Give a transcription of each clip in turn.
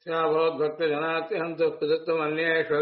भक्तजनात्यहन्तु प्रदत्तमन्येषु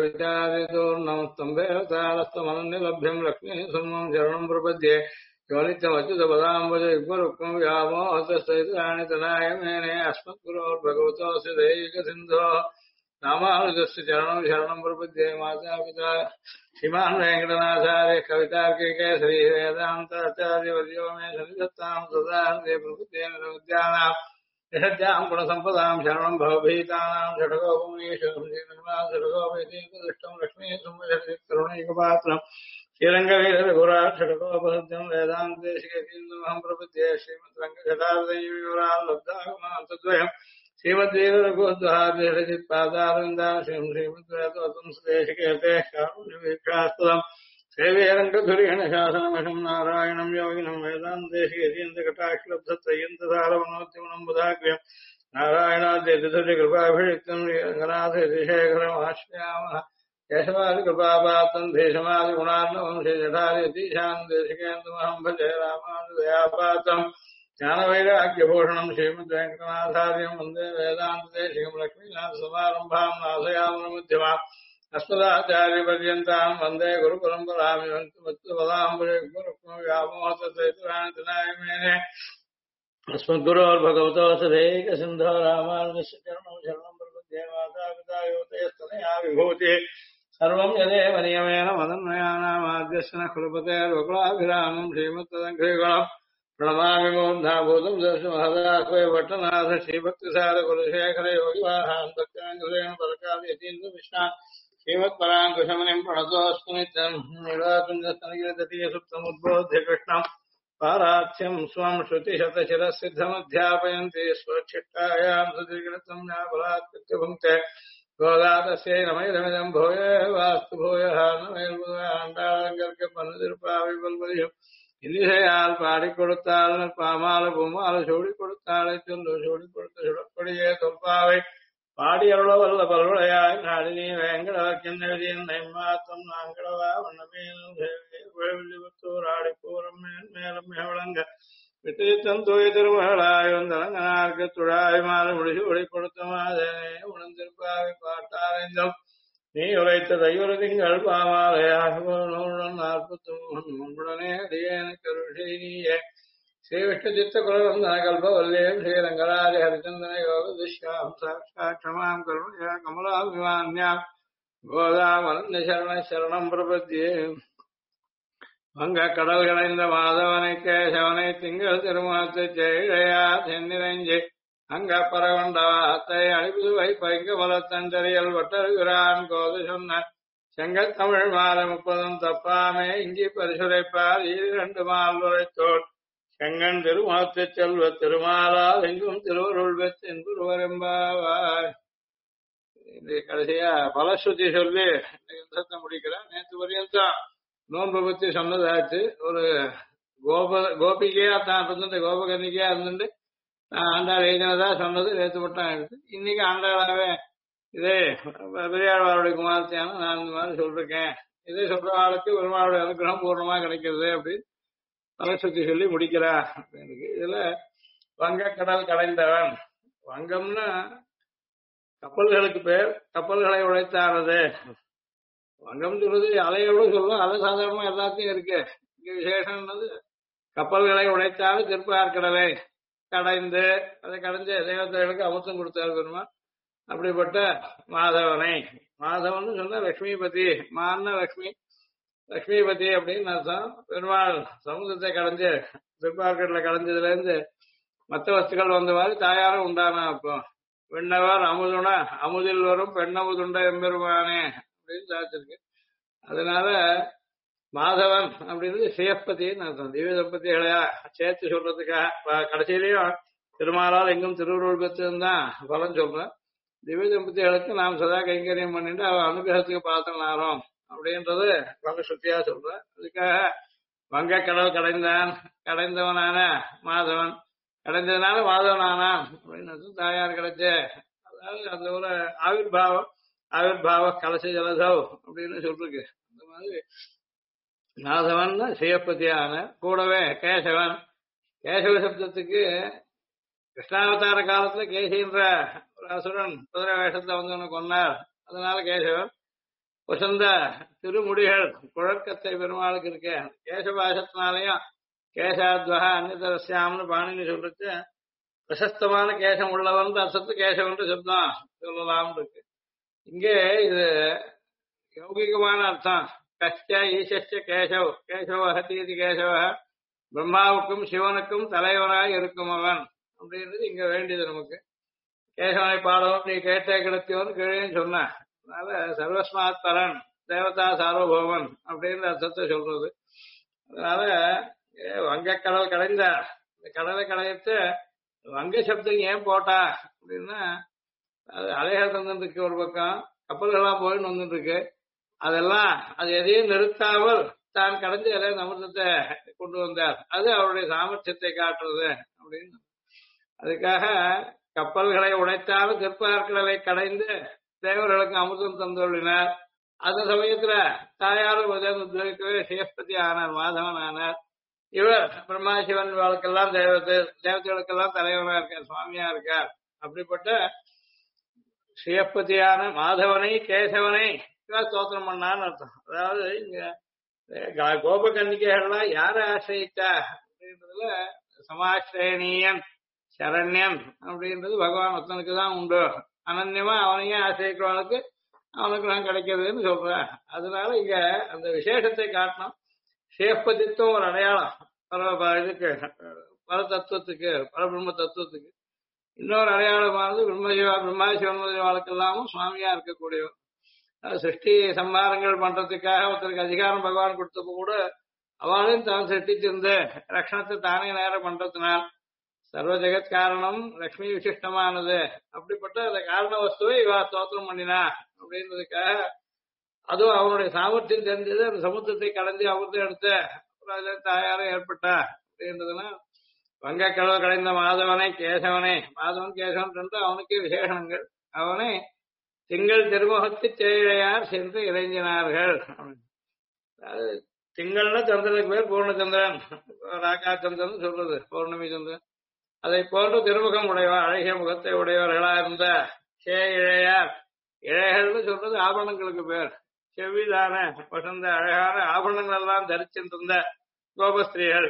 विचारितोर्नमस्तम्भेतारस्तमनन्यलभ्यं लक्ष्मीः सुमं शरणं प्रपद्ये योनित्यमच्युतपदाम्बुज युग्मरुक्मं व्यामोहतस्तैत्राणि तनाय मेने अस्मद्गुरोर्भगवतोऽस्य दैकसिन्धो रामानुजस्य चरणं शरणं प्रपद्ये मातापिता श्रीमान् वेङ्कटनाथार्य कवितार्किकेसरी वेदान्ताचार्यवर्यो मे सन्निधत्तां सदा प्रपद्येन विद्यानाम् यशद्यां गुणसम्पदां शरणं भवभीतानां षडगोपमुनीषु षडगोपैतीकदृष्टं लक्ष्मीः करुणैकपात्रं श्रीरङ्गवीरघुरात् षडगोपसद्यं वेदान्तेशिकेन्द्रमहं प्रपद्ये श्रीमद्रङ्गजटार्दयुराल्लब्धागमान्तद्वयं श्रीमद्वीरघुद्वहार्यचित्पादारविन्दां श्रीमद्वेदवतं सुदेशिकेते कारुण्यवीक्षास्तुलम् सेवेरङ्गधुरेण शासनमहं नारायणं योगिनं वेदान्तेशिकेन्द्रकटाक्षलब्धत्रयन्तसारवनोद्यमनं बुधाग्र्यं नारायणाद्यतिकृपाभिषिक्तं रङ्गनाथयतिशेखरमाश्रयामः केशवादिकृपापात्रं देशमादिगुणार्णवं श्रीजटार्यतीशान् देशिकेन्द्रमहं भजे रामानुदयापात्रम् ज्ञानवैराग्यभूषणं श्रीमद्वेङ्कटनाथार्यं वन्दे वेदान्तदेशिकं लक्ष्मीनाथसमारम्भां नाथयामनमध्यमाम् अस्मदाचार्यपर्यन्तां वन्दे गुरुपरम्परां व्यामोहतैतराणितनायमेने अस्मद्गुरोर्भगवतोऽस्य दैकसिन्धो रामानुजस्य चरणं शरणं प्रपद्ये मातापिता योतयस्तनया विभूतिः सर्वं यदेव नियमेन मदन्वयानामाद्यस्य न कुलपतेर्वकुलाभिरामं श्रीमत्तदङ्घ्रिगुणम् प्रणमामि मूर्धाभूतं दर्शमहदाह्वय भट्टनाथ श्रीभक्तिसारकुलशेखर योगिवाहान् भक्त्याङ्गुलेन परकाव्यतीन्द्रमिश्रा श्रीमत्पराङ्कुशमुनिं प्रणतोऽस्तु नित्यं नीलाकुञ्जस्तनगिरितटीयसुप्तमुद्बोध्य कृष्णं पारार्थ्यं स्वं श्रुतिशतशिरःसिद्धमध्यापयन्ति स्वच्छिष्टायां सुदीर्घतं न्याबलात्कृत्य भुङ्क्ते गोदातस्यै नमैदमिदं भूय वास्तु भूयः नमैर्मुदाण्डालङ्कर्क्य पन्नतिरुपाविबल्बलिயும் இல்லையால் பாடி கொடுத்தாள் பாமால பூமால சூடி கொடுத்தாளை சொல்லு சூடி கொடுத்த சுடப்படியே தொல்பாவை பாடி அருள வல்ல பல்வளையாய் நாடி நீ வேங்கடவர்க்கென் எழுதியின் நைமாத்தம் நாங்களவா வண்ணமேனூர் ஆடிப்பூரம் மேலும் மேவளங்க விட்டுத்தன் தூய திருமகளாய் வந்தலங்கனார்க்கு துழாய் மாலை முடிச்சு ஒளி கொடுத்த மாதனே உணர்ந்திருப்பாவை பாட்டாரைந்தம் நீ உரைத்த தையுறு திங்கள் பாமாலையாக 43 முன்புடனே அடியேன கருஷை நீயே ஸ்ரீ விஷ்ணு சித்த குலவந்தன கல்பவல்லியம் ஸ்ரீரங்கராஜ ஹரிச்சந்தன யோக துஷ்யாம் சாட்சாட்சமாம் கருணையா கமலாபிமான்யாம் கோதாமனந்த சரண சரணம் பிரபத்தியே வங்க கடல் கடைந்த மாதவனை கேசவனை திங்கள் திருமணத்து செய்யா தென்னிரஞ்சி அங்க பரவண்டவாத்தை அழிப்புதுவை பைங்க மலத்தஞ்சரியல் வட்டருகிறான் கோது சொன்ன செங்கத் தமிழ் மாலை 30 தப்பாமே இங்கி பரிசுரைப்பார் 2 மால் உரைத்தோள் செங்கன் திருமாத்து செல்வ திருமாலால் எங்கும் திருவருள் பெற்றென்புருவரெம்பாவாய். இது கடைசியா பலஸ்ருதி சொல்லி யுத்தத்தை முடிக்கிறேன். நேற்று பரியந்தம் நோன்பு பத்தி சொன்னதாச்சு. ஒரு கோபிகையா தான் இருந்துட்டு கோபகன்னிக்கையா இருந்துட்டு ஆண்டாள் எழுதினதா சொன்னது நேற்று மட்டும் ஆயிடுச்சு. இன்னைக்கு ஆண்டாளாவே இதே பெரியாழ்வாருடைய குமாரத்தையான நான் இந்த மாதிரி சொல்லிருக்கேன், இதே சொல்ற ஆளுக்கு பெருமாளுடைய அனுகிரகம் பூர்ணமா கிடைக்கிறது அப்படின்னு பலசுத்தி சொல்லி முடிக்கிறா அப்படின்னு. இதுல வங்க கடல் கடைந்தவன், வங்கம்னா கப்பல்களுக்கு பேர், கப்பல்களை உழைத்தானது. வங்கம் சொல்றது அலையோடு சொல்லும், அலை சாதாரணமா எல்லாத்தையும் இருக்கு. இங்க விசேஷம்ன்றது கப்பல்களை உழைத்தாலும் திருப்பார்கடலை கடைந்து அதை கடைஞ்ச தேவதைகளுக்கு அமுத்தம் கொடுத்தாரு பெருமாள். அப்படிப்பட்ட மாதவனை, மாதவன் சொன்னா லட்சுமிபதி, மான்னா லட்சுமி, லட்சுமிபதி அப்படின்னு அர்த்தம். பெருமாள் சமுதிரத்தை கடைஞ்சு திருப்பார்கடலை கடைஞ்சதுல இருந்து மற்ற வஸ்துக்கள் வந்த மாதிரி தாயாரும் உண்டானா. அப்போ விண்ணவர் அமுதுனா அமுதில் வரும் பெண்ணமுதுண்ட எம்பெருமானே அப்படின்னு சாத்திருக்கு. அதனால மாதவன் அப்படின்றது சிவப்பதின்னு அர்த்தம். திவ்ய தம்பதிகளையா சேர்த்து சொல்றதுக்காக கடைசியிலையும் திருமாலால் எங்கும் திருவுருள் பெற்றிருந்தான் பலன் சொல்றேன். திவ்ய தம்பதிகளுக்கு நாம் சதா கைங்கரியம் பண்ணிட்டு அவன் அனுகிரகத்துக்கு பாத்திரம் அப்படின்றது பல சுத்தியா சொல்றேன். அதுக்காக வங்க கடல் கடைந்தான், கடைந்தவனான மாதவன், கடைந்ததுனால மாதவனானான் அப்படின்னு தாயார் கிடைச்சே. அதாவது அந்த ஒரு ஆவிர்பாவம், ஆவிர்பாவ கலசி ஜலசவ் அப்படின்னு சொல்லிருக்கு. அந்த மாதிரி மாதவன் சிவப்பதியான, கூடவே கேசவன். கேசவ சப்தத்துக்கு கிருஷ்ணாவதார காலத்துல கேசின்ற ஒரு அசுரன் குதிரை வேஷத்தை வந்து கொன்னார். அதனால கேசவன் வசந்த திருமுடிகள் குழக்கத்தை பெருமாளுக்கு இருக்கு. கேசபாசத்தினாலையும் கேசாத்வகா அந்நிதரஸ்யாம்னு பாணினி சொல்லிட்டு பிரசஸ்தமான கேசம் உள்ளவன் அர்த்தத்து கேசவன் சப்தம் சொல்லலாம் இருக்கு. இங்கே இது யௌகிகமான அர்த்தம். கஷ்ட ஈசஸ்ய கேசவ் கேசவ ஹதீதி கேசவ பிரம்மாவுக்கும் சிவனுக்கும் தலைவனாய் இருக்கும் அவன் அப்படின்றது இங்க வேண்டியது நமக்கு. கேசவனை பாடவும் நீ கேட்டே கிடத்தியோன்னு கீழே சொன்ன. அதனால சர்வஸ்மாத் பரன் தேவதா சார்வபௌமன் அப்படின்ற அர்த்தத்தை சொல்றது. அதனால வங்கக்கடல் கடைந்த இந்த கடலை கடையத்து வங்க சப்தம் ஏன் போட்டா அப்படின்னா அது அலைகள் தந்துருக்கு ஒரு பக்கம், கப்பல்கள்லாம் போயின்னு வந்துட்டு இருக்கு. அதெல்லாம் அது எதையும் நிறுத்தாமல் தான் கடந்து எல்லாம் அமிர்தத்தை கொண்டு வந்தார். அது அவருடைய சாமர்த்தியத்தை காட்டுறது அப்படின்னு. அதுக்காக கப்பல்களை உடைத்தாலும் திருப்பார்கடலை கடைந்து தேவர்களுக்கு அமிர்தம் தந்துள்ளினார். அந்த சமயத்துல தாயாரும் உதவிக்கவே சேஷ்பதி ஆனார், மாதவன் ஆனார். இவர் பிரம்மா சிவன் வாழ்க்கெல்லாம் தேவதைகளுக்கெல்லாம் தலைவனா இருக்கார், சுவாமியா இருக்கார். அப்படிப்பட்ட ஸ்ரீயப்பதியான மாதவனை கேசவனை ஸ்தோத்திரம் பண்ணான்னு அர்த்தம். அதாவது இங்க கோபகன்னிகைகள்லாம் யார ஆசிரியித்தா அப்படின்றதுல சமாசிரயணீயன் சரண்யன் அப்படின்றது பகவான் ஒருத்தனுக்கு தான் உண்டு. அனன்யமா அவனையே ஆசிரியக்கிறவனுக்கு அவனுக்கு நான் கிடைக்கிறதுன்னு சொல்றேன். அதனால இங்க அந்த விசேஷத்தை காட்டணும். சேப்பதித்துவம் ஒரு அடையாளம் இதுக்கு பல தத்துவத்துக்கு பரபிரம்ம தத்துவத்துக்கு. இன்னொரு அடையாளமானது பிரம்மா சிவன்மதிவாளுக்கெல்லாமும் சுவாமியா இருக்கக்கூடியவர். சிருஷ்டி சம்மாரங்கள் பண்றதுக்காக ஒருத்தருக்கு அதிகாரம் பகவான் கொடுத்தப்போ கூட அவளையும் தான் சிருஷ்டிச்சிருந்து ரக்ஷணத்தை தானே நேரம் பண்றதுனால் சர்வ ஜெகத் காரணம் லட்சுமி விசிஷ்டமானது. அப்படிப்பட்ட அந்த காரண வஸ்துவை இவா ஸ்தோத்திரம் பண்ணினா அப்படின்றதுக்காக அதுவும் அவனுடைய சாமர்த்தியம் தெரிஞ்சது. அந்த சமுத்திரத்தை கடந்து அமிர்தம் எடுத்த தாயாரும் ஏற்பட்டா அப்படின்றதுன்னா வங்கக்கடல் கடைந்த மாதவனை கேசவனை, மாதவன் கேசவன் ரெண்டு அவனுக்கே விசேஷங்கள். அவனை திங்கள் திருமுகத்து சேழையார் சென்று இறைஞ்சினார்கள். அதாவது திங்கள்னா சந்திரனுக்கு பேர் பூர்ணச்சந்திரன், ராக்கா சந்திரன் சொல்றது பௌர்ணமி சந்திரன். அதை போன்று திருமுகம் உடையவர் அழகிய முகத்தை உடையவர்களா இருந்த இழையார். இழைகள்னு சொல்றது ஆபரணங்களுக்கு பேர். செவ்விதான வசந்த அழகான ஆபரணங்கள் எல்லாம் தரிச்சிருந்த கோபஸ்திரீகள்.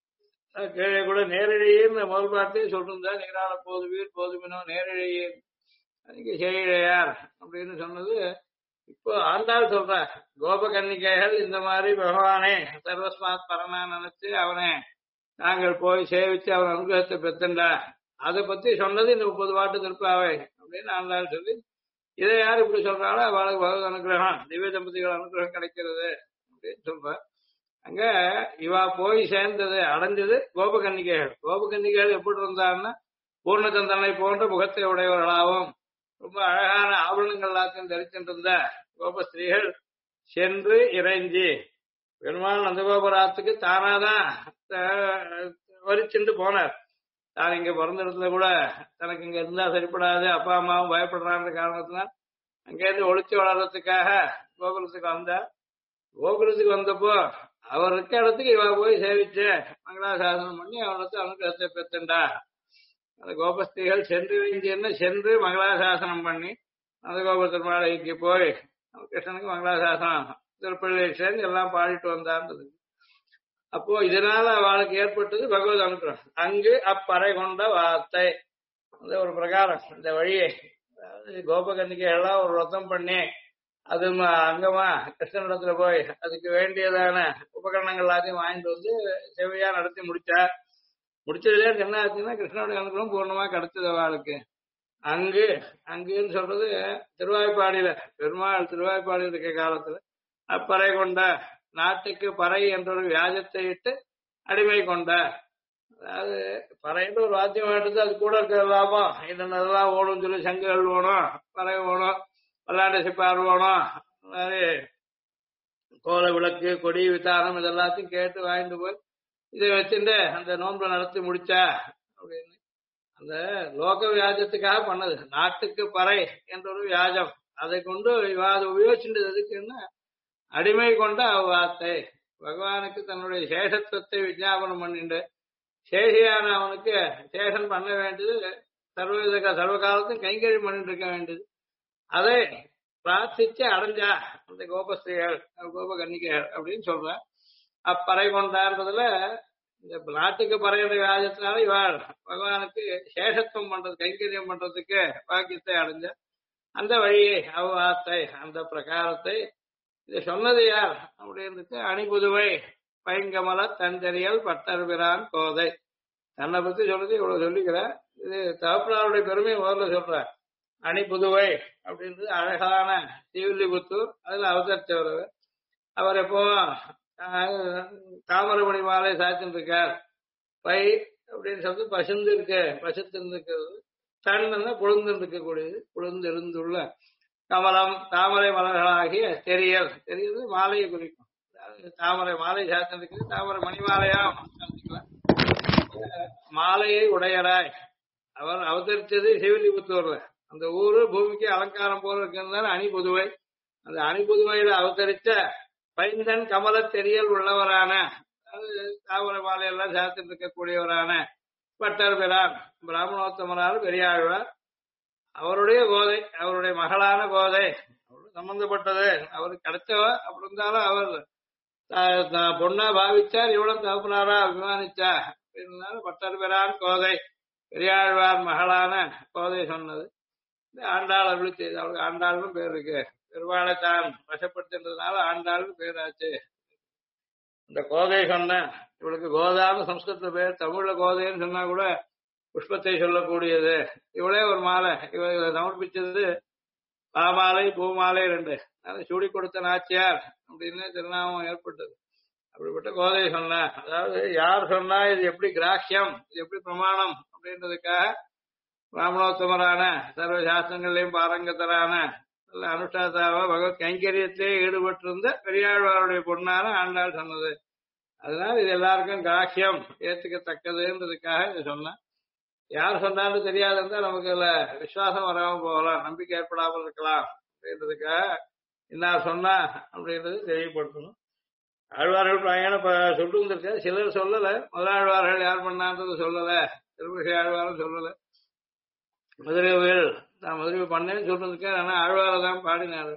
கீழே கூட நேரிழையீர்னு முதல் பாட்டே சொல்லிருந்தா நீராள போதுவீர் போதுமினோ நேரிழையீர் அதுக்கு சேழையார் அப்படின்னு சொன்னது. இப்போ ஆண்டாள் சொல்ற கோபகன்னிகைகள் இந்த மாதிரி பகவானே சர்வஸ்மாத் பரனா நினைச்சு அவனை நாங்கள் போய் சேவிச்சு அவன் அனுகிரகத்தை பெத்தண்டா அதை பத்தி சொன்னது இந்த 30 பாட்டு திருப்பாவை அப்படின்னு ஆண்டாள் சொல்லி, இதை யார் இப்படி சொல்றாளோ அவளுக்கு பகவத் அனுகிரகம் திவ்ய தம்பதிகள் அனுகிரகம் கிடைக்கிறது அப்படின்னு சொல்ற. அங்க இவா போய் சேர்ந்தது அடைஞ்சது கோபகன்னிகைகள். கோபகன்னிகைகள் எப்படி இருந்தான்னா பூர்ணச்சந்திரனை போன்ற முகத்தை உடையவர்களாகவும் ரொம்ப அழகான ஆபரணங்கள் எல்லாத்தையும் தரித்திருந்த கோபஸ்திரீகள் சென்று இறைஞ்சி பெருமாள் நந்தகோபுரத்துக்கு தானாதான் வரிச்சுட்டு போனார். தான் இங்க பிறந்த இடத்துல கூட தனக்கு இங்க இருந்தா சரிப்படாது, அப்பா அம்மாவும் பயப்படுறான்ற காரணத்தினால் அங்கேருந்து ஒளிச்சு வளர்றதுக்காக கோகுலத்துக்கு வந்தார். கோகுலத்துக்கு வந்தப்போ அவர் இருக்க இடத்துக்கு இவ போய் சேவிச்சு மங்களாசாசனம் பண்ணி அவனுக்கு அனுகிரகத்தை பெற்றுண்டா. அந்த கோபஸ்திரிகள் சென்று வேண்டியன்னு சென்று மங்களாசாசனம் பண்ணி அந்த கோபுர திருமாலைக்கு போய் கிருஷ்ணனுக்கு மங்களாசாசனம் திருப்பள்ளி சேர்ந்து எல்லாம் பாடிட்டு வந்தார்ன்றது. அப்போ இதனால அவளுக்கு ஏற்பட்டது பகவத் அனுகிரகம். அங்கு அப்பறை கொண்ட வார்த்தை அந்த ஒரு பிரகாரம் இந்த வழியை கோபகன்னிகை எல்லாம் ஒரு ரத்தம் பண்ணி அது அங்கமா கிருஷ்ணனிடத்துல போய் அதுக்கு வேண்டியதான உபகரணங்கள் எல்லாத்தையும் வாங்கிட்டு வந்து செவ்வையா நடத்தி முடிச்சார். முடிச்சதுல என்ன ஆச்சுன்னா கிருஷ்ணனுடைய அனுகிரகம் பூர்ணமா கிடைச்சது அவளுக்கு. அங்குன்னு சொல்றது திருவாய்ப்பாடியில பெருமாள் திருவாய்ப்பாடி இருக்க காலத்துல அப்பறை கொண்ட நாட்டுக்கு பறை என்ற ஒரு வியாஜத்தை இட்டு அடிமை கொண்ட. அதாவது பறைன்ற ஒரு வாத்தியம் எடுத்து அது கூட இருக்கிற லாபம் இதெல்லாம் ஓடும் சொல்லி சங்குகள் வேணும், பறை வேணும், பல்லாண்டு சிப்பார் வேணும், கோல விளக்கு கொடி வித்தானம் இதெல்லாத்தையும் கேட்டு வாங்கிட்டு போய் இதை வச்சுட்டு அந்த நோன்பை நடத்தி முடிச்சா அப்படின்னு அந்த லோக வியாஜத்துக்காக பண்ணது. நாட்டுக்கு பறை என்ற ஒரு வியாஜம் அதை கொண்டு அதை உபயோகிச்சுட்டு எதுக்குன்னா அடிமை கொண்ட அவ்வார்த்தை பகவானுக்கு தன்னுடைய சேஷத்துவத்தை விஜாபனம் பண்ணிட்டு சேஷியான அவனுக்கு சேஷன் பண்ண வேண்டியது சர்வ காலத்தும் கைங்கரியம் பண்ணிட்டு இருக்க வேண்டியது. அதை பிரார்த்திச்சு அடைஞ்சா அந்த கோபஸ்திரிகள் கோபகன்னிகைகள் அப்படின்னு சொல்ற. அப்பறை கொண்டான்றதுல இந்த நாட்டுக்கு பறையிற ராஜத்தினால இவாள் பகவானுக்கு சேஷத்துவம் பண்றது கைங்கரியம் பண்றதுக்கு பாக்கியத்தை அடைஞ்ச அந்த வழியை அவ்வார்த்தை அந்த பிரகாரத்தை இதை சொன்னது யார் அப்படின்றது அணிபுதுவை பைங்கமல தந்தரியல் பட்டர்பிரான் கோதை. தன்னை பத்தி சொல்றது இவ்வளவு சொல்லிக்கிற. இது தகப்பனாருடைய பெருமையை முதல்ல சொல்ற. அணிபுதுவை அப்படின்றது அழகான ஸ்ரீவில்லிபுத்தூர், அதுல அவதரிச்சவர். அவர் எப்போ தாமரமணி மாலை சாத்தின்னு இருக்கார். பை அப்படின்னு சொல்றது பசுந்து இருக்கு, பசுத்து இருக்கிறது. தன்னு புழுந்து இருக்கக்கூடியது, புழுந்து இருந்துள்ள கமலம் தாமரை மலர்களாகிய தெரியல், தெரியது மாலையை குறிக்கும். தாமரை மாலை சாத்தின்னு இருக்குது, தாமரை மணி மாலையா மாலையை உடையராய் அவர் அவதரித்தது சிவிலிபுத்தூர்ல. அந்த ஊரு பூமிக்கு அலங்காரம் போல இருக்கிறது அணிபுதுவை. அந்த அணிபுதுவையில அவதரித்த பைந்தன் கமல தெரியல் உள்ளவரான தாமரை மாலையெல்லாம் சாத்திட்டு இருக்கக்கூடியவரான பட்டர் பிரான் பிராமணோத்தமரால் பெரியாழ்வார். அவருடைய கோதை, அவருடைய மகளான கோதை சம்பந்தப்பட்டது. அவருக்கு கிடைச்சவ. அப்படி இருந்தாலும் அவர் பொண்ணா பாவிச்சார், இவ்வளவு தகப்பனாரா அபிமானிச்சா அப்படின்னால பட்டர் பிரான் கோதை பெரியாழ்வார் மகளான கோதை சொன்னது. ஆண்டாள் அருள் செய்து அவளுக்கு ஆண்டாள்னு பேர் இருக்கு. பெருவாளை தான் வசப்படுத்தின்றதுனால ஆண்டாள்னு பேராச்சு. இந்த கோதை சொன்ன இவளுக்கு கோதான்னு சம்ஸ்கிருத பேர், தமிழ்ல கோதைன்னு சொன்னா கூட புஷ்பத்தை சொல்லக்கூடியது. இவளே ஒரு மாலை இவ சமர்ப்பிச்சது பாமாலை பூமாலை 2. அதனால சூடி கொடுத்த நாச்சியார் அப்படின்னு திருநாமம் ஏற்பட்டது. அப்படிப்பட்ட கோதை சொன்ன, அதாவது யார் சொன்னா இது எப்படி கிராஹ்யம், இது எப்படி பிரமாணம் அப்படின்றதுக்காக பிராமணோத்தமரான சர்வ சாஸ்திரங்களையும் பாரங்கத்தரான அனுஷ்டாதாவ பகவத் கைங்கரியத்திலே ஈடுபட்டிருந்த பெரியாழ்வாருடைய பொண்ணான ஆண்டாள் சொன்னது. அதனால இது எல்லாருக்கும் கிராஹ்யம் ஏத்துக்கத்தக்கதுன்றதுக்காக இதை சொன்னேன். யார் சொன்னாலும் தெரியாது இருந்தா நமக்கு இதுல விசுவாசம் வராம போகலாம், நம்பிக்கை ஏற்படாமல் இருக்கலாம் அப்படின்றதுக்காக இன்னார் சொன்னா அப்படின்றது தெரியப்படுத்தணும். ஆழ்வார்கள் பயணம் சொல்லிட்டு வந்திருக்க. சிலர் சொல்லல, முதலாழ்வார்கள் யார் பண்ணான்றது சொல்லல, திருமிசை ஆழ்வாரும் சொல்லல. மதுரைவில் நான் மதுரை பண்ணேன்னு சொல்லிருக்கேன். ஆனா ஆழ்வாரை தான் பாடினாரு.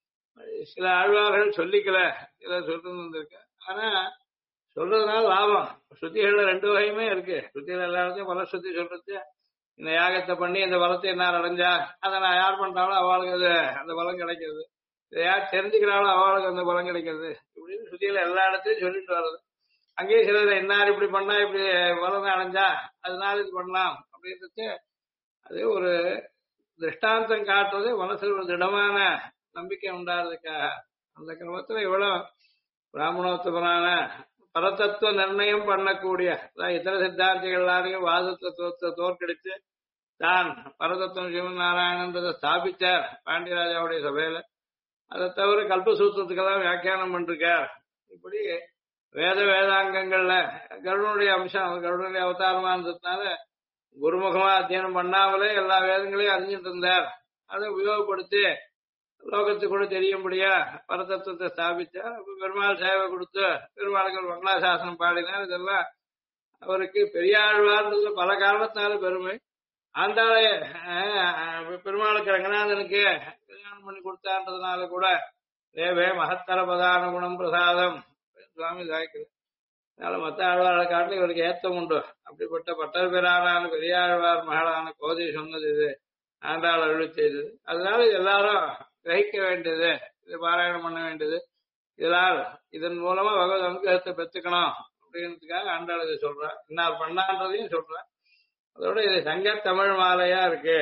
சில ஆழ்வார்கள் சொல்லிக்கல, சிலர் சொல்லிட்டு வந்திருக்கேன். ஆனா சொல்றதுனால லாபம். ஸ்ருதிகள்ல 2 வகையுமே இருக்கு. ஸ்ருதிகள் எல்லாருக்கும் பல ஸ்ருதி சொல்றது இந்த யாகத்தை பண்ணி இந்த பலத்தை என்ன அடைஞ்சா அதை நான் யார் பண்றாங்களோ அவளுக்கு அது அந்த பலம் கிடைக்கிறது, இதை யார் தெரிஞ்சுக்கிறாளோ அவளுக்கு அந்த பலம் கிடைக்கிறது. இப்படின்னு ஸ்ருதிகளை எல்லா இடத்துலயும் சொல்லிட்டு வர்றது. அங்கேயே சிலர் இன்னார் இப்படி பண்ணா இப்படி பலம் அடைஞ்சா அதனால இது பண்ணலாம் அப்படின்றது அது ஒரு திருஷ்டாந்தம் காட்டுறது மனசுல ஒரு திடமான நம்பிக்கை உண்டாடுறதுக்காக. அந்த கிரமத்துல இவ்வளவு பிராமணோத்தமனான பரதத்துவ நிர்ணயம் பண்ணக்கூடிய இதர சித்தாந்திகள் எல்லாரையும் வாத தத்துவத்தை தோற்கடித்து தான் பரதத்துவம் சிவன் நாராயணன்றதை ஸ்தாபிச்சார் பாண்டியராஜாவுடைய சபையில. அதை தவிர கல்பசூத்திரத்துக்கெல்லாம் வியாக்கியானம் பண்ணிருக்கார். இப்படி வேதாங்கங்கள்ல கருடனுடைய அம்சம், கருடனுடைய அவதாரமா இருந்ததுனால குருமுகமா அத்தியனம் பண்ணாமலே எல்லா வேதங்களையும் அறிஞ்சிட்டு இருந்தார். அதை உபயோகப்படுத்தி லோகத்துக்கு கூட தெரியும்படியா பரதத்துவத்தை ஸ்தாபிச்சார். பெருமாள் சேவை கொடுத்து பெருமாளுக்கு மங்களாசாசனம் பாடினார். இதெல்லாம் அவருக்கு பெரியாழ்வார்ன்றதுல பல காரணத்தால பெருமை. ஆண்டாளே பெருமாளுக்கு ரங்கநாதனுக்கு கல்யாணம் பண்ணி கொடுத்தான்றதுனால கூட தேவே மகத்தர பதான குணம் பிரசாதம் சுவாமி சாய்க்கிறார். அதனால மத்த ஆழ்வார்களை காட்டிலும் இவருக்கு ஏத்தம் உண்டு. அப்படிப்பட்ட பட்டர் பேரான பெரியாழ்வார் மகளான கோதை சொன்னது இது, ஆண்டாள் அருள் செய்தது. அதனால எல்லாரும் கிரகிக்க வேண்டியது, இது பாராயணம் பண்ண வேண்டியது. இதன் மூலமா பகவத் அனுகிரகத்தை பெற்றுக்கணும் அப்படின்றதுக்காக ஆண்டாள் இதை சொல்றா. இன்னார் பண்ணான்றதையும் சொல்றா. அதோட இது சங்க தமிழ் மாலையா இருக்கு.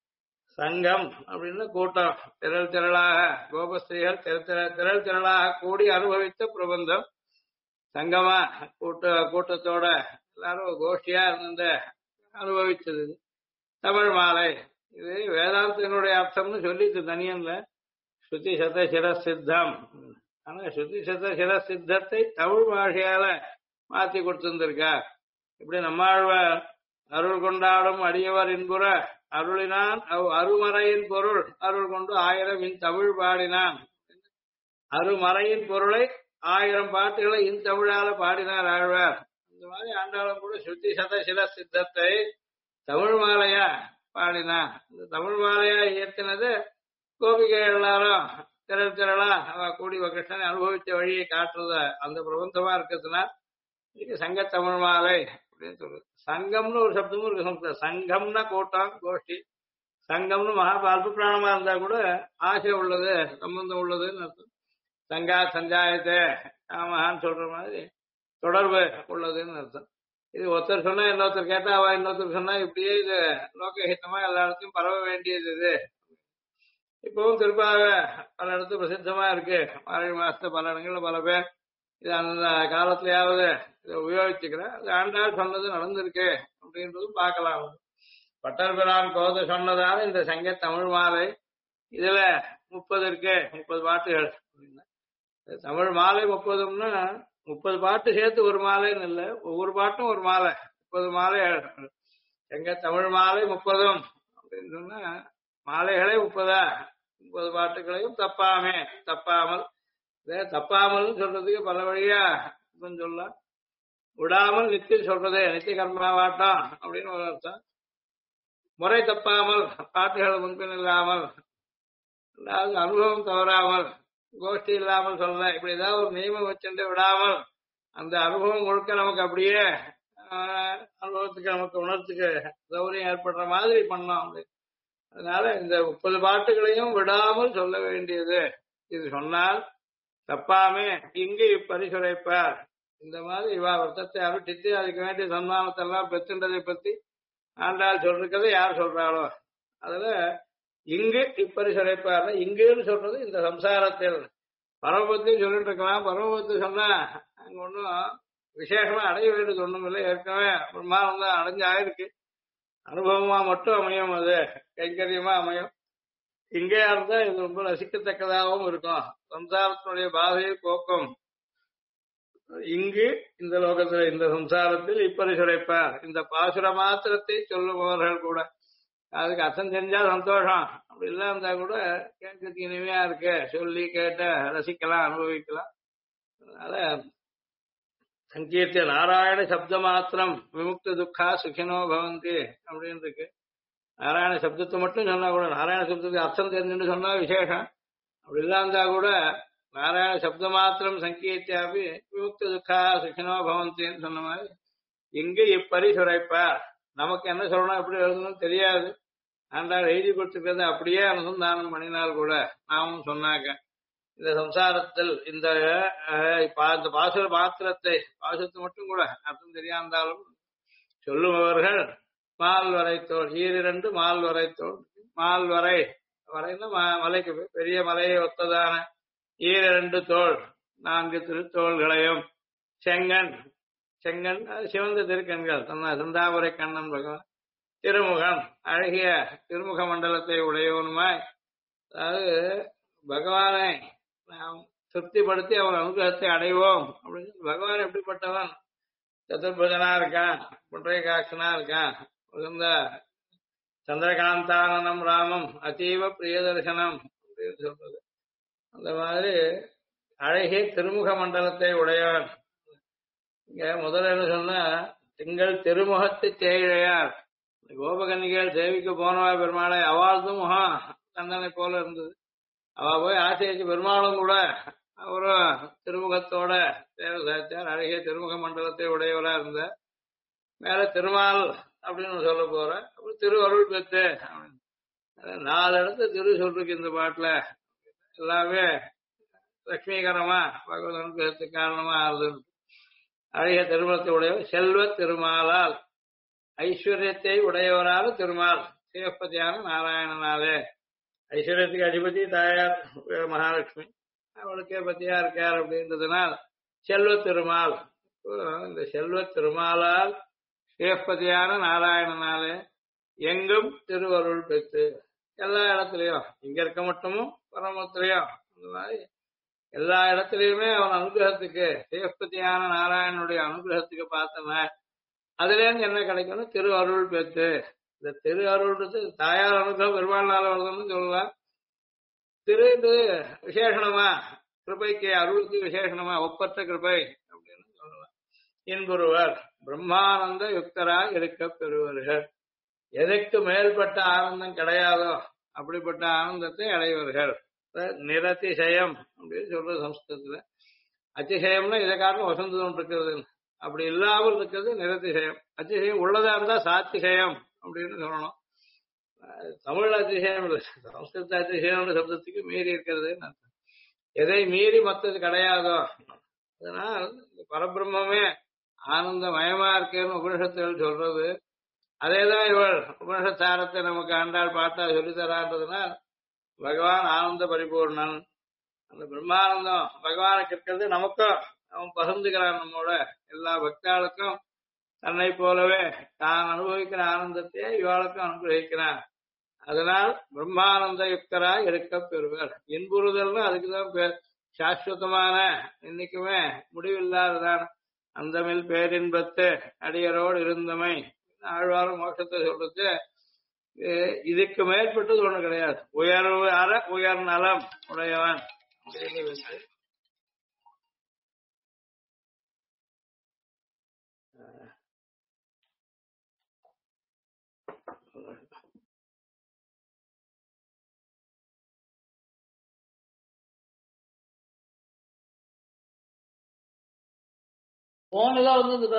சங்கம் அப்படின்னு கூட்டம், திரளாக கோபஸ்திரீகள் திரள் திரளாக கூடி அனுபவித்த பிரபந்தம். சங்கமா கூட்டத்தோட எல்லாரும் கோஷ்டியா இருந்து அனுபவிச்சது தமிழ் மாலை. இது வேதாந்தத்தினுடைய அர்த்தம்னு சொல்லிட்டு தனியன்ல ஸ்ருதி சத சிரசித்தம். ஆனா ஸ்ருதி சத சிரசித்தத்தை தமிழ் பாஷையால மாத்தி கொடுத்திருந்திருக்கா. இப்படி நம்மாழ்வார் அருள் கொண்டாடும் அடியவர் இன்புற அருளினான் அருமறையின் பொருள் அருள் கொண்டு 1000 இன் தமிழ் பாடினான். அருமறையின் பொருளை 1000 பாட்டுகளை இன் தமிழால பாடினார் ஆழ்வார். இந்த மாதிரி ஆண்டாளும் கூட ஸ்ருதி சத சிரசித்தத்தை தமிழ் மாலையா பாடினா. இந்த தமிழ் மாலையா இயற்றினது கோபிகை எல்லாரும் திரள் திரளா அவ கூடி கிருஷ்ணனை அனுபவிச்ச வழியை காட்டுறத அந்த பிரபந்தமா இருக்கிறதுனா இதுக்கு சங்க தமிழ் மாலை அப்படின்னு சொல்றது. சங்கம்னு ஒரு சப்தமும் இருக்கு சம்ஸ்கிருதம். சங்கம்னா கூட்டம் கோஷ்டி. சங்கம்னு அல்ப பிராணமா இருந்தா கூட ஆசை உள்ளது சம்பந்தம் உள்ளதுன்னு அர்த்தம். சங்கா சஞ்சாயத்தை ஆமான்னு சொல்ற மாதிரி தொடர்பு உள்ளதுன்னு அர்த்தம். இது ஒருத்தர் சொன்னா இன்னொருத்தர் கேட்டா அவ இன்னொருத்தர் சொன்னா இப்படியே இது லோகஹிதமா எல்லா இடத்தையும் பரவ வேண்டியது இது. இப்பவும் திருப்பாக பல இடத்துல பிரசித்தமா இருக்கு. மார்கழி மாசத்துல பல இடங்கள்ல பல பேர் இது அந்த காலத்திலேயாவது இதை உபயோகிச்சுக்கிறேன். அது ஆண்டாள் சொன்னது நடந்திருக்கு அப்படின்றதும் பார்க்கலாம். பட்டர்பிரான் கோத சொன்னதால இந்த சங்க தமிழ் மாலை இதுல 30 இருக்கு, 30 பாட்டுகள். தமிழ் மாலை 30ம்னா 30 பாட்டு சேர்த்து ஒரு மாலைன்னு இல்லை, ஒவ்வொரு பாட்டும் ஒரு மாலை, 30 மாலை. எங்க தமிழ் மாலை 30 அப்படின்னு சொன்னா மாலைகளே 30 பாட்டுகளையும் தப்பாமே தப்பாமல். தப்பாமல் சொல்றதுக்கு பல வழியா சொல்லலாம். விடாமல் நித்தியம் சொல்றதே நித்திய கர்மாவாட்டம் அப்படின்னு ஒரு அர்த்தம். முறை தப்பாமல் பாட்டுகள் முன்பின் இல்லாமல், அதாவது அனுபவம் தவறாமல், கோஷ்டி இல்லாமல் சொல்ற இப்படி ஏதாவது ஒரு நியமம் வச்சுட்டு விடாமல் அந்த அனுபவம் முழுக்க நமக்கு அப்படியே அனுபவத்துக்கு நமக்கு உணர்த்துக்கு சௌரியம் ஏற்படுற மாதிரி பண்ணோம். அதனால இந்த 30 பாட்டுகளையும் விடாமல் சொல்ல வேண்டியது. இது சொன்னால் தப்பாமே இங்கு இப்பரிசுரைப்பார். இந்த மாதிரி இவா விரதத்தை அனுஷ்டித்து அதுக்கு வேண்டிய சன்மானத்தெல்லாம் பெற்றுன்றதை பத்தி ஆண்டாள் சொல்றதை யார் சொல்றாளோ அதுல இங்கு இப்பரிசுரைப்பார். இங்குன்னு சொல்றது இந்த சம்சாரத்தில். பரமபத்தையும் சொல்லிட்டு இருக்கலாம். பரமபத்தை சொன்னா அங்க ஒன்றும் விசேஷமா அடைய வேண்டியது ஒண்ணும் இல்லை. ஏற்கனவே பிரம்மானந்தம் தான் அடைஞ்சு ஆயிருக்கு. அனுபவமா மட்டும் அமையும், அது கைங்கரியமா அமையும். இங்கே இருந்தா இது ரொம்ப ரசிக்கத்தக்கதாகவும் இருக்கும். சம்சாரத்தினுடைய பாதையை போக்கும். இங்கு இந்த லோகத்துல இந்த சம்சாரத்தில் இப்பரிசுரைப்பார். இந்த பாசுர மாத்திரத்தை சொல்லுபவர்கள் கூட அதுக்கு அர்த்தம் தெரிஞ்சா சந்தோஷம், அப்படி இல்ல இருந்தா கூட கேட்கறதுக்கு இனிமையா இருக்கு, சொல்லி கேட்ட ரசிக்கலாம், அனுபவிக்கலாம். அதனால சங்கீர்த்திய நாராயண சப்த மாத்திரம் விமுக்த துக்கா சுகினோ பவந்தி அப்படின்னு இருக்கு. நாராயண சப்தத்தை மட்டும் சொன்னா கூட, நாராயண சப்தத்துக்கு அர்த்தம் தெரிஞ்சுன்னு சொன்னா விசேஷம். அப்படி இருந்தா கூட நாராயண சப்த மாத்திரம் சங்கீர்த்தியாபி விமுக்த துக்கா சுகினோ பவந்தின்னு சொன்ன மாதிரி இங்கு இப்பரிசுரைப்பார். நமக்கு என்ன சொல்லணும் எப்படி எழுதணும்னு தெரியாது. ஆண்டாள் எழுதி கொடுத்துக்கிறது அப்படியே அனுசந்தானம் பண்ணினால் கூட நாமும் சொன்னாக்க இந்த சம்சாரத்தில் இந்த பாசுர மாத்திரத்தை பாசுரத்தை மட்டும் கூட அர்த்தம் தெரியாந்தாலும் சொல்லுபவர்கள் மால் வரைத்தோள் ஈரிரண்டு மால் வரைத்தோள். மால் வரை வரைன்னா மலைக்கு பெரிய மலையை ஒத்ததான ஈரிரண்டு தோள் 4 திருத்தோள்களையும் செங்கன் செங்கன் சிவந்த திருக்கண்கள் சிந்தாபுரை கண்ணன் பகவான் திருமுகம் அழகிய திருமுக மண்டலத்தை உடையவனுமாய், அதாவது பகவானை நாம் திருப்திப்படுத்தி அவன் அனுகிரகத்தை அடைவோம் அப்படின்னு. பகவான் எப்படிப்பட்டவன்? சதுர்புஜனா இருக்கான், புன்றை காட்சனா இருக்கான், உகந்த சந்திரகாந்தானனம் ராமம் அதீவ பிரிய தரிசனம் அப்படின்னு சொல்றது. அந்த மாதிரி அழகிய திருமுக மண்டலத்தை உடையவன். இங்க முதல்ல என்ன சொன்னா திங்கள் திருமுகத்தை தேயிழையார். கோபகன்னிகள் தேவிக்கு போனவா பெருமாளை அவாழ்ந்தும் முகம் கண்ணனை போல இருந்தது. அவ போய் ஆசைச்சு பெருமாளும் கூட அவரும் திருமுகத்தோட தேவை சாச்சார். அழகிய திருமுக மண்டலத்தை உடையவரா இருந்த மேல திருமால் அப்படின்னு சொல்ல போற. அப்புறம் திரு அருள் பெற்று 4 இடத்துல திரு சொல்றதுக்கு இந்த பாட்டுல எல்லாமே லட்சுமிகரமா பகவத் அனுகிரகத்துக்கு காரணமா ஆகுது. அழகிய திருமணத்தை உடையவர் செல்வ திருமாலால் ஐஸ்வர்யத்தை உடையவரால் திருமால் சிவப்பதியான நாராயணனாலே. ஐஸ்வர்யத்துக்கு அதிபதி தாயார் மகாலட்சுமி, அவளுக்கே பத்தியா இருக்கார் அப்படின்றதுனால் செல்வ திருமால். இந்த செல்வ திருமாலால் சிவப்பதியான நாராயணனாலே எங்கும் திருவருள் பெற்று எல்லா இடத்துலயும், இங்க இருக்க மட்டுமும் பரமத்திலையும் அந்த மாதிரி எல்லா இடத்துலயுமே அவன் அனுகிரகத்துக்கு சிவப்பதியான நாராயணனுடைய அனுகிரகத்துக்கு பார்த்தன. அதுல இருந்து என்ன கிடைக்கணும்? திரு அருள் பெற்று. இந்த திரு அருள்ன்றது தாயார் அனுகிரகம் பெருமாள்னால வருதுன்னு சொல்லலாம். திரு விசேஷணமா கிருபைக்கு அருளுக்கு விசேஷணமா ஒப்பற்ற கிருபை அப்படின்னு சொல்லலாம். இன்புருவர் பிரம்மானந்த யுக்தராக இருக்க பெறுவர்கள். எதற்கு மேல்பட்ட ஆனந்தம் கிடையாதோ அப்படிப்பட்ட ஆனந்தத்தை அடைவர்கள். நிரதிசயம் அப்படின்னு சொல்றது சம்ஸ்கிருதத்துல. அதிசயம்னா இதை காரணம் வசந்தம் இருக்கிறது, அப்படி இல்லாமல் இருக்கிறது நிரதிசயம். அதிசயம் உள்ளதா இருந்தா சாத்திசயம் அப்படின்னு சொல்லணும். தமிழ் அதிசயம் இல்லை, சம்ஸ்கிருத அதிசயம் சப்தத்துக்கு மீறி இருக்கிறதுன்னு அர்த்தம். எதை மீறி மற்றது கிடையாதோ அதனால் பரபிரம்மே ஆனந்தமயமா இருக்கேன்னு உபனிஷத்துகள் சொல்றது. அதேதான் இவள் உபனிஷத்தாரத்தை நமக்கு ஆண்டாள் பார்த்தா சொல்லித்தரான்றதுனால் பகவான் ஆனந்த பரிபூர்ணன். அந்த பிரம்மானந்தம் பகவானுக்கு இருக்கிறது நமக்கும் அவன் பகிர்ந்துக்கிறான். நம்மோட எல்லா பக்தாளுக்கும் தன்னை போலவே தான் அனுபவிக்கிற ஆனந்தத்தையே இவாளுக்கும் அனுகிரகிக்கிறான். அதனால் பிரம்மானந்த யுக்தராக இருக்க பெறுவர். இன்புறுதல்னு அதுக்குதான் பேர். சாஸ்வதமான இன்னைக்குமே முடிவில்லாததான அந்தமில் பேரின்பத்து அடியரோடு இருந்தமை ஆழ்வாரும் மோட்சத்தை சொல்றது. இதுக்கு மேற்பட்டது ஒண்ணு கிடையாது. உயர்வு அற உயர் நலம் உடையவன் அப்படின்னு வச்சு போனதான் வந்து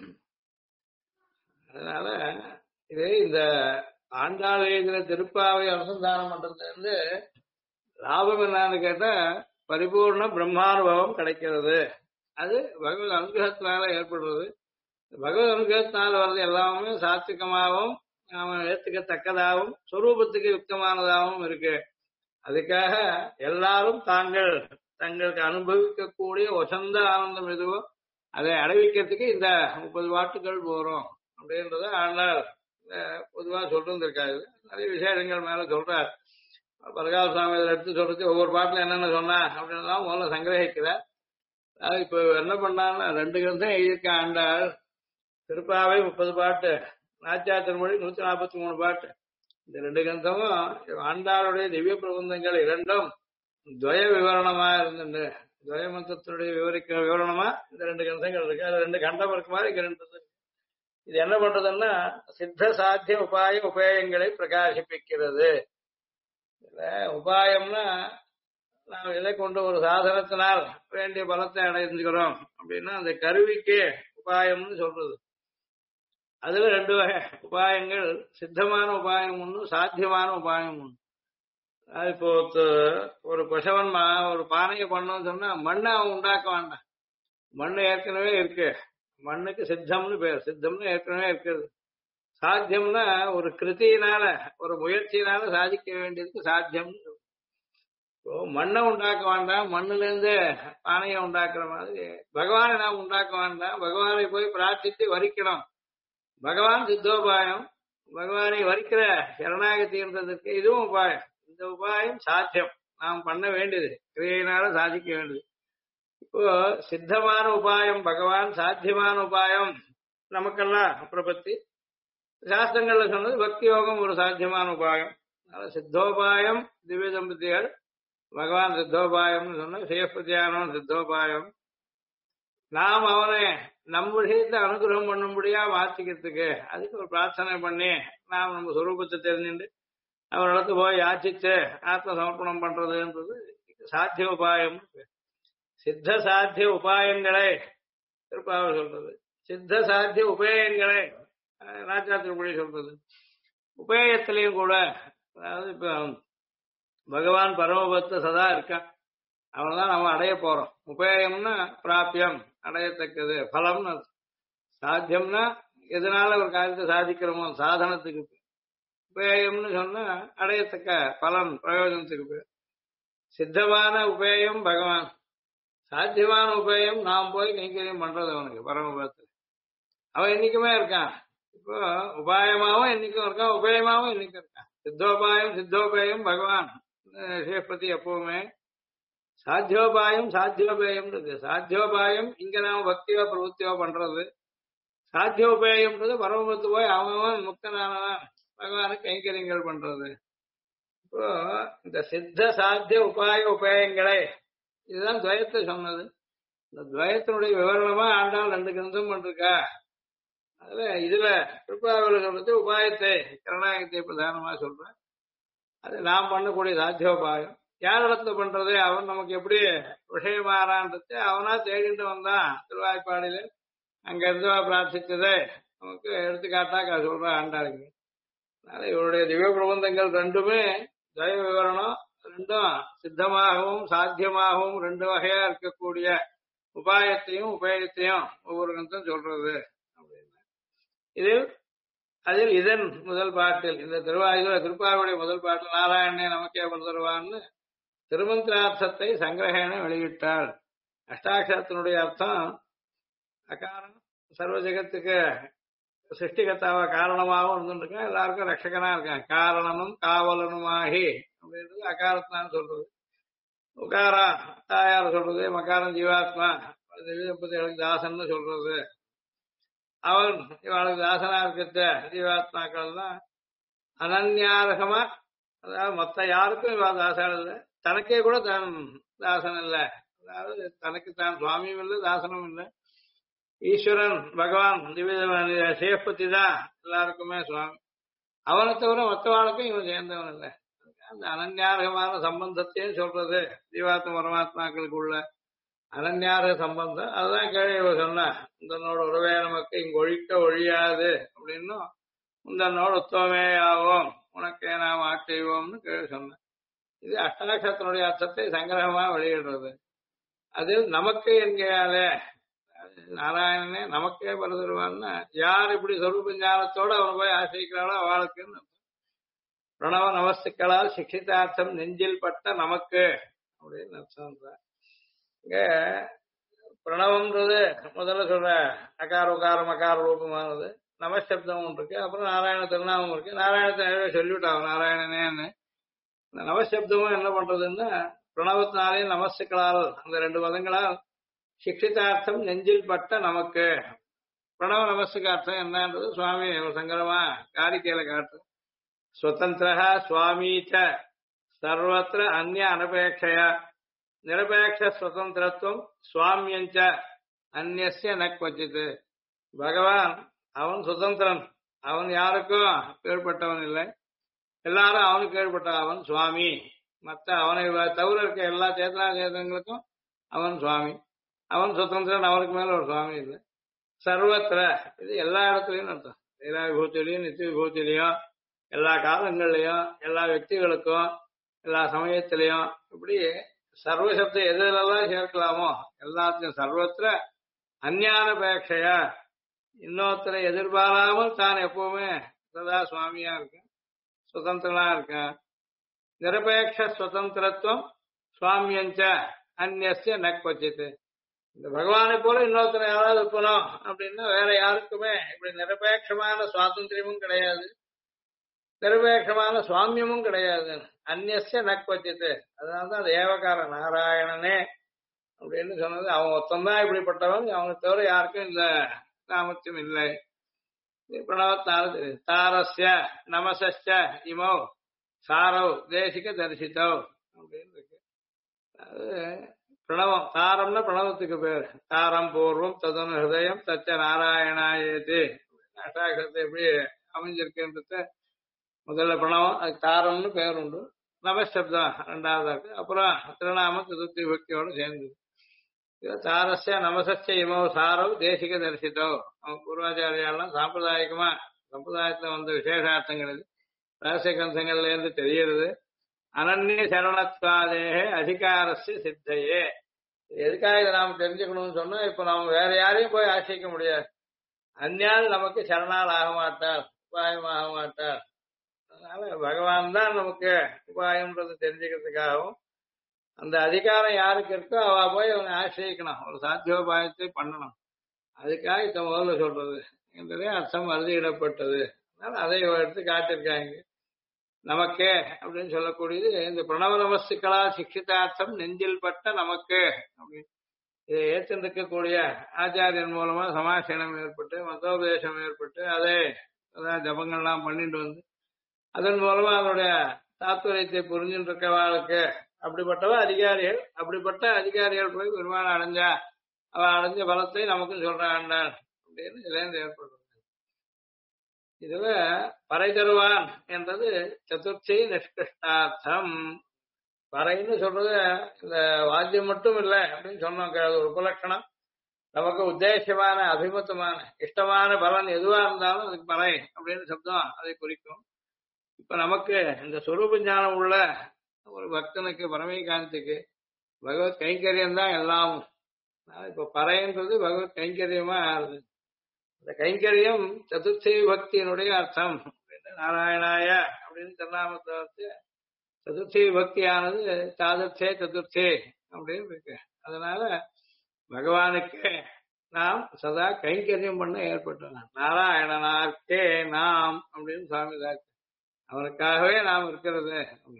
அதனால இது இந்த ஆண்டாள் எழுதின திருப்பாவை அனுசந்தானம் பண்றதுல இருந்து லாபம் என்னன்னு கேட்டா பரிபூர்ண பிரம்மானுபவம் கிடைக்கிறது. அது பகவத் அனுகிரகத்தினால ஏற்படுறது. பகவத் அனுகிரகத்தினால வர்றது எல்லாமே சாத்விகமாகவும் நாம ஏத்துக்கத்தக்கதாகவும் சொரூபத்துக்கு யுக்தமானதாகவும் இருக்கு. அதுக்காக எல்லாரும் தங்களுக்கு அனுபவிக்கக்கூடிய வசந்த ஆனந்தம் எதுவோ அதை அடைவிக்கிறதுக்கு இந்த 30 பாட்டுகள் போறோம் அப்படின்றத ஆண்டாள் பொதுவா சொல்லிருந்திருக்காரு. நிறைய விசேஷங்கள் மேல சொல்றார். பரகால சுவாமி இதில் எடுத்து சொல்றது ஒவ்வொரு பாட்டுல என்னென்ன சொன்னா அப்படின்னு தான் முதல்ல சங்கிரகிக்கிறார். இப்ப என்ன பண்ணான்னு 2 கிரந்தம் எழுதியிருக்க ஆண்டாள். திருப்பாவை 30 பாட்டு, நாச்சியார் திருமொழி 143 பாட்டு. இந்த 2 கிரந்தமும் ஆண்டாளுடைய திவ்ய பிரபந்தங்கள் இரண்டும் துவய விவரணமா இருந்துட்டு துவய மந்திரத்தினுடைய விவரணமா இந்த 2 கிரந்தங்கள் இருக்கு. அது 2 கண்டம் இருக்கு மாதிரி இங்க 2 இது என்ன பண்றதுன்னா சித்த சாத்திய உபாய உபேயங்களை பிரகாசிப்பிக்கிறது. உபாயம்னா நாம் இதை கொண்டு ஒரு சாதனத்தினால் வேண்டிய பலத்தை அடைஞ்சுக்கிறோம் அப்படின்னா அந்த கருவிக்கு உபாயம்னு சொல்றது. அதுல 2 வகை உபாயங்கள், சித்தமான உபாயம் ஒண்ணு, சாத்தியமான உபாயம் ஒண்ணு. இப்போ ஒரு கொசவன் ஒரு பானையை பண்ணோம்னு சொன்னா மண்ணை அவன் உண்டாக்க வேண்டாம். மண்ணு ஏற்கனவே இருக்கு. மண்ணுக்கு சித்தம்னு பேர். சித்தம்னு ஏற்கனவே இருக்கிறது. சாத்தியம்னா ஒரு கிருத்தியினால ஒரு முயற்சியினால சாதிக்க வேண்டியதுக்கு சாத்தியம்னு. மண்ணை உண்டாக்க வேண்டாம், மண்ணுல இருந்து பானையை உண்டாக்குற மாதிரி பகவானை நாம் உண்டாக்க வேண்டாம். பகவானை போய் பிரார்த்தித்து வரிக்கணும். பகவான் சித்தோபாயம். பகவானை வரிக்கிற சரணாகதின்றதுக்கு இதுவும் உபாயம். இந்த உபாயம் சாத்தியம், நாம் பண்ண வேண்டியது, கிரியையினால சாதிக்க வேண்டியது. இப்போ சித்தமான உபாயம் பகவான், சாத்தியமான உபாயம் நமக்கெல்லாம் பிரபத்தி. சாஸ்திரங்கள்ல சொன்னது பக்தி யோகம் ஒரு சாத்தியமான உபாயம். சித்தோபாயம் திவ்ய தம்பதிகள், பகவான் சித்தோபாயம்னு சொன்ன சேஃபத்தியானம் சித்தோபாயம். நாம் அவனை நம் விஷயத்தை அனுகிரகம் பண்ணும்படியா மாத்திக்கிறதுக்கு அதுக்கு ஒரு பிரார்த்தனை பண்ணி நாம் நம்ம சுரூபத்தை தெரிஞ்சுட்டு அவரிடத்து போய் யாச்சிச்சு ஆத்ம சமர்ப்பணம் பண்றதுன்றது சாத்திய உபாயம். சித்த சாத்திய உபாயங்களை திருப்பாவை சொல்றது. சித்த சாத்திய உபேயங்களை நாச்சாத்திரப்படி சொல்றது. உபேயத்திலையும் கூட அதாவது இப்ப பகவான் பரமபக்த சதா இருக்கான், அவன்தான் நம்ம அடைய போறோம். உபேயம்னா பிராபியம், அடையத்தக்கது, பலம்னு. சாத்தியம்னா எதனால ஒரு காரியத்தை சாதிக்கிறோமோ சாதனத்துக்கு. உபேயம்னு சொன்னா அடையத்தக்க பலன், பிரயோஜனத்துக்கு. சித்தமான உபேயம் பகவான், சாத்தியமான உபேயம் நாம் போய் கைங்கரியம் பண்றது அவனுக்கு பரமபக்தர். அவன் என்னைக்குமே இருக்கான். இப்போ உபாயமாவும் என்னைக்கும் இருக்கான், உபயமாவும் என்னைக்கும் இருக்கான். சித்தோபாயம் சித்தோபேயம் பகவான் சேஃபதி எப்பவுமே. சாத்தியோபாயம் சாத்தியோபேயம் இருக்கு. சாத்தியோபாயம் இங்க நாம பக்தியோ பிரவృத்தியோ பண்றது. சாத்தியோபேயம்ன்றது பரமபத்து போய் அவன் முக்தனானவன் பகவானுக்கு கைங்கரியங்கள் பண்றது. இப்போ இந்த சித்த சாத்திய உபாய உபேயங்களை இதுதான் துவயத்தை சொன்னது. இந்த துவயத்தினுடைய விவரணமா ஆண்டாள் 2 கிரந்தம் பண்றா. அதுல இதுல திருப்பாவூர் சொல்றது உபாயத்தை கருணாகத்தை பிரதானமா சொல்றேன். அது நாம் பண்ணக்கூடிய சாத்தியோபாயம். யாரிடத்துல பண்றது, அவன் நமக்கு எப்படி விஷயமாறான்றது அவனா தேடிட்டு வந்தான் திருவாய்ப்பாடியில. அங்க இருந்து பிரார்த்தித்ததை நமக்கு எடுத்துக்காட்டாக்க சொல்றான் ஆண்டாளுக்கு. அதனால இவருடைய திவ்ய பிரபந்தங்கள் ரெண்டுமே தய விவரணம், ரெண்டும் சித்தமாகவும் சாத்தியமாகவும் ரெண்டு வகையா இருக்கக்கூடிய உபாயத்தையும் உபயோகத்தையும் ஒவ்வொரு கருத்தும் சொல்றது அப்படின்னு. இதில் அதில் இதன் முதல் பாட்டில் இந்த திருப்பாவுடைய முதல் பாட்டில் நாராயணனே நமக்கே தருவான்னு திருமந்திரார்த்தத்தை சங்கிரகேன வெளியிட்டாள். அஷ்டாட்சரத்தினுடைய அர்த்தம் அகாரணம் சர்வ ஜெகத்துக்கு சிருஷ்டிகர்த்தாவா காரணமாகவும் இருந்துருக்கான், எல்லாருக்கும் ரட்சகனா இருக்கான். காரணனும் காவலனுமாகி அப்படின்றது அகாரத்தான் சொல்றது. உகாரா தாயார் சொல்றது, மகாரம் ஜீவாத்மா தம்பதிகளுக்கு தாசன்னு சொல்றது. அவன் இவளுக்கு தாசனா இருக்கிற ஜீவாத்மாக்கள் தான் அனன்யாரகமா, அதாவது மொத்த யாருக்கும் இவ தாசன் இல்லை, தனக்கே கூட தான் தாசன் இல்லை. அதாவது தனக்கு தான் சுவாமியும் இல்லை தாசனும் இல்லை. ஈஸ்வரன் பகவான் சேஃபத்தி தான் எல்லாருக்குமே சுவாமி. அவனை தவிர மற்றவாளுக்கும் இவன் சேர்ந்தவன் இல்லை. அந்த அனன்யாரகமான சம்பந்தத்தையும் சொல்றது ஜீவாத்மா பரமாத்மாக்களுக்குள்ள அனன்யாரக சம்பந்தம். அதுதான் கேள்வி சொன்ன முந்தனோட உறவே நமக்கு இங்கு ஒழிக்க ஒழியாது அப்படின்னும் முந்தனோட உத்தவமே ஆவோம் உனக்கே நாம் ஆட்செய்வோம்னு கேள்வி சொன்னேன். இது அஷ்டாட்சரத்தினுடைய அர்த்தத்தை சங்கிரகமா வெளியிடுறது. அது நமக்கு என்கையாலே நாராயணனே நமக்கே பரதருவான்னா யார் இப்படி சொரூப ஞானத்தோட அவன் போய் ஆசிரிக்கிறாளோ அவளுக்குன்னு. பிரணவ நமஸ்துக்களால் சிக்ஷிதார்த்தம் நெஞ்சில் பட்ட நமக்கு அப்படின்னு அர்த்தம். இங்க பிரணவம்ன்றது முதல்ல சொல்ற அகார உகாரம் அகார ரூபமானது. நமசப்தம் ஒன்று இருக்கு, அப்புறம் நாராயண திருநாமம் இருக்கு. நாராயணத்தை சொல்லிவிட்டாங்க நாராயணனேன்னு. இந்த நவசப்தமும் என்ன பண்றதுன்னா பிரணவத்தினாலேயும் நமசுக்களால் அந்த ரெண்டு பதங்களால் சிக்ஷிதார்த்தம் நெஞ்சில் பட்ட நமக்கு. பிரணவ நமசுக்கார்த்தம் என்னன்றது சுவாமி சங்கரமா காரிக்கையில காட்டு. ஸ்வதந்திரா சுவாமீச்ச சர்வத்திர அந்நிய அனபேட்சையா நிரபேட்ச சுதந்திரத்துவம் சுவாமியஞ்ச அந்நிய ந கொச்சித்து. பகவான் அவன் சுதந்திரன், அவன் யாருக்கும் கீழ்பட்டவன் இல்லை, எல்லாரும் அவனுக்கு கீழ்பட்ட அவன் சுவாமி. மற்ற அவனை தவிர இருக்க எல்லா சேத்தனா சேதங்களுக்கும் அவன் சுவாமி. அவன் சுதந்திரன், அவனுக்கு மேல ஒரு சுவாமி இல்லை. சர்வத்திர இது எல்லா இடத்துலயும் அர்த்தம். எல்லா விபூத்திலையும் நித்திய விபூத்திலையும் எல்லா காலங்கள்லயும் எல்லா వ్యక్తిகளுக்கும் எல்லா சமயத்திலையும் இப்படி சர்வசப்தம் எதெல்லாம் சேர்க்கலாமோ எல்லாத்தையும் சர்வத்திர அந்நியானபேட்சையா இன்னொருத்தரை எதிர்பாராமல் தான் எப்பவுமே சதா சுவாமியா இருக்கேன், சுதந்திரனா இருக்கேன். நிரபேட்ச சுதந்திரத்துவம் சுவாமியஞ்ச அந்நிய ந கொச்சித்து. இந்த பகவானை போல இன்னொருத்தரை யாராவது இருக்கணும் அப்படின்னா வேற யாருக்குமே இப்படி நிரபேட்சமான சுவாதந்திரமும் கிடையாது, நிரபேட்சமான சுவாமியமும் கிடையாது. அந்நிய ந கொச்சித்து. அதனாலதான் அது ஏவகார நாராயணனே அப்படின்னு சொன்னது. அவன் ஒத்தந்தான் இப்படிப்பட்டவன், அவனை தவிர யாருக்கும் இந்த சாமர்த்தியம் இல்லை. பிரணவத்தால் தாரஸ்ய நமசஸ்ய இமோ சாரவ் தேசிக தரிசித்தோ அப்படின்னு இருக்கு. அது பிரணவம் தாரம்னா பிரணவத்துக்கு பேர். தாரம் பூர்வம் ததனு ஹிருதயம் தச்ச நாராயணாயேதி. அஷ்டாட்சரத்தை எப்படி அமைஞ்சிருக்குன்றத முதல்ல பிரணவம், அதுக்கு தாரம்னு பேர் உண்டு. நமசப்தம் ரெண்டாவதா இருக்கு. அப்புறம் திருநாம சதுர்த்தி பக்தியோட சேர்ந்து தாரஸ்ய நமசஸ்ய இமோ சாரவ் தேசிக தரிசித்தோ. அவன் பூர்வாச்சாரியாலாம் சாம்பிரதாயிகமா சம்பிரதாயத்துல வந்த விசேஷார்த்தங்கள் இது ரகசிய கிரந்தங்கள்ல இருந்து தெரிகிறது. அனன்ய சரணத்வாதேகே அதிகாரஸ்ய சித்தையே. எதுக்காக இதை நாம தெரிஞ்சுக்கணும்னு சொன்னா, இப்ப நாம வேற யாரையும் போய் ஆசிரிக்க முடியாது. அந்நாள் நமக்கு சரணால் ஆக மாட்டார், உபாயம் ஆக மாட்டார். அதனால பகவான் தான் நமக்கு உபாயம்ன்றது தெரிஞ்சுக்கிறதுக்காகவும் அந்த அதிகாரம் யாருக்கு இருக்கோ அவ போய் அவனை ஆசிரியக்கணும், ஒரு சாத்தியோபாயத்தை பண்ணணும். அதுக்காக இத்த முதல்ல சொல்றது என்றதே அர்த்தம் அறுதியிடப்பட்டது. அதனால அதை எடுத்து காட்டிருக்காங்க. நமக்கே அப்படின்னு சொல்லக்கூடியது இந்த பிரணவ நமஸ்துக்களா சிக்ஷிதார்த்தம் நெஞ்சில் பட்ட நமக்கு அப்படின்னு இதை ஏற்றிருக்கக்கூடிய ஆச்சாரியன் மூலமா சமாசனம் ஏற்பட்டு மதோபதேசம் ஏற்பட்டு அதே ஜபங்கள்லாம் பண்ணிட்டு வந்து அதன் மூலமா அதனுடைய தாத்பரியத்தை புரிஞ்சுட்டு இருக்கவாளுக்கு அப்படிப்பட்டவ அதிகாரிகள். அப்படிப்பட்ட அதிகாரிகள் போய் பெருமாள் அடைஞ்சா அவ அடைஞ்ச பலத்தை நமக்கும் சொல்றாண்டாள் அப்படின்னு இதுல இருந்து ஏற்படுறது. இதுல பறை தருவான் என்றது சதுர்த்தி நிஷ்கிருஷ்டார்த்தம். பறைன்னு சொல்றது இந்த வாத்தியம் மட்டும் இல்லை அப்படின்னு சொன்னோம். அது ஒரு உபலட்சணம். நமக்கு உத்தேசமான அபிமத்தமான இஷ்டமான பலன் எதுவா இருந்தாலும் அதுக்கு பறை அப்படின்னு சப்தம் அதை குறிக்கும். இப்ப நமக்கு இந்த சொரூப ஞானம் உள்ள ஒரு பக்தனுக்கு பரமேகாந்தத்துக்கு பகவத் கைங்கரியம் தான் எல்லாம். இப்ப பறைன்றது பகவத் கைங்கரியமா ஆறுது. இந்த கைங்கரியம் சதுர்த்தி பக்தியினுடைய அர்த்தம். நாராயணாய அப்படின்னு திருநாமத்தை வந்து சதுர்த்தி பக்தியானது சாதுர்த்தே சதுர்த்தி அப்படின்னு இருக்கு. அதனால பகவானுக்கு நாம் சதா கைங்கரியம் பண்ண ஏற்பட்டோம். நாராயணனார்க்கே நாம் அப்படின்னு சுவாமி தாக்கு. அவனுக்காகவே நாம் இருக்கிறது.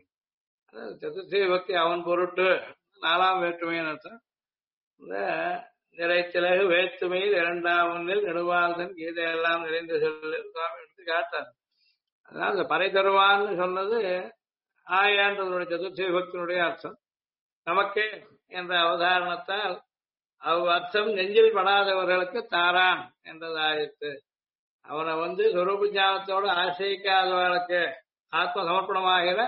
சதுர்த்தி பக்தி அவன் பொருட்டு நாலாம் வேற்றுமைன்னு அர்த்தம். இந்த நிறைத்திலகு வேற்றுமையில் இரண்டாம் ஒன்றில் நெடுவாழ்தன் கீதையெல்லாம் நிறைந்த சொல்லு சுவாமி எடுத்து காட்டார். அதனால இந்த பறை தருவான்னு சொன்னது ஆயான்றதனுடைய சதுர்த்தி பக்தியினுடைய அர்த்தம். நமக்கே என்ற அவதாரணத்தால் அவ் அர்த்தம் நெஞ்சில் படாதவர்களுக்கு தாரான் என்றதாயிற்று. அவனை வந்து சொரூப ஞானத்தோடு ஆசிரிக்காதவர்களுக்கு ஆத்ம சமர்ப்பணமாகிற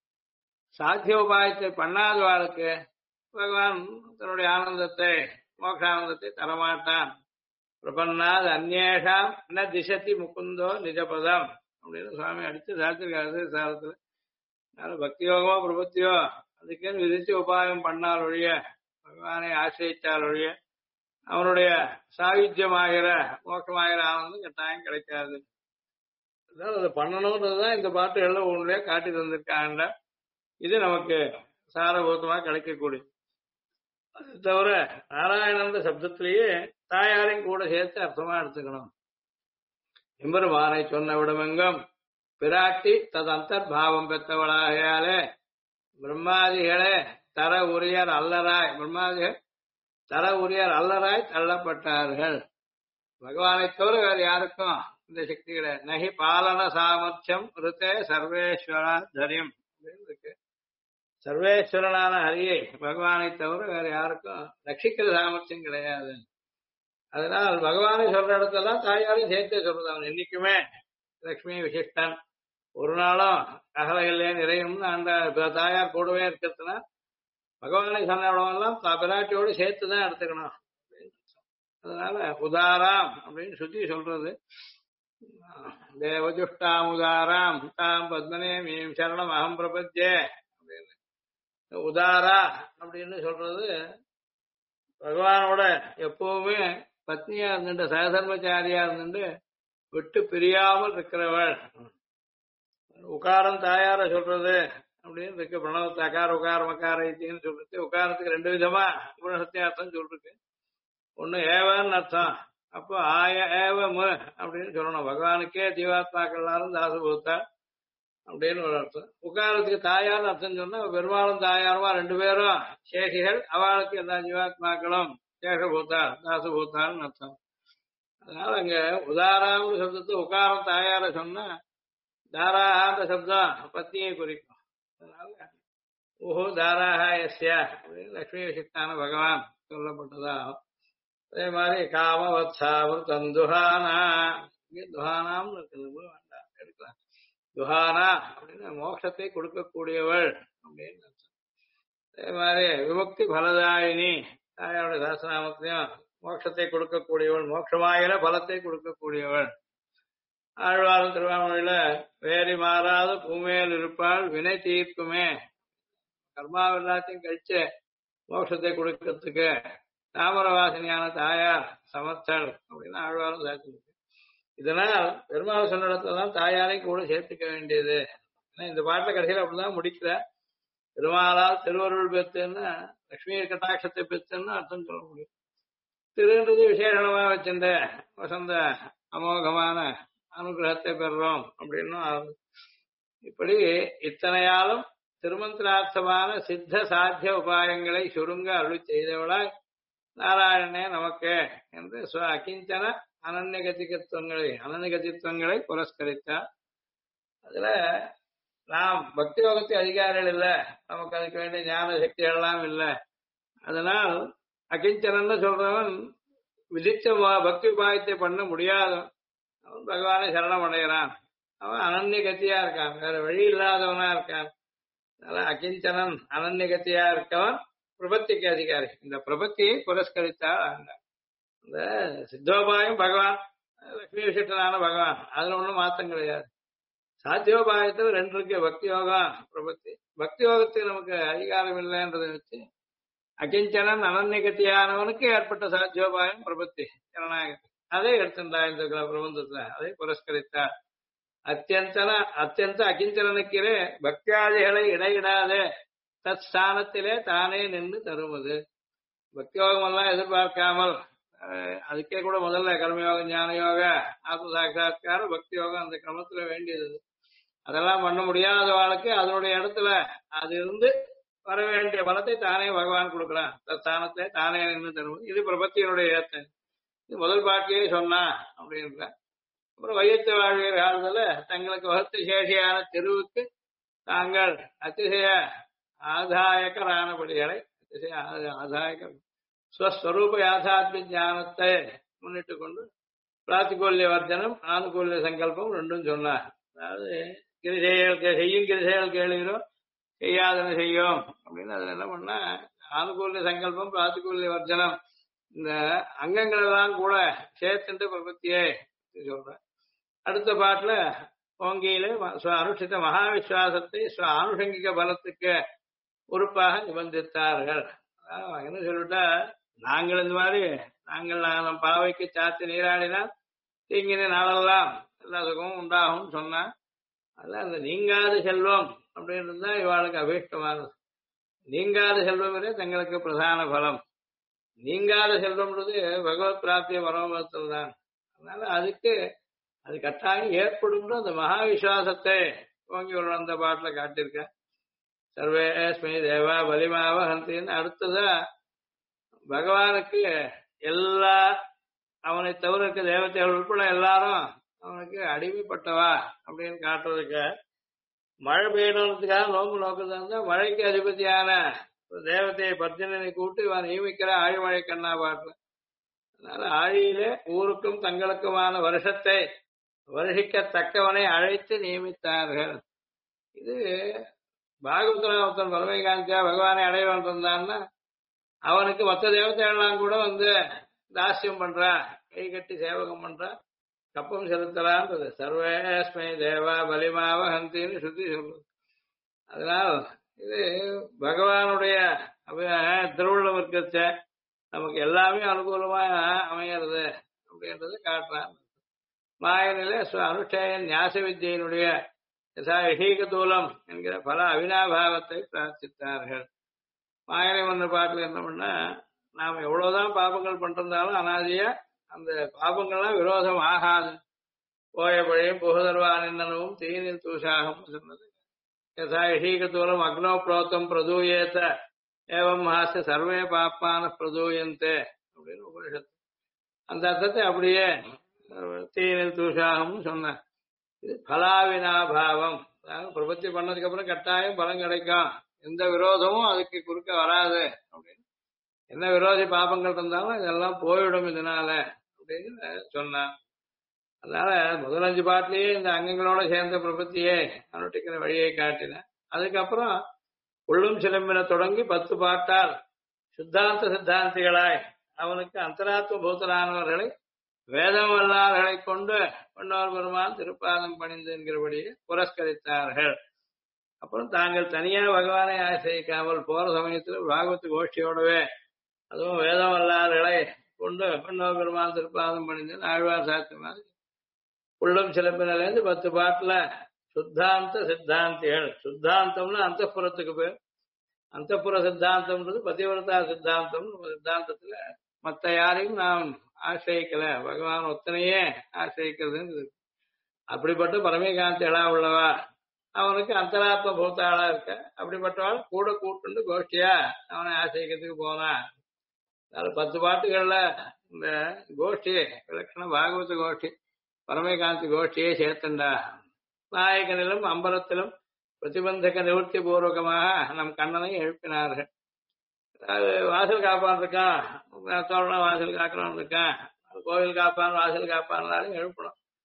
சாத்திய உபாயத்தை பண்ணாதவர்களுக்கு பகவான் தன்னுடைய ஆனந்தத்தை மோட்சானந்தத்தை தரமாட்டான். பிரபன்னாத் அந்நேஷாம் ந திசதி முகுந்தோ நிஜபதம் அப்படின்னு சுவாமி அடித்து சாத்திருக்காரு சாரத்துல. பக்தி யோகமோ பிரபத்தியோ அதுக்குன்னு விதிச்சு உபாயம் பண்ணால் ஒழிய பகவானை ஆசிரியித்தால் ஒழிய அவனுடைய சாயுத்தியமாகிற மோட்சமாகிற ஆனந்தம் கட்டாயம் கிடைக்காது. அதனால அதை பண்ணணும்ன்றதுதான் இந்த பாட்டு எல்லாம் ஒன்றையா காட்டி தந்திருக்காங்க. இது நமக்கு சாரபூத்தமா கிடைக்கக்கூடிய. அது தவிர நாராயணந்த சப்தத்திலேயே தாயாரையும் கூட சேர்த்து அர்த்தமா எடுத்துக்கணும். எம்பெருமானை சொன்ன விடமெங்கும் பிராட்டி தது அந்தர்பாவம் பெற்றவளாகையாலே பிரம்மாதிகளே தர உரியர் அல்லராய் பிரம்மாதிகள் தர உரியர் அல்லராய் தள்ளப்பட்டார்கள். பகவானை தவிர வேறு யாருக்கும் இந்த சக்தி கிடையாது. நகி பாலன சாமர்த்தியம் ருத்தே சர்வேஸ்வரா தரியம் இருக்கு. சர்வேஸ்வரனான ஹரியை பகவானை தவிர வேற யாருக்கும் ரட்சிக்கிற சாமர்த்தியம் கிடையாது. அதனால் பகவானை சொல்ற இடத்தெல்லாம் தாயாரையும் சேர்த்தே சொல்றது. அவன் என்னைக்குமே லட்சுமி விசிஷ்டன் ஒரு நாளும் அகலையிலே நிறையும்னு அந்த தாயார் கூடவே இருக்கிறதுனா பகவானை சொன்ன இடமெல்லாம் பிராட்டியோடு சேர்த்துதான் எடுத்துக்கணும். அதனால உதாராம் அப்படின்னு சுத்தி சொல்றது. தேவஜுஷ்டாம் உதாராம் தாம் பத்மனே மீம் சரணம் அகம் பிரபத்யே அப்படின்னு உதாரா அப்படின்னு சொல்றது பகவானோட எப்பவுமே பத்னியா இருந்துட்டு சகதர்மச்சாரியா இருந்துட்டு விட்டு பிரியாமல் இருக்கிறவள். உகாரம் தாயார சொல்றது அப்படின்னு இருக்கு. பிரணவத்தை அகார உகாரம் அகாரத்தின்னு சொல்றது. உகாரத்துக்கு ரெண்டு விதமா சத்தியார்த்தம் சொல்றது. ஒண்ணு ஏவன்னு அர்த்தம். அப்போ ஆய ஏவமு அப்படின்னு சொல்லணும். பகவானுக்கே ஜீவாத்மாக்கள் எல்லாரும் தாசபூத்தா அப்படின்னு ஒரு அர்த்தம். உகாரத்துக்கு தாயார்னு அர்த்தம் சொன்னா பெருமாளும் தாயாருமா ரெண்டு பேரும் சேஷிகள். அவளுக்கு எல்லா ஜீவாத்மாக்களும் சேஷபூத்தா தாசபூத்தான்னு அர்த்தம். அதனால அங்க உதாரான்னு சப்தத்தை உகாரம் தாயார சொன்னா தாராஹான்ற சப்தம் பத்னியை குறிக்கும். அதனால ஓஹோ தாராஹா எஸ்யா அப்படின்னு லட்சுமி விசிஷ்டான பகவான் சொல்லப்பட்டதா. அதே மாதிரி காமவத்சாவிருத்தம் துஹானா துஹானாம் வேண்டாம் எடுக்கலாம். துஹானா அப்படின்னு மோட்சத்தை கொடுக்கக்கூடியவள் அப்படின்னு அர்த்தம். அதே மாதிரி விமுக்தி பலதாயினி தாயாருடைய சாஸ்திரநாமத்தையும் மோட்சத்தை கொடுக்கக்கூடியவள் மோட்சமாகிற பலத்தை கொடுக்கக்கூடியவள். ஆழ்வாரும் திருவாமொழியில வேறி மாறாத பூமேல் இருப்பாள் வினை தீர்க்குமே. கர்மா எல்லாத்தையும் கழிச்சு மோட்சத்தை கொடுக்கறதுக்கு தாமரவாசினியான தாயார் சமர்த்தல் அப்படின்னு ஆழ்வாரும் சாட்சி. இதனால் பெருமாள் சொன்ன இடத்துலதான் தாயாரை கூட சேர்த்துக்க வேண்டியது. இந்த பாட்டுல கடைசியில் அப்படிதான் முடிக்கிற. பெருமாளால் திருவருள் பெற்றுன்னா லட்சுமி கட்டாட்சத்தை பெற்றுன்னு அர்த்தம் சொல்ல முடியும். திருன்றது விசேஷமா வச்சிருந்த வசந்த அமோகமான அனுகிரகத்தை பெறுறோம் அப்படின்னும். இப்படி இத்தனையாலும் திருமந்திரார்த்தமான சித்த சாத்திய உபாயங்களை சுருங்க அருளி செய்தவளாய் நாராயணனே நமக்கு என்று அகிஞ்சன அனன்யகதித்துவங்களை புரஸ்கரித்தார். அதுல நாம் பக்தி யோகத்தை அதிகாரிகள் இல்லை, நமக்கு அதுக்கு வேண்டிய ஞான சக்திகள் எல்லாம் இல்லை. அதனால் அகிஞ்சனன்னு சொல்றவன் விதிச்ச பக்தி உபாயத்தை பண்ண முடியாத அவன் பகவானை சரணம் அடைகிறான். அவன் அனன்ய கத்தியா இருக்கான், வேற வழி இல்லாதவனா இருக்கான். அதனால அகிஞ்சனன் அனன்ய கத்தியா இருக்கவன் பிரபத்திக்கு அதிகாரி. இந்த பிரபத்தியை புரஸ்கரித்தாள் அங்க. இந்த சித்தோபாயம் பகவான், லட்சுமி விசிட்டனான பகவான், அதுல ஒண்ணும் மாத்தம் கிடையாது. சாத்தியோபாயத்துல ரெண்டு இருக்கு, பக்தி யோகம் பிரபத்தி. பக்தி யோகத்துக்கு நமக்கு அதிகாரம் இல்லைன்றதை வச்சு அகிஞ்சனன் அனன்யகத்தியானவனுக்கு ஏற்பட்ட சாத்தியோபாயம் பிரபத்தி ஜனநாயகத்தை அதை எடுத்துட்டா இந்த பிரபந்தத்துல, அதை புரஸ்கரித்தார். அத்தியந்த அகிஞ்சனனுக்கிறே பக்தியாதிகளை இடையிடாதே தத் ஸ்தானத்திலே தானே நின்று தருவது. பக்தியோகம் எல்லாம் எதிர்பார்க்காமல், அதுக்கே கூட முதல்ல கர்மயோகம், ஞான யோக, ஆத்ம சாட்சா்கார, பக்தி யோகம் அந்த கிரமத்துல வேண்டியது. அதெல்லாம் பண்ண முடியாத வாழ்க்கை அதனுடைய இடத்துல அது இருந்து வர வேண்டிய பலத்தை தானே பகவான் கொடுக்கிறான். ஸ்தானத்தை தானே நின்று தருவது. இது பிரபத்தியினுடைய ஏத்தம். இது முதல் பாட்டிலே சொன்னா அப்படின்ற. அப்புறம் வையத்து வாழ்வியர் காலத்துல தங்களுக்கு வகுத்து சேஷியான தெருவுக்கு தாங்கள் அதிசய ஆதாயகரானபடிகளை, அதிசய ஆதாயக ஸ்வஸ்வரூப யாதாத்ம ஞானத்தை முன்னிட்டு கொண்டு பிராத்திகூல்ய வர்ஜனம், ஆனுகூல்ய சங்கல்பம் ரெண்டும் சொன்னார். அதாவது செய்யும் கிரிசெயல் கேளுகிறோம், செய்யாதன செய்யும் அப்படின்னு அதுல என்ன பண்ணா ஆனுகூல்ய சங்கல்பம், பிராத்திகூல்ய வர்ஜனம் இந்த அங்கங்கள் எல்லாம் கூட சேர்த்துட்டு பிரபத்தியே சொல்றேன். அடுத்த பாட்டுல ஓங்கியில அனுஷ்டித்த மகா விஸ்வாசத்தை ஆனுஷங்கிக பலத்துக்கு உறுப்பாக நிபந்தித்தார்கள். என்ன சொல்லிட்டா, நாங்கள் இந்த மாதிரி நாங்கள் பாவைக்கு சாத்தி நீராடினால் தீங்கின நாளெல்லாம் எல்லா சுகமும் உண்டாகும் சொன்னா, அதான் அந்த நீங்காத செல்வம் அப்படின்றது தான் இவாளுக்கு அபீஷ்டமானது. நீங்காத செல்வமே தங்களுக்கு பிரதான பலம். நீங்காத செல்வம்ன்றது பகவத் பிராப்திய மனோபலத்தில் தான். அதனால அதுக்கு அது கட்டாயம் ஏற்படும் அந்த மகா விசுவாசத்தை ஓங்கி உள்ள அந்த பாட்டுல காட்டியிருக்க. சர்வேஸ்மை தேவா பலிமாவ ஹந்தின்னு அடுத்ததா பகவானுக்கு எல்லா அவனை தவிர இருக்க தேவதைகள் உட்பட எல்லாரும் அவனுக்கு அடிமைப்பட்டவா அப்படின்னு காட்டுறதுக்கு, மழை பெய்யணுன்றதுக்காக நோம்பு நோக்கிறதா இருந்தா மழைக்கு அதிபதியான தேவதையை பர்ஜனனை கூட்டு இவன் நியமிக்கிற ஆழிமழை கண்ணா பாட்டு. அதனால ஆழியிலே ஊருக்கும் தங்களுக்குமான வருஷத்தை வருஷிக்கத்தக்கவனை அழைத்து நியமித்தார்கள். இது பாகவதன் ஒருத்தன் பரமகாந்தியா பகவானை அடைய வந்திருந்தான்னா அவனுக்கு மற்ற தேவதைகள்லாம் கூட வந்து தாசியம் பண்றா, கை கட்டி சேவகம் பண்றா, கப்பம் செலுத்தலான்றது. சர்வேஸ்மை தேவா பலிமாவ ஹந்தின்னு சுத்தி சொல்றது. அதனால் இது பகவானுடைய திருவுள்ளம் இருக்கிறச்ச நமக்கு எல்லாமே அனுகூலமா அமையிறது அப்படின்றத காட்டுறான். மாயனிலே அனுஷ்டேயன் ஞாச வித்தியினுடைய தூலம் என்கிற பல அவினாபாவத்தை பிரார்த்தித்தார்கள். மாயனை மன்ன பாட்டுல என்ன பண்ணா, நாம எவ்வளவுதான் பாபங்கள் பண்றதாலும் அனாதியா அந்த பாபங்கள்லாம் விரோதம் ஆகாது. போய பழையும் புகுதர்வானின்னவும் தீனில் தூஷாகம் சொன்னது. யதா இஷீகதூலம் அக்னோ புரோத்தம் பிரதூயேத்த ஏவம் ஹாஸ்ய சர்வே பாப்பான பிரதூயந்தே அப்படின்னு உபனிஷத்து. அந்த அர்த்தத்தை அப்படியே தீனில் தூஷாகம் சொன்ன. இது பலாவினாபாவம். பிரபத்தி பண்ணதுக்கு அப்புறம் கட்டாயம் பலம் கிடைக்கும், எந்த விரோதமும் அதுக்கு குறுக்க வராது அப்படின்னு. என்ன விரோதி பாபங்கள் இருந்தாலும் இதெல்லாம் போயிடும் இதனால அப்படின்னு சொன்னான். அதனால முதல் 5 பாட்டிலேயே இந்த அங்கங்களோட சேர்ந்த பிரபத்தியை அனுஷ்டிக்கிற வழியை காட்டின. அதுக்கப்புறம் உள்ளும் சிலம்பின தொடங்கி 10 பாட்டால் சுத்தாந்த சித்தாந்திகளாய் அவனுக்கு அந்தராத்ம பூத்தரானவர்களை வேதம் வல்லார்களை கொண்டு பொன்னோர் பெருமான் திருப்பாதம் பணிந்து என்கிறபடியே புரஸ்கரித்தார்கள். அப்புறம் தாங்கள் தனியா பகவானை ஆசிரிக்காமல் போற சமயத்துல பாகவத் கோஷ்டியோடவே அதுவும் வேதம் வல்லார்களை கொண்டு பொன்னோர் பெருமான் திருப்பாதம் பணிந்து ஆழ்வார் சாத்தி மாதிரி உள்ளம் சிலம்பினிலேருந்து 10 பாட்டுல சுத்தாந்த சித்தாந்திகள். சுத்தாந்தம்னு அந்தப்புறத்துக்கு பேர். அந்தப்புற சித்தாந்தம்ன்றது பதிவிரதா சித்தாந்தம். சித்தாந்தத்துல மற்ற யாரையும் நாம் ஆசிரியிக்கல, பகவான் ஒத்தனையே ஆசிரியிக்கிறதுன்னு. அப்படிப்பட்ட பரமேகாந்திகளா உள்ளவா அவனுக்கு அந்தராத்ம பூத்தாளா இருக்க. அப்படிப்பட்டவாள் கூட கூட்டு கோஷ்டியா அவனை ஆசிரிக்கிறதுக்கு போனான். அதனால 10 பாட்டுகள்ல இந்த கோஷ்டி விலட்சணம் பாகவத கோஷ்டி பரமேகாந்தி கோஷ்டியை சேர்த்துண்டா. நாயகனிலும் அம்பலத்திலும் பிரதிபந்தக நிவர்த்தி பூர்வகமாக நம் கண்ணனை எழுப்பினார்கள். அதாவது வாசல் காப்பான் இருக்கான், தோழனா வாசல் காக்கணும் இருக்கான், கோவில் காப்பான் வாசல் காப்பான்னாலும் எழுப்பணும்.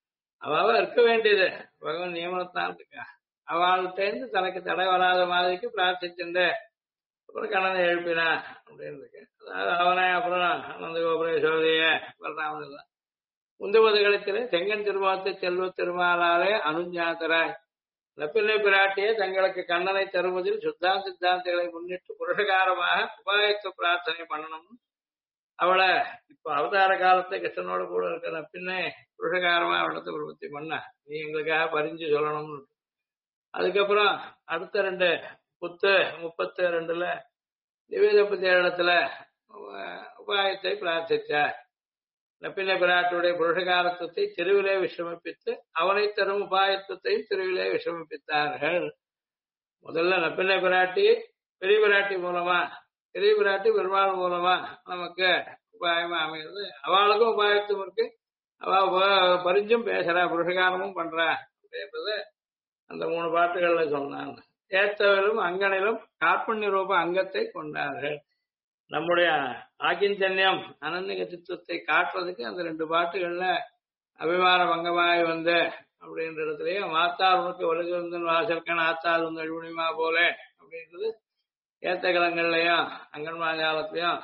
அவ இருக்க வேண்டியது பகவான் நியமனத்தான் இருக்கா. அவள்கிட்ட தனக்கு தடை வராத மாதிரிக்கு பிரார்த்திச்சுண்டு அப்புறம் கண்ணனை எழுப்பினா அப்படின்னு இருக்கு. அதாவது அவனே அப்புறம் அனந்த கோபுரேஸ்வரிய பலராமன் முந்துவது களத்திலே செங்கன் திருமாத்து செல்வ திருமாலாலே அனுஞாத்தராய் நப்பிள்ளை பிராட்டியே தங்களுக்கு கண்ணனை தருவதில் சுத்தாந்த சித்தாந்திகளை முன்னிட்டு புருஷகாரமாக உபாயத்து பிரார்த்தனை பண்ணணும். அவளை இப்ப அவதார காலத்தை கிருஷ்ணனோட கூட இருக்கிற பின்னே புருஷகாரமா அவளத்தை உற்பத்தி பண்ண நீ எங்களுக்காக பறிஞ்சு சொல்லணும்னு. அதுக்கப்புறம் அடுத்த 2 புத்து 32 திவ்யதம்பதி இடத்துல உபாயத்தை பிரார்த்திச்சார். நப்பின பிராட்டுடைய புருஷகாரத்துவத்தை திருவிலே விஷ்ரமிப்பித்து அவனை தரும் உபாயத்துவத்தையும் திருவிலே விஷ்ரமிப்பித்தார்கள். முதல்ல நப்பின பிராட்டி பெரிய பிராட்டி மூலமா, பெரிய பிராட்டி பெருமாள் மூலமா நமக்கு உபாயமா அமைகிறது. அவளுக்கும் உபாயத்துவம் இருக்கு, அவ பரிஞ்சும் பேசுறா, புருஷகாரமும் பண்றா அப்படின்றது அந்த 3 பாட்டுகள்ல சொன்னான். ஏத்தவரும் அங்கனிலும் கார்பண்ய ரூப அங்கத்தை கொண்டார்கள். நம்முடைய ஆக்கிஞ்சன்யம் அனன்ய கத்தித்துவத்தை காட்டுறதுக்கு அந்த 2 பாட்டுகள்ல அபிமான பங்கமாய் வந்த அப்படின்ற இடத்துலயும் மாத்தார் உனக்கு வலுகிருந்தன் வாசற்கன் ஆத்தார் வந்து அழுகுணிமா போல அப்படின்றது ஏத்த கலங்கள்லயும் அங்கன்மாஜாலத்திலையும்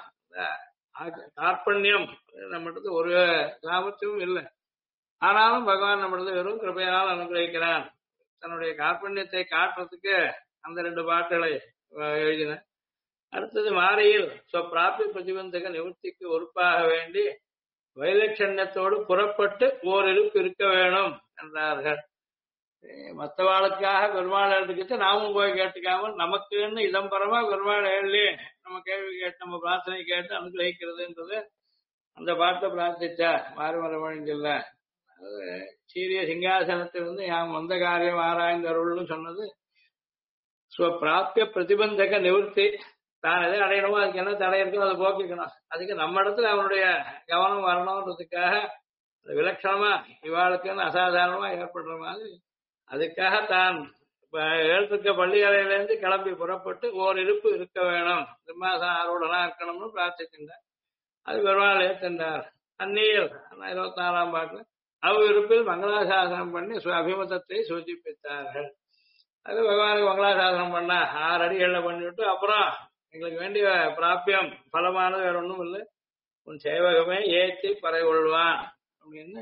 கார்பண்யம் நம்மகிட்ட ஒரு சாமர்த்தியமும் இல்லை. ஆனாலும் பகவான் நம்மளது வெறும் கிருபையால் அனுகிரகிக்கிறான். தன்னுடைய கார்பண்யத்தை காட்டுறதுக்கு அந்த 2 பாட்டுகளை எழுதின. அடுத்தது மாரியில் பிராப்தி பிரதிபந்தக நிவர்த்திக்கு ஒருப்பாக வேண்டி வைலட்சண்யத்தோடு புறப்பட்டு ஓரிருப்பு இருக்க வேணும் என்றார்கள். மற்றவாளுக்காக பெருமாள் எழுதுக்கிட்டு நாமும் போய் கேட்டுக்காமல் நமக்குன்னு இதம்பரமா பெருமாள் எழுதி நம்ம கேள்வி கேட்டு நம்ம பிரார்த்தனை கேட்டு அனுகிரகிக்கிறதுன்றது அந்த பாட்டை பிரார்த்திச்சா மாறுமர வழிஞ்சில்ல. அது சீரிய சிங்காசனத்திலிருந்து யாம் வந்த காரியம் ஆராய்ந்த அருள்னு சொன்னது. பிராப்திய பிரதிபந்தக நிவர்த்தி, தான் எதை அடையணுமோ அதுக்கு என்ன தடை இருக்கோ அதை போக்கிக்கணும். அதுக்கு நம்ம இடத்துல அவனுடைய கவனம் வரணும்ன்றதுக்காக விலட்சணமா இவாளுக்குன்னு அசாதாரணமா ஏற்படுற மாதிரி அதுக்காக தான் எழுத்துக்க பள்ளி அறையிலேருந்து கிளம்பி புறப்பட்டு ஓரிருப்பு இருக்க வேணும், சிம்மாசன ஆரூடனா இருக்கணும்னு பிரார்த்திக்கின்றார். அது பெருமாள் ஏற்கின்றார். அந்நியில் 24ஆம் பாட்டுல அவ்விருப்பில் மங்களாசாசனம் பண்ணி அபிமதத்தை சூச்சிப்பித்தார்கள். அது பகவானுக்கு மங்களாசாசனம் பண்ண 6 அடிகளில் பண்ணிவிட்டு அப்புறம் எங்களுக்கு வேண்டிய பிராபியம் பலமானது வேற ஒன்றும் இல்லை, உன் சேவகமே ஏற்றி பறை கொள்வான் அப்படின்னு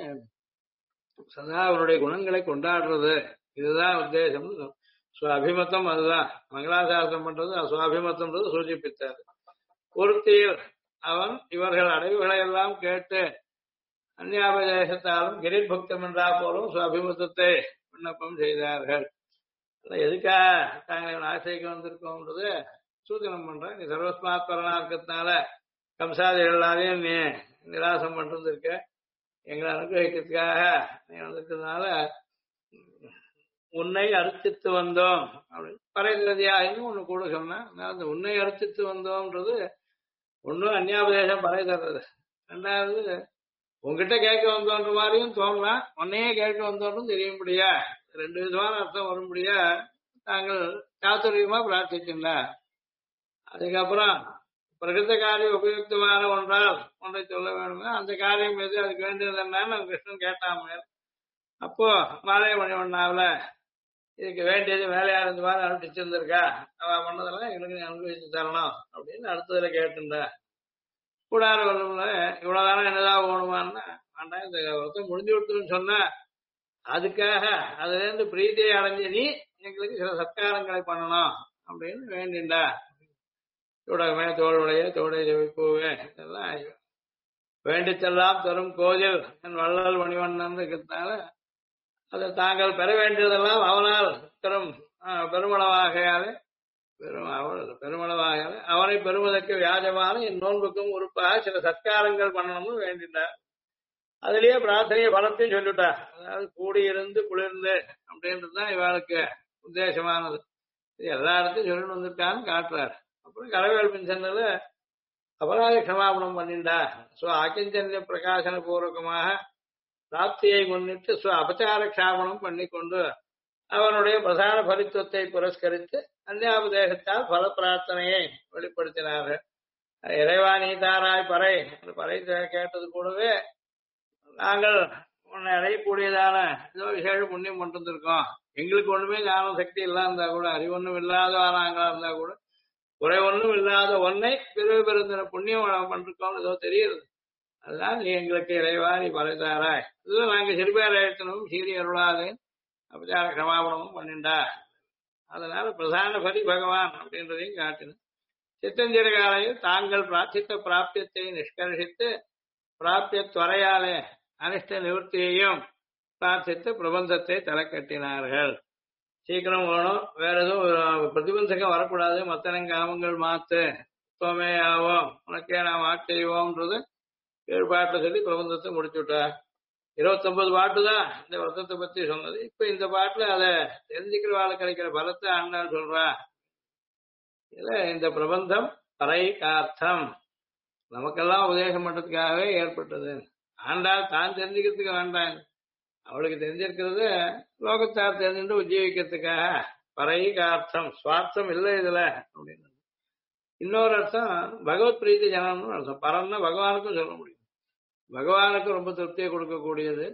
சதா அவருடைய குணங்களை கொண்டாடுறது. இதுதான் உத்தேசம். அபிமத்தம் அதுதான் மங்களாசாசனம் பண்றது. சுவாபிமத்தம்ன்றது சூச்சிப்பித்தார். ஒருத்தியில் அவன் இவர்கள் அடைவுகளை எல்லாம் கேட்டு அந்நியாபதேசத்தாலும் கிரீட் பக்தம் என்றா போலும் சுவாபிமத்தத்தை விண்ணப்பம் செய்தார்கள். எதுக்காக தாங்கள் ஆசைக்கு வந்திருக்கோம்ன்றது சூச்சனம் பண்றேன். நீ சர்வஸ்மாத் பரனா இருக்கிறதுனால கம்சாதிகள் எல்லாரையும் நீ நிராசம் பண்ணிட்டு இருக்க, எங்களை அனுகிரகிக்கிறதுக்காக நீ வந்திருக்கிறதுனால உன்னை அர்ச்சித்து வந்தோம் அப்படின்னு பறைததியாயின்னு ஒண்ணு கூட சொன்னேன். அந்த உன்னை அர்ச்சித்து வந்தோம்ன்றது ஒன்னும் அந்நியாபதேசம் பறை தர்றது, 2வது உங்ககிட்ட கேட்க வந்தோன்ற மாதிரியும் தோணலாம், உன்னையே கேட்க வந்தோன்றும் தெரியும்படியா 2 விதமான அர்த்தம் வரும்படியா தாங்கள் சாத்துரியமா பிரார்த்திக்கின்றார். அதுக்கப்புறம் பிரகிருத காரியம் உபயுக்தமான ஒன்றை சொல்ல வேணுமே, அந்த காரியம் எது, அதுக்கு வேண்டியது என்னன்னு கிருஷ்ணன் கேட்டாம அப்போ மாலை மணிவண்ணாவில இதுக்கு வேண்டியது வேலையா இருந்த மாதிரி அனுப்பிச்சிருந்திருக்கா, அவ பண்ணதெல்லாம் எங்களுக்கு அனுபவிச்சு தரணும் அப்படின்னு அடுத்ததுல கேட்டுண்டா. கூடார வரல இவ்வளவுதானே என்னதான் ஓணுமான்னா வேண்டாம், இந்த ஒருத்தர் முடிஞ்சு கொடுத்துருன்னு சொன்ன அதுக்காக அதுல இருந்து பிரீதியை அடைஞ்சு நீ எங்களுக்கு சில சத்காரங்களை பண்ணணும் அப்படின்னு வேண்டிண்டா. தோடமே தோல்வளைய தோடை ஜெபிப்பூவே இதெல்லாம் வேண்டித்தெல்லாம் தரும் கோயில் என் வள்ளல் மணிவண்ணன் இருக்கிறதுனால அதை தாங்கள் பெற வேண்டியதெல்லாம் அவனால் தரும் பெருமளவாகையாலே பெருமளவாக அவனை பெறுவதற்கு வியாஜமான என் நோன்புக்கும் உறுப்பாக சில சத்காரங்கள் பண்ணணும்னு வேண்டிட்டார். அதுலயே பிரார்த்தனையை பலத்தையும் சொல்லிட்டா. அதாவது கூடியிருந்து குளிர்ந்து அப்படின்றதுதான் இவளுக்கு உத்தேசமானது. இது எல்லா இடத்தையும் சொல்லிட்டு வந்திருக்கான்னு காட்டுறாரு. அப்புறம் கரவேல்பின் சென்னது அபராத க்ஷமாபணம் பண்ணிண்டா. ஆக்கிஞ்சன்ய பிரகாசன பூர்வகமாக பிராப்தியை முன்னிட்டு அபச்சார க்ஷாபனம் பண்ணிக்கொண்டு அவனுடைய பிரதான பரித்துவத்தை புரஸ்கரித்து அந்நியாபதேசத்தால் பல பிரார்த்தனையை வெளிப்படுத்தினார்கள். இறைவா நீ தாராய் பறை கேட்டது கூடவே நாங்கள் உன்னை அடையக்கூடியதான ஏதோ விசேஷ புண்ணியம் பண்ணிருந்திருக்கோம். எங்களுக்கு ஒண்ணுமே ஞான சக்தி இல்லாம இருந்தா கூட, அறிவொன்னும் இல்லாதவராங்களா இருந்தா கூட, குறை ஒன்றும் இல்லாத ஒன்னை பிறகு பெருந்தின புண்ணியம் பண்ணிருக்கோம் ஏதோ தெரியுது. அதுதான் நீ எங்களுக்கு இறைவா நீ பலைத்தாராய். இதுல நாங்க சிறுபேர் எழுத்தணும் சீரி அருளாது அப்படியா கிரமாபணமும் பண்ணிண்டா. அதனால பிரதான பதி பகவான் அப்படின்றதையும் காட்டினேன். சித்தஞ்சிறகாலையில் தாங்கள் பிரார்த்தித்த பிராப்தியத்தை நிஷ்கர்ஷித்து பிராப்திய துறையாலே அனிஷ்ட நிவர்த்தியையும் பிரார்த்தித்து பிரபந்தத்தை தலை கட்டினார்கள். சீக்கிரம் வேணும், வேற எதுவும் பிரதிபந்தகம் வரக்கூடாது, மத்தனை காமங்கள் மாத்து, சுவமே ஆவோம், உனக்கே நாம் ஆட்செய்வோம்ன்றது 7 பாட்டுல சொல்லி பிரபந்தத்தை முடிச்சு விட்டார். 29 பாட்டு தான் இந்த விரதத்தை பத்தி சொன்னது. இப்ப இந்த பாட்டுல அதை தெரிஞ்சுக்கிறவாள் கிடைக்கிற பலத்தை ஆண்டாள் சொல்றா. இதுல இந்த பிரபந்தம் பரைகார்த்தம் நமக்கெல்லாம் உபதேசம் பண்றதுக்காகவே ஏற்பட்டது. ஆண்டாள் தான் தெரிஞ்சுக்கிறதுக்கு வேண்டாம், அவளுக்கு தெரிஞ்சிருக்கிறது லோகத்தார் தெரிஞ்சுட்டு உஜ்ஜீவிக்கிறதுக்காக. பரைகார்த்தம் சுவார்த்தம் இல்லை இதுல அப்படின்னு. இன்னொரு அர்த்தம் பகவத் பிரீத்தி ஜனம்னு அர்த்தம். பரம்னா பகவானுக்கும் சொல்ல முடியும், பகவானுக்கு ரொம்ப திருப்தியை கொடுக்கக்கூடியது.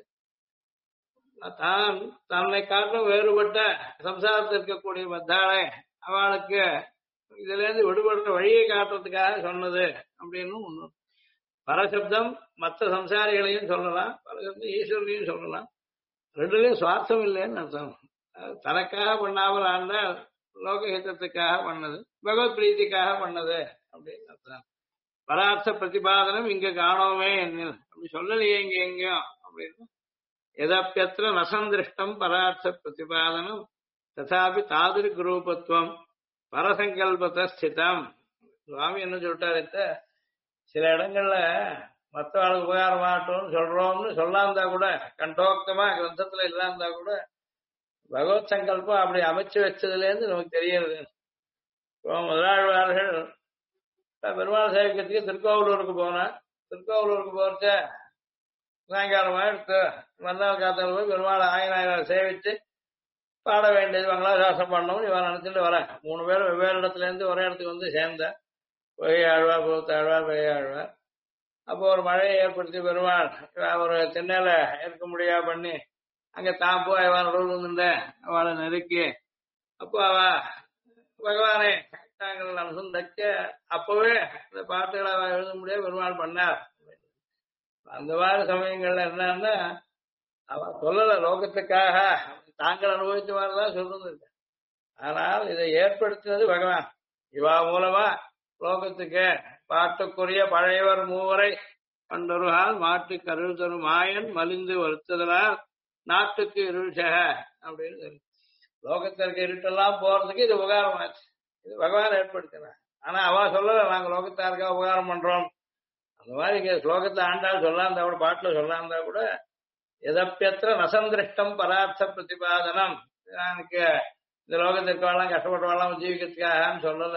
தான் தன்னை காட்டிலும் வேறுபட்ட சம்சாரத்தில் இருக்கக்கூடிய பத்தாளை அவளுக்கு இதுல இருந்து விடுபடுற வழியை காட்டுறதுக்காக சொன்னது அப்படின்னு ஒண்ணு. பரசப்தம் மற்ற சம்சாரிகளையும் சொல்லலாம், பரசப்தம் ஈஸ்வரனையும் சொல்லலாம். ரெண்டுலயும் சுவார்த்தம் இல்லைன்னு அர்த்தம். தனக்காக பண்ணாமல் ஆண்ட லோகஹிதத்துக்காக பண்ணது, பகவத் பிரீத்திக்காக பண்ணது அப்படின்னு அர்த்தம். பரார்த்த பிரதிபாதனம் இங்க காணோமே என்னில் அப்படி சொல்லலையே இங்க எங்கேயும் அப்படின்னு. எதப்பியத்திர நசந்திருஷ்டம் பரார்த்த பிரதிபாதனம் ததாபி தாதிருக் ரூபத்துவம் பரசங்கல்பத ஸ்திதம். சுவாமி என்ன சொல்லிட்டாரு, சில இடங்கள்ல மற்றவர்களுக்கு உபகாரமாட்டோம்னு சொல்றோம்னு சொல்லாந்தா கூட, கண்டோக்தமா கிரந்தத்துல இல்லாந்தா கூட பகவத் சங்கல்பம் அப்படி அமைச்சு வச்சதுல இருந்து நமக்கு தெரியுது. இப்போ முதலாழ்வார்கள் பெருமாள் சேவிக்கிறதுக்கு திருக்கோவலூருக்கு போனேன். திருக்கோவலூருக்கு போறச்ச சாயங்காலம் எடுத்து மறுநாள் காத்தால போய் பெருமாள் ஆயிரம் சேவிச்சு பாட வேண்டியது மங்களாசாசனம் பண்ணணும் இவன் நினைச்சிட்டு வரேன். 3 பேரும் வெவ்வேறு இடத்துல இருந்து ஒரே இடத்துக்கு வந்து சேர்ந்தேன். பொய் ஆழ்வார், பூத்தாழ்வார், பெய்யாழ்வார். அப்போ ஒரு மழையை ஏற்படுத்தி பெருமாள் ஒரு திண்ணையில இருக்க முடியா பண்ணி அங்க தான் போய் அவன் நடுவில் அவளை நெருக்கி, அப்போ அவ பகவானே தாங்கள் அனுசந்தக்க அப்பவே இந்த பாட்டுகளை அவ எழுத முடியாது பெருமாள் பண்ணார். அந்த மாதிரி சமயங்கள்ல என்னன்னா அவ சொல்லல லோகத்துக்காக தாங்கள் அனுபவிச்ச மாதிரிதான் சொல்றது. ஆனால் இதை ஏற்படுத்தினது பகவான். இவா மூலமா லோகத்துக்கு பாட்டுக்குரிய பழையவர் மூவரை பண்டொருகால் மாட்டுக்கு அருள் தரும் மாயன் மலிந்து வருத்ததனால் நாட்டுக்கு இருள்சக அப்படின்னு சொல்லி லோகத்திற்கு இருட்டெல்லாம் போறதுக்கு இது உபகாரமாச்சு. இது பகவான் ஏற்படுத்தினார். ஆனா அவ சொல்லல நாங்க லோகத்தாருக்கா உபகாரம் பண்றோம். அந்த மாதிரி இங்க ஸ்லோகத்துல ஆண்டாள் சொல்லாந்தா கூட, பாட்டுல சொல்லாந்தா கூட எதப்பியத்திர நசந்திருஷ்டம் பரார்த்த பிரதிபாதனம், எனக்கு இந்த லோகத்திற்கெல்லாம் கஷ்டப்பட்டவாழ்லாம் ஜீவிக்கிறதுக்காகன்னு சொல்லல.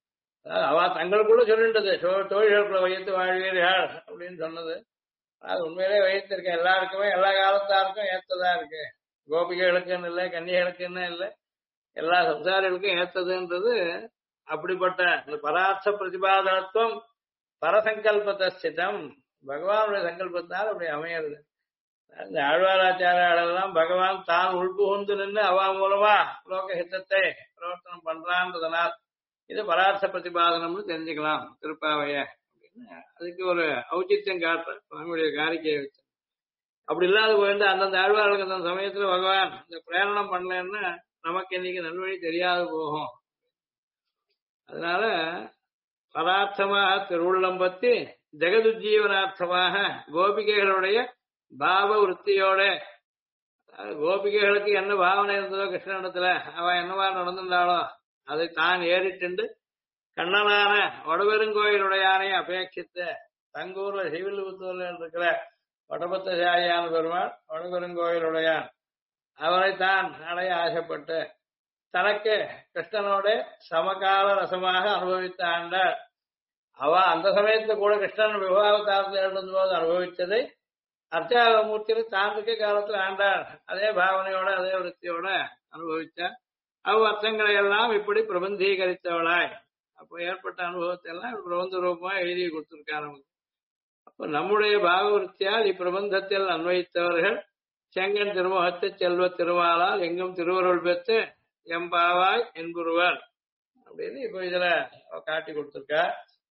அவ தங்களுக்குள்ள சொல்லின்றது தொழில்களுக்குள்ள வைத்து வாழ்வீர்கள் அப்படின்னு சொன்னது. அது உண்மையிலே வைத்திருக்க எல்லாருக்குமே எல்லா காலத்தாருக்கும் ஏத்ததா இருக்கு. கோபிகைகளுக்குன்னு இல்லை, கன்னிகளுக்குன்னு இல்லை, எல்லா சம்சாரிகளுக்கும் ஏத்ததுன்றது. அப்படிப்பட்ட இந்த பரார்த்த பிரதிபாதனத்துவம் பரசங்கல்பத்தை ஸ்திதம், பகவானுடைய சங்கல்பத்தால் அப்படி அமையிறது. இந்த ஆழ்வாராச்சாரியெல்லாம் பகவான் தான் உள்புகுந்து நின்று அவ மூலமா லோக ஹிதத்தை பிரவர்த்தனம் பண்றான்றதுனால் இது பரார்த்த பிரதிபாதனம்னு தெரிஞ்சுக்கலாம் திருப்பாவைய அப்படின்னு. அதுக்கு ஒரு ஔச்சித்யம் காட்டுற சுவாமியுடைய காரிக்கையை வச்சு. அப்படி இல்லாத போயிருந்து அந்தந்த ஆழ்வார்களுக்கு அந்த சமயத்துல பகவான் இந்த பிரேரணம் பண்ணலன்னா நமக்கு இன்னைக்கு நல்வழி தெரியாது போகும். அதனால பதார்த்தமாக திருவுள்ளம் பத்தி ஜெகதுஜீவனார்த்தமாக கோபிகைகளுடைய பாவ விற்த்தியோட, கோபிகைகளுக்கு என்ன பாவனை இருந்ததோ கிருஷ்ணனிடத்துல அவ என்னவா நடந்திருந்தாளோ அதை தான் ஏறிட்டு கண்ணனான வடபெருங்கோயிலுடையானை அபேட்சித்து தங்கூர்ல சிவில்புத்தூர்ல இருக்கிற வடபத்தசாரியான பெருமாள் வடபெருங்கோயிலுடையான் அவரை தான் அடைய ஆசைப்பட்டு தனக்கு கிருஷ்ணனோட சமகால ரசமாக அனுபவித்த ஆண்டாள். அவ அந்த சமயத்துல கூட கிருஷ்ணன் விவாகத்தாரத்தில் எழுதும்போது அனுபவித்ததை அர்ச்சாமூர்த்தியில தான் இருக்க காலத்துல ஆண்டாள் அதே பாவனையோட அதே விருத்தியோட அனுபவிச்சார். அவ் அர்த்தங்களை எல்லாம் இப்படி பிரபந்தீகரித்தவளாய் அப்போ ஏற்பட்ட அனுபவத்தை எல்லாம் பிரபந்த ரூபமா எழுதி கொடுத்திருக்காரு. அப்ப நம்முடைய பாகவருத்தியால் இப்பிரபந்தத்தில் அன்வயித்தவர்கள் செங்கன் திருமுகத்து செல்வ திருமாலால் எங்கும் திருவருள் பெற்று எம்பாவாய் என்புருவர் அப்படின்னு இப்ப இதுல காட்டி கொடுத்திருக்கா.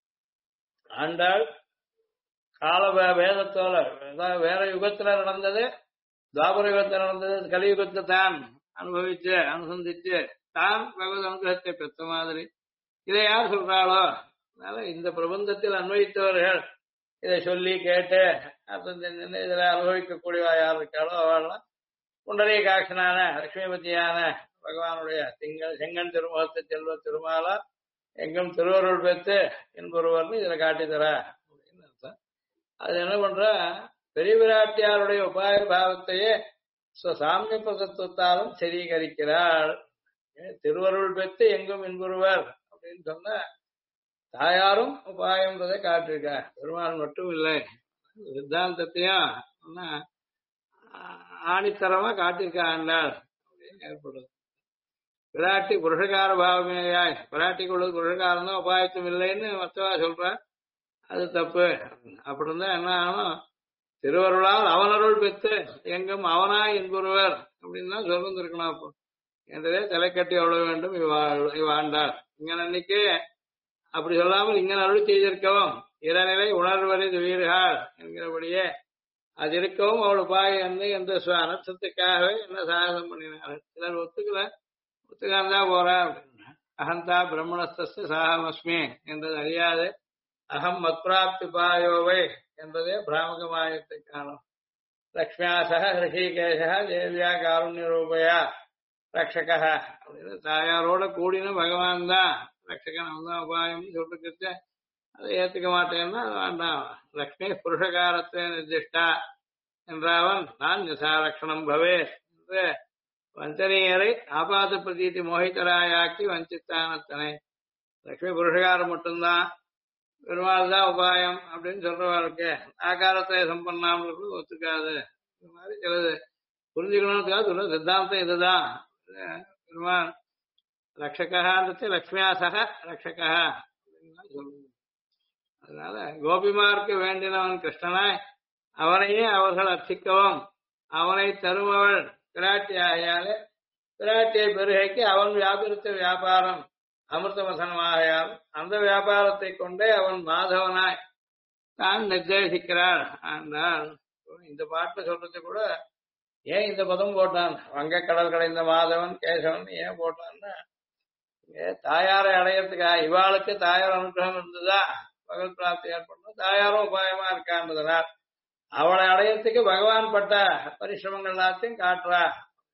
ஆண்டாள் கால வேதத்தோட வேற யுகத்துல நடந்தது, துவாபர யுகத்தில் நடந்தது, கலியுகத்தை தான் அனுபவிச்சு அனுசந்திச்சு தான் பகவத் அனுகிரகத்தை பெற்ற மாதிரி இதை யார் சொல்றாளோ, அதனால இந்த பிரபந்தத்தில் அன்வயித்தவர்கள் இதை சொல்லி கேட்டு இதுல அனுபவிக்கக்கூடியவா யார் இருக்காளோ அவள்லாம் புண்டரீகாட்சனான லட்சுமிபதியான பகவானுடைய செங்கன் திருமுகத்தை செல்வ திருமாலா எங்கும் திருவருள் பெற்று என்பொருவர்னு இதுல காட்டித்தர அப்படின்னு அர்த்தம். அது என்ன பண்ற, பெரிய பிராட்டியாருடைய உபாய பாவத்தையே சாமிய பிரசத்துவத்தாலும் செரீகரிக்கிறாள். திருவருள் பெற்று எங்கும் என்பொருவர் அப்படின்னு சொன்ன தாயாரும் உபாயம்ன்றதை காட்டிருக்கா. பெருமாள் மட்டும் இல்லை, சித்தாந்தத்தையும் ஆணித்தரமா காட்டியிருக்கா ஆண்டாள் அப்படின்னு ஏற்படுது. பிராட்டி புருஷகார பாவமேயாய், பிராட்டிக்கு உள்ளது புருஷகாரம் தான், உபாயத்தும் இல்லைன்னு மத்தவா சொல்ற, அது தப்பு. அப்படின்தான் என்ன ஆகணும், திருவருளால் அவனருள் பெற்று எங்கும் அவனாய் என்பொருவர் அப்படின்னு தான் சொல்லிருக்கணும். அப்போ என்றதே தலைக்கட்டி அவ்வளோ வேண்டும் இவ்வாண்டாள். இங்க அன்னைக்கு அப்படி சொல்லாமல் இங்க அருள் செய்திருக்கவும் இறநிலை உணர்வரை வீர்கள் என்கிறபடியே அது இருக்கவும் அவள் உபாயம் வந்து எந்த அனர்த்தத்துக்காகவே என்ன சாகசம் பண்ணினார்கள். சிலர் ஒத்துக்காந்தா போறா அப்படின்னா, அகந்தா பிரம்மணஸ்த சாகமஸ்மி என்றது அறியாது அகம் மத்பிராப்தி பாயோவை என்பதே பிராமக மாயத்தை காணும். லக்ஷ்மியாசக ரிஷிகேஷா தேவியா காருண்ய ரூபயா ரக்ஷக அப்படின்னு தாயாரோட கூடின பகவான் தான் ரக்ஷகன், அவன் தான் உபாயம் சொல்லிருக்க. அதை ஏத்துக்க மாட்டேன்னா வேண்டாம். லக்ஷ்மி புருஷகாரத்தை நிர்திஷ்டா என்றவன் நான் யசாரக்ஷணம் பவே என்று வஞ்சனீயரை ஆபாத பிரதீதி மோகிதராயாக்கி வஞ்சித்தானத்தனை. லக்ஷ்மி புருஷகாரம் மட்டும்தான், பெருமாள் தான் உபாயம் அப்படின்னு சொல்றவர்களுக்கு ஆகாரத்தை சம்பன்னாமல் ஒத்துக்காது. இந்த மாதிரி சிலது புரிஞ்சுக்கணும்னுக்காக சொல்ற சித்தாந்தம் இதுதான். பெருமாள் ரக்ஷகான்றது லக்ஷ்மியா சக ரக்ஷகா அப்படின்னு சொல்லுங்க. அதனால கோபிமாருக்கு வேண்டினவன் கிருஷ்ணனாய் அவனையே அவர்கள் அர்ச்சிக்கவும் அவனை தருமவள் பிராட்டி ஆகையாலே பிராட்டியை பெருகைக்கு அவன் வியாபித்த வியாபாரம் அமிர்தமசனமாகையால் அந்த வியாபாரத்தை கொண்டே அவன் மாதவனாய் தான் நிர்தேசிக்கிறாள் என்றால். இந்த பாட்டு சொல்றது கூட ஏன் இந்த பதம் போட்டான், வங்கக்கடல் கடைந்த மாதவன் கேசவன் ஏன் போட்டான்னா, தாயாரை அடையறதுக்கா இவாளுக்கு தாயார் அனுகிரகம் இருந்ததா பகவத் பிராப்தி ஏற்படணும், தாயாரும் உபாயமா இருக்கான்றதுனால் அவளை அடையறதுக்கு பகவான் பட்ட பரிசிரமங்கள் எல்லாத்தையும் காட்டுறா.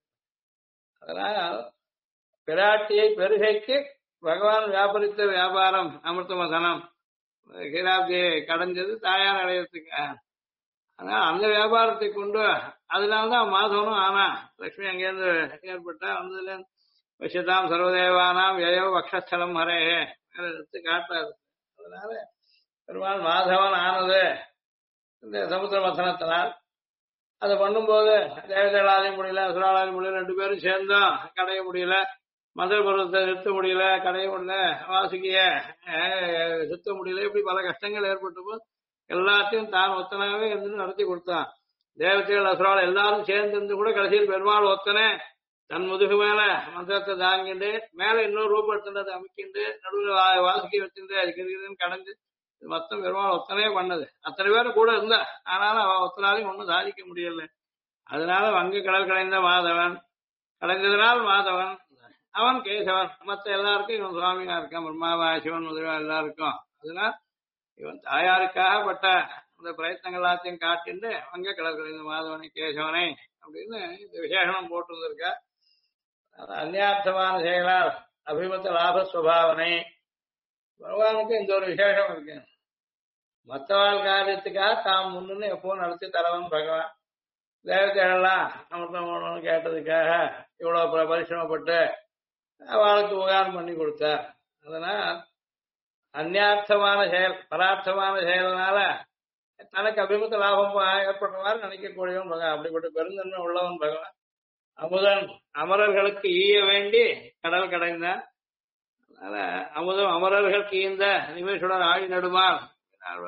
அதனால் பிராட்டியை பெருகைக்கு பகவான் வியாபரித்த வியாபாரம் அமிர்தமசனம் கீராப்தியை கடைஞ்சது தாயார் அடையறதுக்கு. அதனால அந்த வியாபாரத்தை கொண்டு அதனால்தான் மாதவனும் ஆனா லட்சுமி அங்கேருந்து ஏற்பட்டா வந்ததுல விஷயத்தாம் சர்வதேவானாம் எயோ வக்ஷஸ்தலம் ஹரே எடுத்து காட்டாது. அதனால பெருமாள் மாதவன் ஆனது இந்த சமுத்திர மசனத்தினால். அதை பண்ணும்போது தேவதைகளாலையும் முடியல, அசுராலையும் முடியல, ரெண்டு பேரும் சேர்ந்தோம் கடைய முடியல, மதுரை பருவத்தை நிறுத்த முடியல, கடைய முடியல, வாசுகிய சுத்த முடியல, இப்படி பல கஷ்டங்கள் ஏற்பட்ட போது எல்லாத்தையும் தான் ஒத்தனாவே இருந்து நடத்தி கொடுத்தான். தேவதைகள் அசுரால் எல்லாரும் சேர்ந்து இருந்து கூட கடைசியில் பெருமாள் ஒத்தனே தன் முதுகு மேல மந்திரத்தை தாங்கிண்டு மேல இன்னொரு ரூபம் எடுத்துட்டு அமைக்கிண்டு நடுவில் வாசுகி வச்சிருந்து அதுக்கு இருக்குதுன்னு கடைஞ்சு மொத்தம் பெருமாள் ஒத்தனே பண்ணது. அத்தனை பேரும் கூட இருந்தா, ஆனாலும் அவ ஒத்தனாலையும் ஒன்றும் சாதிக்க முடியல. அதனால வங்க கடல் கடைந்த மாதவன், கடைந்ததனால் மாதவன், அவன் கேசவன், மற்ற எல்லாருக்கும் இவன் சுவாமியா இருக்கான், பிரம்மாவா சிவன் முதல்வா எல்லாருக்கும். அதனால் இவன் தாயாருக்காக பட்ட அந்த பிரயத்னங்கள் எல்லாத்தையும் காட்டிண்டு வங்க கடல் கடைந்த மாதவனை கேசவனை அப்படின்னு இந்த விசேஷனம் போட்டுருந்திருக்கா. அந்நியார்த்தமான செயலால் அபிமத்த லாபஸ்வபாவனை பகவானுக்கு இந்த ஒரு விசேஷம் இருக்கு. மற்றவாள் காரியத்துக்காக தாம் முன்னு எப்போ நடத்தி தரவன் பகவான். தேவதைகள்லாம் அமிர்தம் கேட்டதுக்காக இவ்வளவு பரிசிரமப்பட்டு அவளுக்கு உபகாரம் பண்ணி கொடுத்தார். அதனால் அந்நியார்த்தமான செயல் பரார்த்தமான செயல்னால தனக்கு அபிமத்த லாபம் ஏற்பட்டவாறு நினைக்கக்கூடியவன் பகவான். அப்படிப்பட்ட பெருந்தன்மை உள்ளவன் பகவான். அமுதன் அமரர்களுக்கு ஈய வேண்டி கடல் கடைந்தான். அதனால அமுதம் அமரர்களுக்கு ஈந்த நிமிஷுடன் ஆழி நடுமால்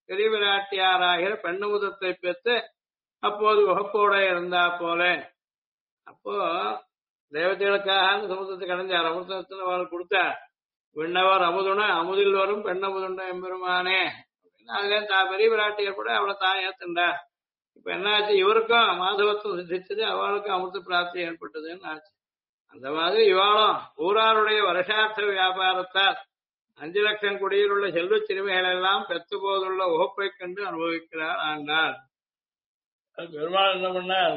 பெரிய விராட்டியாராகிற பெண்ணமுதத்தை பெற்று அப்போது உகப்போட இருந்தா போல. அப்போ தேவதைகளுக்காக சமுத்திரத்தை கடைஞ்சார். அமிர்தத்துல அவள் கொடுத்தார். விண்ணவர் அமுதுன அமுதில் வரும் பெண்ணமுதுண்ட எம்பெருமானே அப்படின்னு அதுல பெரிய விராட்டி ஏற்பட அவளை தான் ஏத்துண்டா. இப்ப என்னாச்சு, இவருக்கும் மாதவத்துவம் சித்திச்சது, அவளுக்கும் அமிர்த பிராப்தி ஏற்பட்டதுன்னு ஆச்சு. அந்த மாதிரி இவாளும் ஊராருடைய வருஷார்த்த வியாபாரத்தால் 5 லட்சம் குடியிலுள்ள செல்வச் சிறுமிகள் எல்லாம் பெற்ற போதுள்ள உகப்பை கண்டு அனுபவிக்கிறார் ஆண்டாள். பெருமாள் என்ன பண்ணார்,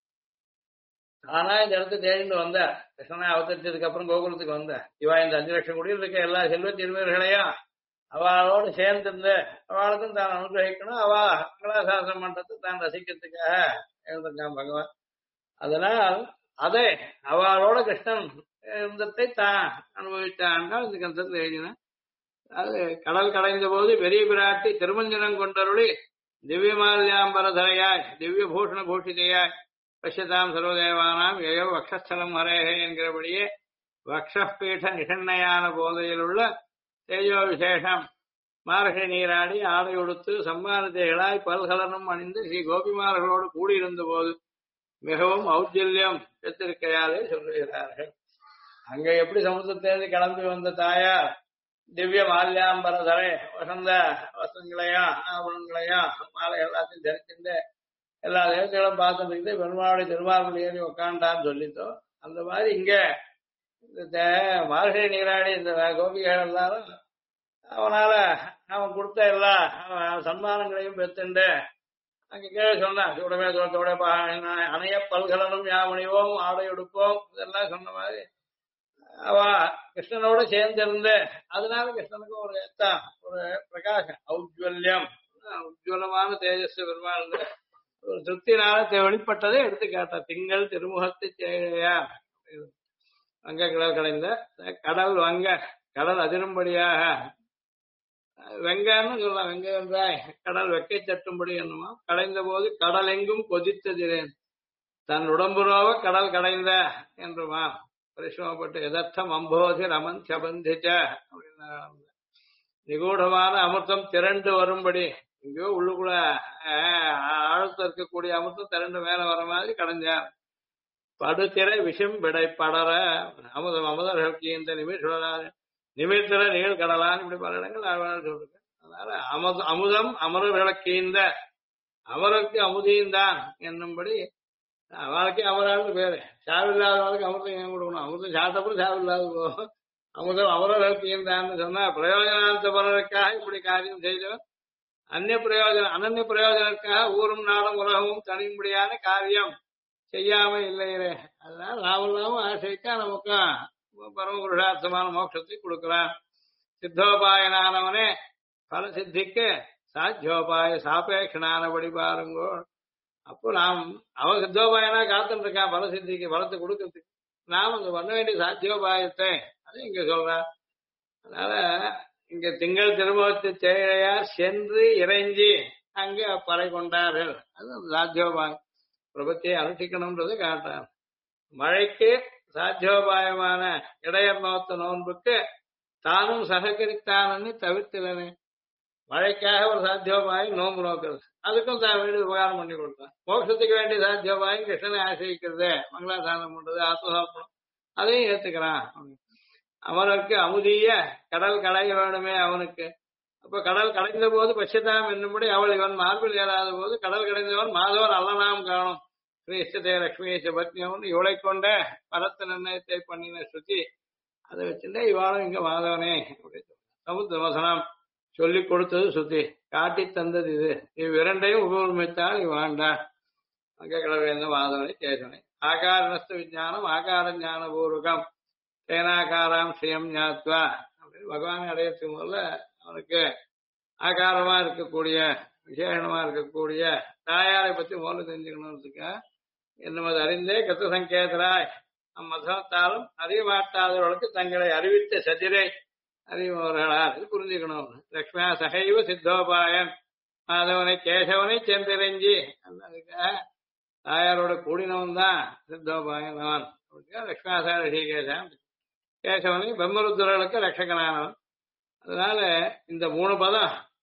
ஆனா இந்த இடத்த தேடிட்டு வந்த கிருஷ்ணனை அவதரிச்சதுக்கு அப்புறம் கோகுலத்துக்கு வந்த இவா இந்த 5 லட்சம் குடியில் இருக்க எல்லா செல்வ சிறுமியர்களையும் அவளோடு சேர்ந்திருந்து அவளுக்கும் தான் அனுகிரகிக்கணும், அவ மங்களாசாசனம் பண்றது தான் ரசிக்கிறதுக்காக எழுந்திருக்கான் பகவான். அதனால் அதை அவளோட கிருஷ்ணன் இருந்தத்தை தான் அனுபவித்தான் இந்த கந்தத்தில் எழுதின. அது கடல் கடைந்த போது பெரிய பிராட்டி திருமஞ்சனம் கொண்டருளி திவ்ய மால்யாம்பரதரையாய் திவ்ய பூஷண பூஷிதையாய் பஷ்யதாம் சர்வதேவானாம் ஏயோ வக்ஷஸ்தலம் ஹரேகே என்கிறபடியே வக்ஷபீட நிஷண்ணையான போதையில் உள்ள தேஜோ விசேஷம் மார்கழி நீராடி ஆடை உடுத்து சம்மானத்தைகளாய் பல்கலனும் அணிந்து ஸ்ரீ கோபிமார்களோடு கூடியிருந்த போது மிகவும் ஔஜல்யம் பெற்றிருக்கையாலே சொல்லுகிறார்கள். அங்க எப்படி சமுத்திரத்திலிருந்து கிளம்பி வந்த தாயார் திவ்ய மால்யாம்பரதரை வசந்த வஸ்திரங்களையும் ஆபரணங்களையும் மாலை எல்லாத்தையும் தரிச்சிருந்து எல்லா தேவத்தைகளும் பார்த்துட்டு பெருமாளுடைய திருமார்புல ஏறி உக்காண்டான்னு சொல்லித்தோம். அந்த மாதிரி இங்க இந்த மார்கழி நீராடி இந்த கோபிகள் எல்லாரும் அவனால அவன் கொடுத்த எல்லா சன்மானங்களையும் பெற்றுண்டு அங்க கீழே சொன்னான், சூடமே தோட்டோட அணைய பல்கலனும் யாமணிவோம் ஆடை எடுப்போம் இதெல்லாம் சொன்ன மாதிரி அவ கிருஷ்ணனோட சேர்ந்திருந்து அதனால கிருஷ்ணனுக்கு ஒரு ஏத்தம் ஒரு பிரகாசம் ஔஜ்வல்யம் உஜ்வலமான தேஜஸ் பெருமாள் ஒரு திருப்தினால வெளிப்பட்டதை எடுத்து கேட்டா. திங்கள் திருமுகத்தை செய்யா வங்க கடல் கடைந்த கடல் வங்க கடல் அதிரும்படியாக வெங்கன்னு சொல்லலாம். வெங்க என்றாய் கடல் வெக்கை தட்டும்படி என்னமா கடைந்த போது கடல் எங்கும் கொதித்ததிரேன் தன் உடம்புரோவ கடல் கடைந்த என்றுமா பரிசிரமப்பட்டு எதர்த்தம் அம்போதி ரமன் சபந்திச்ச அப்படின்னா நிகூடமான அமிர்தம் திரண்டு வரும்படி இங்கோ உள்ளுக்குள்ள ஆழத்துல இருக்கக்கூடிய அமிர்தம் திரண்டு மேல வர மாதிரி கடைஞ்சார். படுத்திரை விஷம் விடை படர அமுதம் அமுதர்களுக்கு இந்த நிமிர்த்திர நீள் கடலான்னு இப்படி பல இடங்கள் சொல்றேன். அதனால அமுதம் அமரர்களுக்கு இந்த அவருக்கு அமுதியந்தான் என்னும்படி அவளுக்கே அமரான்னு பேரு. சாவில்லாதவளுக்கு அமிர்தம் ஏன் கொடுக்கணும், அமிர்தம் சாப்பிட்டப்பறம் சாவில்லாது போகும். அமுதம் அமரர்களுக்கு இருந்தான்னு சொன்னா பிரயோஜனாந்த பலருக்காக இப்படி காரியம் செய்தவன் அந்நிய பிரயோஜனம் அனன்ய பிரயோஜனத்துக்காக ஊரும் நாடும் உலகமும் தனியும்படியான காரியம் செய்யாம இல்லையே. அதனால நாமெல்லாமும் ஆசைக்கா நமக்கும் பரம புருஷார்த்தமான மோட்சத்தை கொடுக்கிறான். சித்தோபாயனானவனே பல சித்திக்கு சாத்தியோபாய சாபேட்சனானபடி பாருங்கோ. அப்போ நாம் அவன் சித்தோபாயனா காத்துட்டு இருக்கான் பல சித்திக்கு பலத்தை கொடுக்கறதுக்கு. நாம் அங்க பண்ண வேண்டிய சாத்தியோபாயத்தை அது இங்க சொல்றான். அதனால இங்க திங்கள் திருமுகத்து செயலையா சென்று இறைஞ்சி அங்க பறை கொண்டார்கள். அது சாத்தியோபாயம் பிரபத்தியை அனுஷ்டிக்கணும்ன்றது காட்டான். மழைக்கு சாத்தியோபாயமான இடையர் நோத்த நோன்புக்கு தானும் சககரித்தானு தவிர்த்திலனே. மழைக்காக ஒரு சாத்தியோபாயம் நோன்பு நோக்கிறது, அதுக்கும் தான் வீடு உபகாரம் பண்ணி கொடுத்தான். மோட்சத்துக்கு வேண்டிய சாத்தியோபாயம் கிருஷ்ணனை ஆசிரிக்கிறது, மங்களாசாசனம் பண்றது, ஆத்மசாப்பனம் அதையும் ஏத்துக்கிறான். அவனுக்கு அமுதிய கடல் கடைய வேணுமே அவனுக்கு. அப்ப கடல் கடைந்த போது பட்சதாம் என்னும்படி அவள் இவன் மார்பில் ஏறாத போது கடல் கடைந்தவன் மாதவன் அல்லனாம் காணும் கிருஷ்ணதே லட்சுமியை பத்னியவன் இவளை கொண்ட பரத்த நிர்ணயத்தை பண்ணின ஸ்ருதி அதை வச்சுட்டே இவாளும் இங்க மாதவனே சமுத்திர வசனம் சொல்லிக் கொடுத்தது ஸ்ருதி காட்டி தந்தது இது. இவ்விரண்டையும் உபமித்தால் இவாண்டா அங்க கிழவேந்த மாதவனை கேசவனை ஆகாரஸ்த விஜானம் ஆகார ஞான பூர்வகம் சேனாகாராம் ஸ்ரீயம் ஞாத்வா அப்படின்னு பகவானை அடையறதுக்கு முதல்ல அவனுக்கு ஆகாரமா இருக்கக்கூடிய விசேஷமா இருக்கக்கூடிய தாயாரை பத்தி முதல்ல தெரிஞ்சுக்கணும்னுக்கா என்னமது அறிந்தே கத்த சங்கேதராய் அம்மதத்தாலும் அறிய மாட்டாதவர்களுக்கு தங்களை அறிவித்த சதிரை அறிவுவர்களால் இது புரிஞ்சுக்கணும். லக்ஷ்மியா சகைவ சித்தோபாயன் மாதவனை கேசவனை சென்றிரஞ்சி அதுக்காக தாயாரோட கூடினவன் தான் சித்தோபாயன் அவன். லக்ஷ்மியாசா ரிஷிகேசன் கேசவனை பிரம்மருத்ரர்களுக்கு ரட்சகனானவன். அதனால இந்த 3 பதம்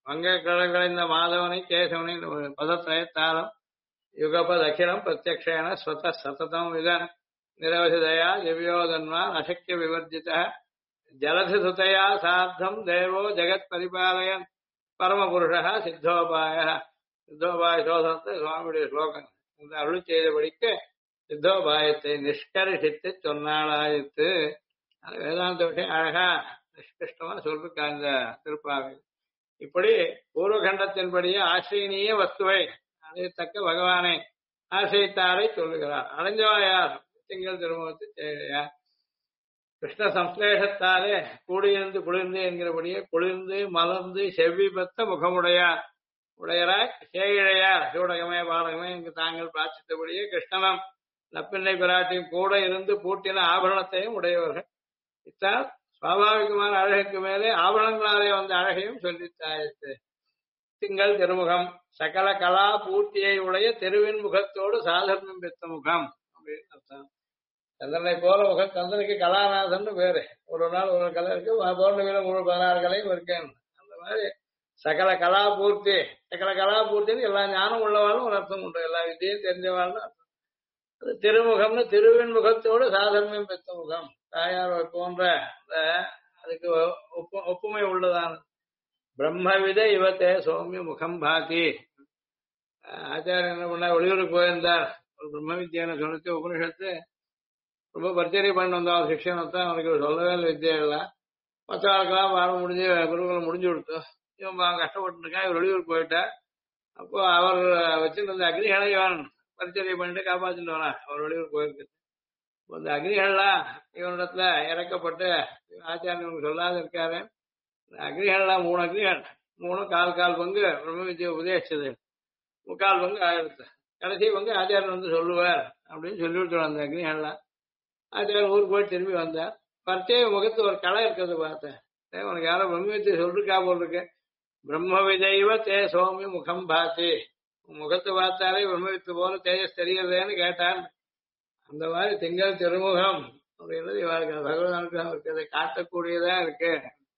வங்க கடற்கடைந்த மாதவனை கேசவனை பதத்திரயத்தாலும் யுகபத் அகிலம் பிரத்யக்ஷேன ஸ்வத சததம் விதன் நிரவசிதயா திவ்யோதன்வான் அசக்கிய விவர்ஜித ஜலதிசுதயா சார்த்தம் தேவோ ஜெகத் பரிபாலயன் பரமபுருஷா சித்தோபாய சித்தோபாய சோதனத்தை சுவாமியுடைய ஸ்லோகம் இந்த அருள் செய்தபடிக்கு சித்தோபாயத்தை நிஷ்கரிசித்து சொன்னாலாயித்து அது வேதாந்த விஷயம் அழகா நிஷ்கிருஷ்டமா சொல்லிருக்கா இந்த திருப்பாவை இப்படி பூர்வகண்டத்தின்படியே ஆசிரியனீய வஸ்துவை அடையத்தக்க பகவானை ஆசிரித்தாரை சொல்லுகிறார் அடைஞ்சவா யார் திங்கள் திருமுகத்து செய்யார் கிருஷ்ண சம்ஸ்லேஷத்தாலே கூடியிருந்து குளிர்ந்து என்கிறபடியே குளிர்ந்து மலர்ந்து செவ்வி பெற்ற முகமுடையார் உடையராய் சேயிழையார் சூடகமே பாடகமே என்று தாங்கள் பிரார்த்தித்தபடியே கிருஷ்ணனம் நப்பிள்ளை பிராட்டியும் கூட இருந்து பூட்டின ஆபரணத்தையும் உடையவர்கள் இத்தால் சுவாபாவிகமான அழகுக்கு மேலே ஆபரணங்களாலே வந்த அழகையும் சொல்லித்தாயிற்று திங்கள் திருமுகம் சகல கலா பூர்த்தியை உடைய தெருவின் முகத்தோடு சாதர்மம் பெற்ற முகம் அப்படின்னு அர்த்தம் சந்திரனை போல முகம் சந்திரனுக்கு கலாநாதன் பேரு ஒரு நாள் ஒரு கலை இருக்கு பௌர்ணமியில முழு 16 கலையும் இருக்கேன் அந்த மாதிரி சகல கலா பூர்த்தி சகல கலா பூர்த்தின்னு எல்லா ஞானம் உள்ளவாளும் ஒரு அர்த்தம் உண்டு எல்லா வித்தியும் தெரிஞ்சவாளும் அது திருமுகம்னு திருவின் முகத்தோடு சாதர்மியம் பெற்ற முகம் தாயார் போன்ற அதுக்கு ஒப்புமை உள்ளதான பிரம்மவித இவத்தே சௌமிய முகம் பாதி ஆச்சாரியன் என்ன பண்ணா வெளியூருக்கு போயிருந்தார் ஒரு பிரம்ம வித்தியான சொல்லிட்டு உபனிஷத்து ரொம்ப பரிச்சரிய பண்ணி வந்தான் சிக்ஷனத்தான் அவனுக்கு சொல்லவே இல்லை வித்தியெல்லாம் மற்ற ஆளுக்கெல்லாம் பாடம் முடிஞ்சு குருகுலம் முடிஞ்சு கொடுத்தோம் இவன் கஷ்டப்பட்டு இருக்கான் இவர் வெளியூருக்கு போயிட்டா அப்போ அவர் வச்சிருந்த அக்னிகளைவன் பரிச்சரிய பண்ணிட்டு காப்பாத்திட்டு வரான் அவர் வெளியூருக்கு போயிருக்கு இந்த அக்னிகள்லாம் இவனிடத்துல இறக்கப்பட்டு ஆச்சாரியன் சொல்லாத இருக்காரு அக்னிகள்லாம் 3 அக்னிகள் 3 கால் பங்கு பிரம்ம வித்தியை உபதேசிச்சது 3/4 பங்கு ஆயிடுத்து கடைசி பங்கு ஆச்சாரியன் வந்து சொல்லுவார் அப்படின்னு சொல்லிவிட்டு அந்த அக்னிகள்லாம் ஆச்சாரியன் ஊருக்கு போய் திரும்பி வந்தார் பரிச்சய முகத்து ஒரு களை இருக்கிறது பார்த்தேன் உனக்கு யாரோ பிரம்ம வித்தியை சொல்லிருக்கா போல் இருக்கு பிரம்ம விஜைவ தே சௌமிய முகம் பாத்தி முகத்தை பார்த்தாலே பிரம்ம வித்து போல தேஜஸ் தெரிகிறதேன்னு கேட்டான் அந்த மாதிரி திங்கள் திருமுகம் அப்படின்றது இவருக்கு பகவானுக்கு அவருக்கு அதை காட்டக்கூடியதா இருக்கு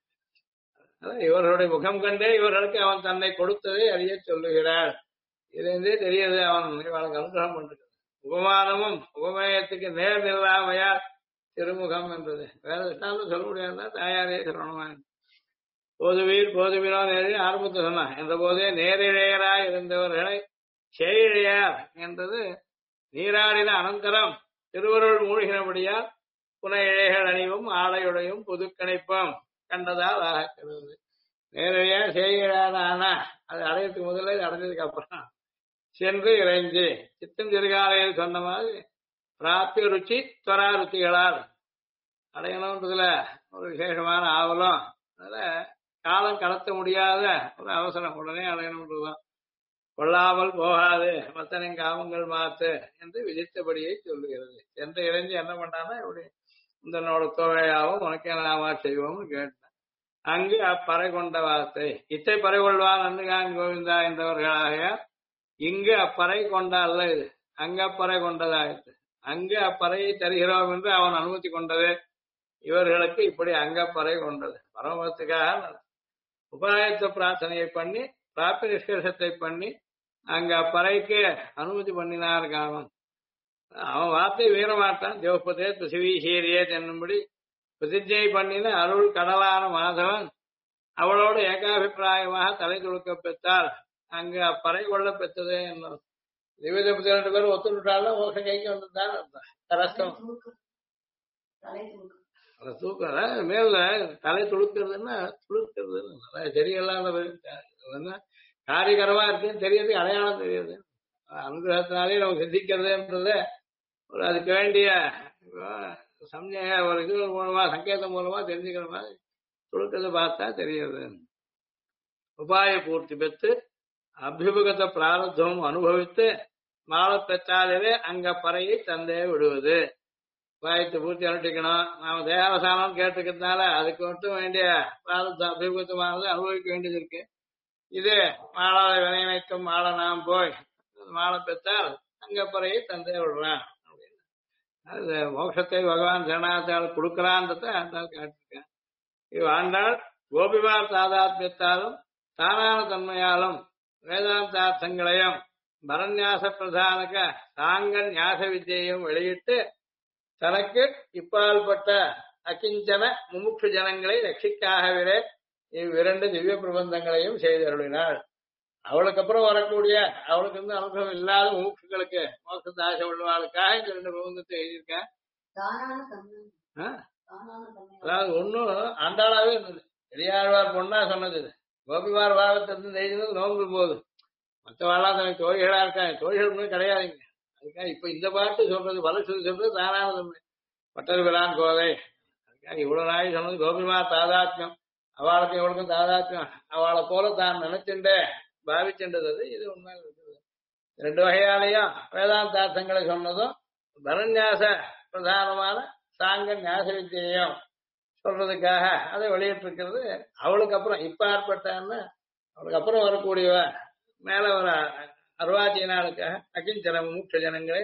அதான் இவர்களுடைய முகம் கண்டே இவர்களுக்கு அவன் தன்னை கொடுத்ததை அறிய சொல்லுகிறார் இதுலேருந்தே தெரியுது அவன் இவளுக்கு அனுகிரகம் பண்றது உபமானமும் உபமேயத்துக்கு நேர் நில்லாமையார் திருமுகம் என்றது வேற திட்டாலும் சொல்ல முடியாதுன்னா தாயாரே சொல்லணுமா போதுவீர் போதுவீரோ நேரே ஆரம்பத்தை சொன்னான் என்ற போதே நேரிழையராய் இருந்தவர்களை சேயிழையார் என்றது நீராடின அனந்தரம் திருவருள் மூழ்கினபடியால் புன இழைகள் அணிவும் ஆடையுடையும் புதுக்கணிப்பம் கண்டதால் ஆகிறது நேரடியா செய்கிறான ஆனா அது அடையறதுக்கு முதல்ல இது அடைஞ்சதுக்கு அப்புறம் சென்று இறைஞ்சி சித்தம் சிறுகாலையில் சொன்ன மாதிரி பிராப்திய ருச்சி துவரா ருச்சிகளால் அடையணும்ன்றதுல ஒரு விசேஷமான ஆவலம் அதுல காலம் கடத்த முடியாத ஒரு அவசரம் உடனே அடையணும்ன்றதுதான் கொள்ளாமல் போகாது மத்தனின் காமங்கள் மாத்து என்று விதித்தபடியை சொல்லுகிறது சென்று இறைஞ்சி என்ன பண்ணான்னா இப்படி இந்தனோட தோழையாவும் உனக்கே நாமா செய்வோம்னு கேட்டேன் அங்கு அப்பறை கொண்ட வார்த்தை இத்தை பறை கொள்வான் அன்னுகான் கோவிந்தா என்றவர்களாக இங்கு அப்பறை கொண்ட அல்ல இது அங்கு அப்பறை கொண்டதாயிற்று அங்கு அப்பறையை தருகிறோம் என்று அவன் அனுமதி கொண்டது இவர்களுக்கு இப்படி அங்கப்பறை கொண்டது பரமத்துக்காக உபாயத்த பிரார்த்தனையை பண்ணி பிராப்தி நிஷ்கர்ஷத்தை பண்ணி அங்க அப்பறைக்கு அனுமதி பண்ணினார் காமன் அவன் வார்த்தை வீரமாட்டான் தேவபதே துசிவீசீரியே என்னும்படி பிரதிஜை பண்ணின அருள் கடலான மாதவன் அவளோடு ஏகாபிப்பிராயமாக தலை துளுக்க பெற்றால் அங்கு அப்பறை கொள்ள பெற்றது என்ன திவ்யதபதி 2 பேரும் ஒத்துட்டாலும் மோச கைக்கு வந்துதான் கரஸ்தம் தூக்கம் மேல தலை துளுக்கிறதுன்னா துளுக்கிறது தெரியலாம் காரியகரமா இருக்குன்னு தெரியுது அடையாளம் தெரியுது அனுகிரகத்தினாலே நம்ம சிந்திக்கிறதுன்றது ஒரு அதுக்கு வேண்டிய சம்ஜய ஒரு இது மூலமா சங்கேதம் மூலமா தெரிஞ்சுக்கிற மாதிரி துளுக்கிறது பார்த்தா தெரியுது உபாய பூர்த்தி பெற்று அபிமுகத்தை பிராரத்தமும் அனுபவித்து மாலை பெற்றாலே அங்க பறையை தந்தே விடுவது உபாயத்தை பூர்த்தி அனுட்டிக்கணும் நாம தேவசானம் கேட்டுக்கிறதுனால அதுக்கு மட்டும் வேண்டிய பிராரத்தம் அபிமுகத்தமானது அனுபவிக்க வேண்டியது இருக்கு இது மாலாவை வினைக்கும் மாலை நாம் போய் மாலை பெற்றால் அங்கப்பறையை தந்தே விடுறான் அப்படின்னு அது மோட்சத்தை பகவான் சரணாத்தால் கொடுக்கறான்றத அந்த காட்டிருக்கேன் இவ் ஆண்டாள் கோபிமார் தாதாத்மியத்தாலும் தானான தன்மையாலும் வேதாந்தார்த்தங்களையும் பரநியாச பிரதானக சாங்க ஞாச வித்தியையும் வெளியிட்டு தனக்கு இப்பால்பட்ட அகிஞ்சன முமுட்சு ஜனங்களை ரட்சிக்காகவே இவ்விரண்டு திவ்ய பிரபந்தங்களையும் செய்தருளினாள். அவளுக்கு அப்புறம் வரக்கூடிய அவளுக்கு வந்து அனுபவம் இல்லாத முமுட்சுகளுக்கு மோட்சத்தை ஆசை உள்ளவாளுக்காக இந்த ரெண்டு பிரபந்தத்தை எழுதியிருக்கேன். அதாவது ஒன்னும் ஆண்டாளாவே இருந்தது. பெரியாழ்வார் பொண்ணா சொன்னது இது. கோபிமார் பாகத்திலிருந்து எழுதினது நோன்பு போது மற்றவாழ்லாம் தனக்கு தோழிகளா இருக்காங்க. தோழிகள் கிடையாதுங்க. அதுக்காக இப்ப இந்த பாட்டு சொல்றது வளர்ச்சி சொல்றது தானான தன்மை. பட்டர் விரான் கோதை அதுக்காக இவ்வளவு நாள் சொன்னது கோபிமார் தாதாத்மியம். அவளுக்கும் இவளுக்கும் தாதாத்மியம். அவளை போல தான் நினைச்சுண்டே பாவிச்சுன்றது. இது உண்மை இருக்குது. ரெண்டு வகையாலையும் வேதாந்தார்த்தங்களை சொன்னதும் பரநியாச பிரதானமான சாங்க ஞாச வித்தியையும் சொல்றதுக்காக அதை வெளியிட்டிருக்கிறது. அவளுக்கு அப்புறம் இப்ப ஏற்பட்டான்னு அவளுக்கு அப்புறம் வரக்கூடியவ மேல ஒரு அருவாச்சியனாளுக்காக அகிஞ்சன முமுட்ச ஜனங்களை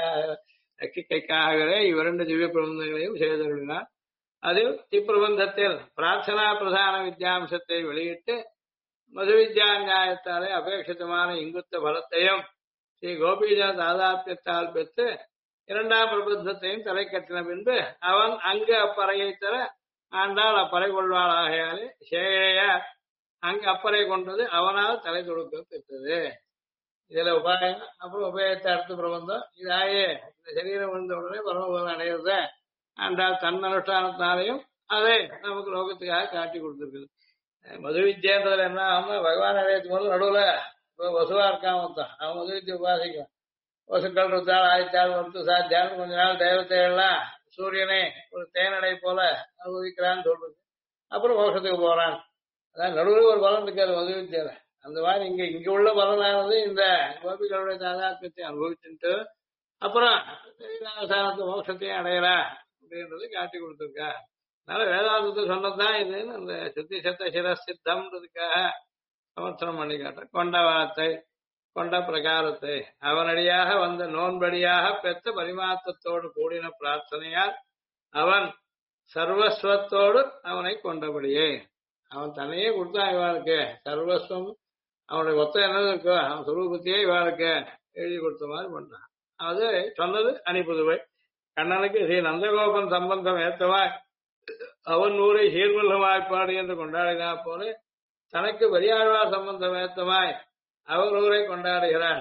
ரட்சிக்கைக்காகவே இவ்விரண்டு திவ்ய பிரபந்தங்களையும் செய்தருளினார். அதில் இப்பிரபந்தத்தில் பிரார்த்தனா பிரதான வித்யாம்சத்தை வெளியிட்டு மது வித்யா நியாயத்தாலே அபேட்சிதமான இங்குத்த பலத்தையும் ஸ்ரீ கோபீஜ தாதாத்யத்தால் பெற்று இரண்டாம் பிரபந்தத்தையும் தலை கட்டின பின்பு அவன் அங்கு அப்பறையை தர ஆண்டால் அப்பறை கொள்வாள் ஆகையாலே சேழைய அங்கு அப்பறை கொண்டது அவனால் தலை தொடுக்க பெற்றது. இதுல உபாயம் அப்புறம் உபயோகத்தை அடுத்த பிரபந்தம் இதாயே இந்த சரீரம் விழுந்த உடனே பரமபதம் அடையிறத ஆண்டால் தன் அனுஷ்டானத்தாலையும் அதை நமக்கு லோகத்துக்காக காட்டி கொடுத்துருக்குது. மது வித்யன்றதுல என்ன ஆகும்னா பகவான் அடையத்துக்கு போது நடுவுல வசுவா இருக்கான் மொத்தம் அவன் மது வித்தியை உபாசிக்கும். வசுக்கள் இருந்தால் ஆய்த்தாள் மருத்து சாத்தியால் கொஞ்ச நாள் தெய்வத்தை எல்லாம் சூரியனை ஒரு தேனடை போல அனுபவிக்கிறான்னு சொல்றது. அப்புறம் மோட்சத்துக்கு போறான். அதான் நடுவில் ஒரு பலன் இருக்காது மது வித்தியால. அந்த மாதிரி இங்க உள்ள பலனானது இந்த கோபிகளுடைய தாதாத்மியத்தை அனுபவிச்சுட்டு அப்புறம் மோட்சத்தையும் அடையறா அப்படின்றது காட்டி கொடுத்துருக்கா. அதனால வேதாந்தத்தை சொன்னதுதான் இதுன்னு அந்த சித்தி சத்த சிரசித்தம்ன்றதுக்காக சமர்த்தனம் பண்ணி காட்ட கொண்ட வார்த்தை கொண்ட பிரகாரத்தை அவனடியாக வந்த நோன்படியாக பெற்ற பரிமாற்றத்தோடு கூடின பிரார்த்தனையால் அவன் சர்வஸ்வத்தோடு அவனை கொண்டபடியே அவன் தன்னையே கொடுத்தான். இவாளுக்கு சர்வஸ்வம் அவனுடைய மொத்தம் என்னது இருக்கோ அவன் சுரூபத்தையே இவாளுக்கு எழுதி கொடுத்த மாதிரி பண்றான். அது சொன்னது அணிப்புதுவை. கண்ணனுக்கு ஸ்ரீ நந்தகோபன் சம்பந்தம் ஏற்றவாய் அவன் ஊரை சீர்வல்லமாய்ப்பாடு என்று கொண்டாடினா போல தனக்கு பெரியாழ்வார் சம்பந்தம் ஏற்றமாய் அவர் ஊரை கொண்டாடுகிறார்.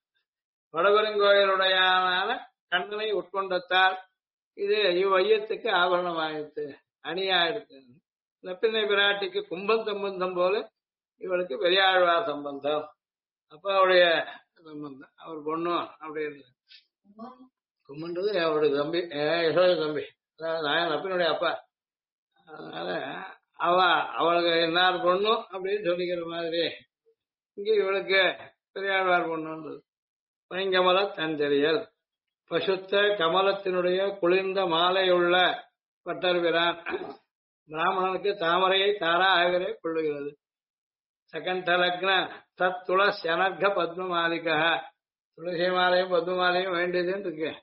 வடபெருங்கோயிலுடையான கண்ணனை உட்கொண்டத்தால் இது இவ்வையத்துக்கு ஆபரணமாயிடுத்து அணியாயிடுத்து. நப்பினை பிராட்டிக்கு கும்பம் சம்பந்தம் போல இவளுக்கு பெரியாழ்வார் சம்பந்தம். அப்ப அவருடைய சம்பந்தம் அவர் பொண்ணும் அப்படின்னு கும்பன்றது அவருடைய தம்பி யசோத தம்பி நாயன் நப்பினுடைய அப்பா. அதனால அவளுக்கு என்னார் பொண்ணும் அப்படின்னு சொல்லிக்கிற மாதிரி இங்க இவளுக்கு பெரியாழ்வார் பொண்ணுன்றது. பைங்கமல தஞ்சரியல் பசுத்த கமலத்தினுடைய குளிர்ந்த மாலையுள்ள பட்டர்பிரான் பிராமணனுக்கு தாமரையை தாராகவே கொள்ளுகிறது. சகண்டலக்ன தத் துளசி அனர்க பத்ம மாலிகா துளசி மாலையும் பத்ம மாலையும் வேண்டியதுன்னு இருக்கு.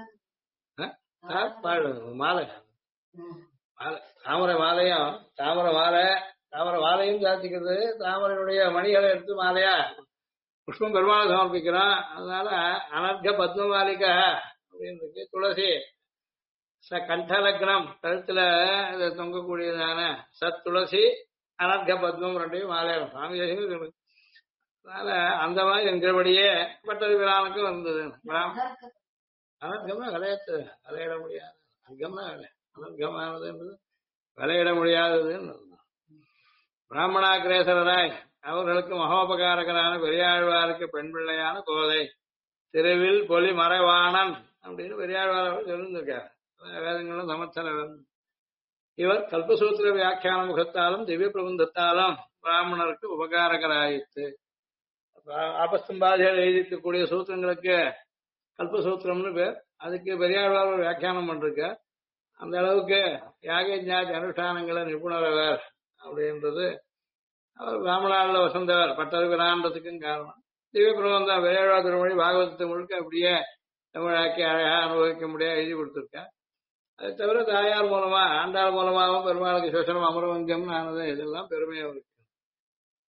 மாலை மாலை தாமரை மாலையும் தாமரை மாலையும் சாத்திக்கிறது. தாமரையுடைய மணிகளை எடுத்து மாலையா புஷ்பம் பெருமாளை சமர்ப்பிக்கிறோம். அதனால அனர்க பத்ம மாலிகா அப்படின்னு இருக்கு. துளசி கண்டலக்னம் கழுத்துல தொங்கக்கூடியதான சத் துளசி அனர்க பத்மம் ரெண்டையும் மாலையிடும் சுவாமி தேசியம். அதனால அந்த மாதிரி என்கிறபடியே பட்டது பிரானுக்கும் வந்தது. அனர்கம்னா விளையாட்டு விளையிட முடியாது. அர்க்கம்னா அனர்கமானது என்பது விளையிட முடியாததுன்னு பிராமணாகிரேசராய் அவர்களுக்கு மகோபகாரகரான பெரியாழ்வாருக்கு பெண் பிள்ளையான கோதை திருவில் பொலி மறைவாணன் அப்படின்னு பெரியாழ்வார் அவர் சொல்லியிருக்கார். வேதங்களும் சமர்த்தன இவர் கல்பசூத்திர வியாக்கியான முகத்தாலும் திவ்ய பிரபந்தத்தாலும் பிராமணருக்கு உபகாரகராயிற்று. ஆபஸ்தம்பாதிகள் எழுதிக்கக்கூடிய சூத்திரங்களுக்கு கல்பசூத்திரம்னு பேர். அதுக்கு பெரியாழ்வார் ஒரு வியாக்கியானம் பண்ணிருக்க. அந்த அளவுக்கு யாகஞாதி அனுஷ்டானங்களை நிபுணர் அவர் அப்படின்றது. அவர் பிராமணால வசந்தவர் பட்டருக்குறான்றதுக்கும் காரணம் திவ்ய பிரபந்தம் பெரியாழ்வார் திருமொழி பாகவதத்தை முழுக்க அப்படியே தமிழாக்கி அழகா அனுபவிக்க முடியாது எழுதி கொடுத்துருக்கேன். அதை தவிர தாயார் மூலமா ஆண்டாள் மூலமாகவும் பெருமாளுக்கு சோசனம் அமரவந்தியம் ஆனது இதெல்லாம் பெருமையாக இருக்கு.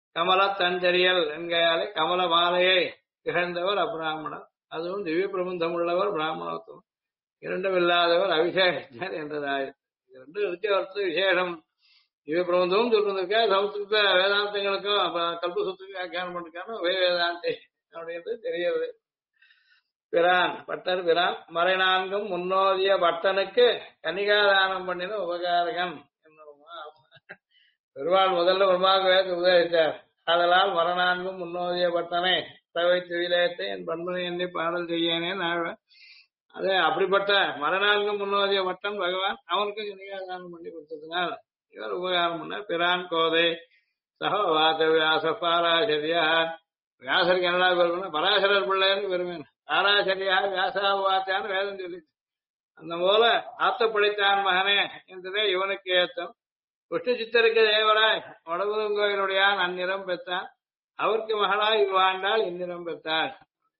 கமல தஞ்சரியல் என்கையாலே கமல மாலையை திகழ்ந்தவர் அப்பிராமணர். அதுவும் திவ்ய பிரபந்தம் உள்ளவர் பிராமணத்துவம். இரண்டும் இல்லாதவர் அவிசேஷர் என்றதாயிரு. இது ரெண்டும் இருக்கு ஒருத்தர் விசேஷம். திவ்ய பிரபந்தமும் சொல்றதுக்கா சமஸ்கிருத வேதாந்தங்களுக்கும் கல்பசூத்துக்கு வியாக்கியானம் பண்ணிருக்காங்க வேதாந்தி அப்படின்றது தெரியுது. பிரான் பட்டர் பிரான் மறை நான்கும் முன்னோதிய பட்டனுக்கு கன்னிகாதானம் பண்ணின உபகாரகம். பெருமாள் முதல்ல பிரம்மாவுக்கு வேதத்தை உபதேசித்தார். ஆதலால் மரணான்கும் முன்னோதிய பட்டனை தவை திவிலேத்தை என் பண்பனை என்னை பாடல் செய்யனே நாழ்வன். அதே அப்படிப்பட்ட மரணான்கும் முன்னோதிய பட்டன் பகவான் அவனுக்கு கன்னிகாதானம் பண்ணி கொடுத்ததுனால் இவர் உபகாரம் பண்ண பிரான் கோதை சகவாத வியாச பாராசரியார். வியாசருக்கு என்னடா பெருமை? பராசரர் பிள்ளைன்னு பெருமை. பாராசரியா வியாசாவாத்தான்னு வேதம் சொல்லி அந்த போல ஆத்த படைத்தான் மகனே என்றதே இவனுக்கு ஏத்தம். விஷ்ணு சித்தருக்கு தேவராய் வடபுதங்கோயிலுடைய அந்நிறம் பெற்றான். அவருக்கு மகளாய் இவ்வாண்டாள் இந்நிறம் பெற்றாள்.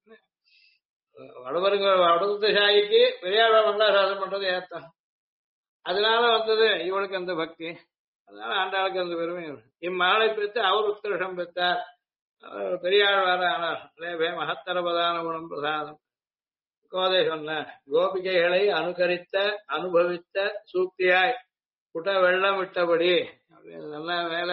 வடபுத்த சாயிக்கு பெரியார் மங்களாசாசனம் பண்றது ஏத்தம். அதனால வந்தது இவளுக்கு அந்த பக்தி. அதனால ஆண்டாளுக்கு அந்த பெருமை. இம்மகளை பெற்று அவர் உத்தரஷம் பெற்றார். பெரியார் வேற ஆனார். லேபே மகத்தர பிரதான குணம் பிரசாதம். கோதை சொன்ன கோபிகைகளை அனுகரித்த அனுபவித்த சூக்தியாய் குட்ட வெள்ளம் விட்டபடி நல்ல வேலை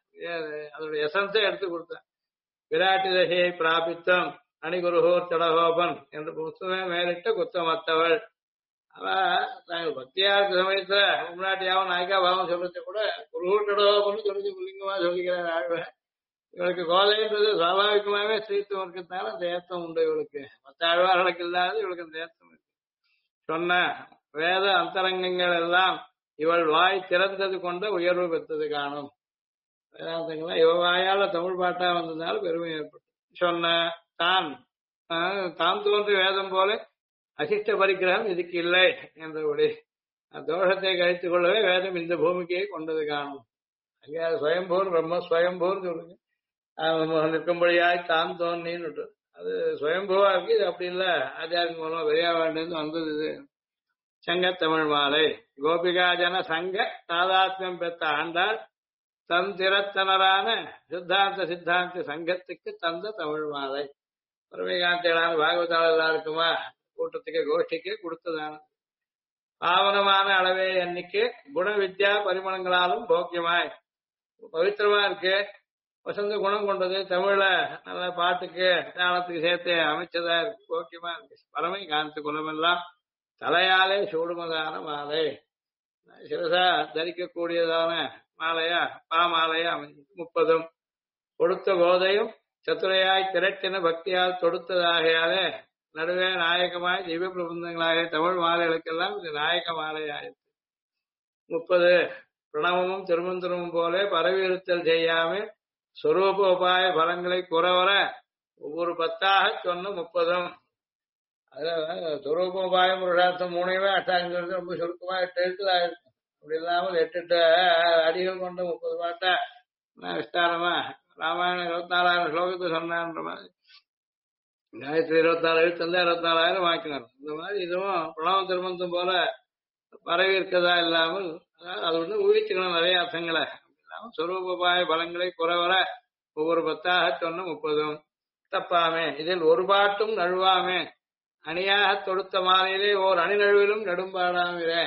அதோட எசன்ஸை எடுத்து கொடுத்தேன். விராட்டி தசையை பிராபித்தம் அணிகுருகோர் தடகோபன் என்று புத்தமே மேலிட்ட குத்தமத்தவள். அவ நாங்கள் பக்தியா இருக்க சமயத்துல முன்னாட்டியாவும் நாய்க்கா பாவம் சொல்றது கூட குருகூர் தடகோபன் சொல்லி புள்ளிங்கமா சொல்லிக்கிறார் ஆழ்வன். இவளுக்கு கோதைன்றது சுவாபாவிகமாவே ஸ்ரீத்துவம் இருக்கிறதுனால அந்த ஏத்தம் உண்டு இவளுக்கு. மற்ற ஆழ்வார்களுக்கு இல்லாத இவளுக்கு அந்த ஏத்தம் இருக்கு. சொன்ன வேத அந்தரங்கங்கள் எல்லாம் இவள் வாய் திறந்தது கொண்ட உயர்வு பெற்றது காணும். வேதாந்தங்கள்லாம் இவ வாயால தமிழ் பாட்டா வந்ததுனால பெருமை ஏற்பட்டு சொன்ன தான் தான் தோன்றி வேதம் போல அசிஷ்ட பரிகிரகம் இதுக்கு இல்லை என்றபடி தோஷத்தை கழித்துக் கொள்ளவே வேதம் இந்த பூமிக்கையை கொண்டது காணும். அங்கே சுயம்பூர் பிரம்ம சுயம்பூர் சொல்லுங்க. நிற்கும்படியாய் தான் தோன்றின்னு அது சுயம்பூவா இருக்கு. இது அப்படி இல்லை, ஆச்சாரின் மூலமா பெரியா வேண்டியது வந்தது. இது சங்கத்தமிழ் மாலை கோபிகா ஜன சங்க தாதாத்மியம் பெற்ற ஆண்டாள் தன் திறத்தனரான சித்தாந்த சங்கத்துக்கு தந்த தமிழ் மாலை. பரமேகாந்திகளான பாகவதால் எல்லாருக்குமா கூட்டத்துக்கு கோஷ்டிக்கு கொடுத்ததான பாவனமான அளவே எண்ணிக்கை குண வித்யா பரிமளங்களாலும் போக்கியமாய் பவித்திரமா இருக்கு. வசந்த குணம் கொண்டது. தமிழ்ல நல்ல பாட்டுக்கு தாளத்துக்கு சேர்த்து அமைச்சதா இருக்கு. போக்கியமா இருக்கு. பரமை காந்தி குலமெல்லாம் தலையாலே சூடுமதான மாலை. சிரசா தரிக்கக்கூடியதான மாலையா பாமாலையா அமைஞ்சு 30 கொடுத்த போதையும் சத்துரையாய் திரட்டின பக்தியால் தொடுத்ததாகையாலே நடுவே நாயகமாய் திவ்ய பிரபந்தங்களாக தமிழ் மாலைகளுக்கெல்லாம் இது நாயக மாலையாயிற்று. 30 பிரணவமும் திருமந்திரமும் போல பரவியிருத்தல் செய்யாம சொரூப உபாய பலங்களை குறவர ஒவ்வொரு 10ஆக சொன்ன 30. அதுல சொரூபோபாயம் புருஷார்த்தம் 3 அஷ்டாங்கிறது ரொம்ப சுருக்கமா 8 எழுத்துதான் இருக்கும். அப்படி இல்லாமல் 8 அடிகள் கொண்ட 30 பாட்டா விஸ்தாரமா ராமாயணம் 24,000 ஸ்லோகத்தை சொன்னான்ற மாதிரி காயத்ரி 24 எழுத்து இருந்தா 24,000 ஆக்கினார். இந்த மாதிரி இதுவும் பிரணவம் திருமந்தம் போல பரவி இருக்கதா இல்லாமல் அது ஒண்ணு ஊகிச்சுக்கணும் நிறைய அர்த்தங்களை. சொரூபாய பலங்களை குறவர ஒவ்வொரு 10ஆக சொன்ன 30 தப்பாமே. இதில் ஒரு பாட்டும் நழுவாமே. அணியாக தொடுத்த மாலையிலே ஓர் அணி நழுவிலும் நெடும்பாடாமிரே.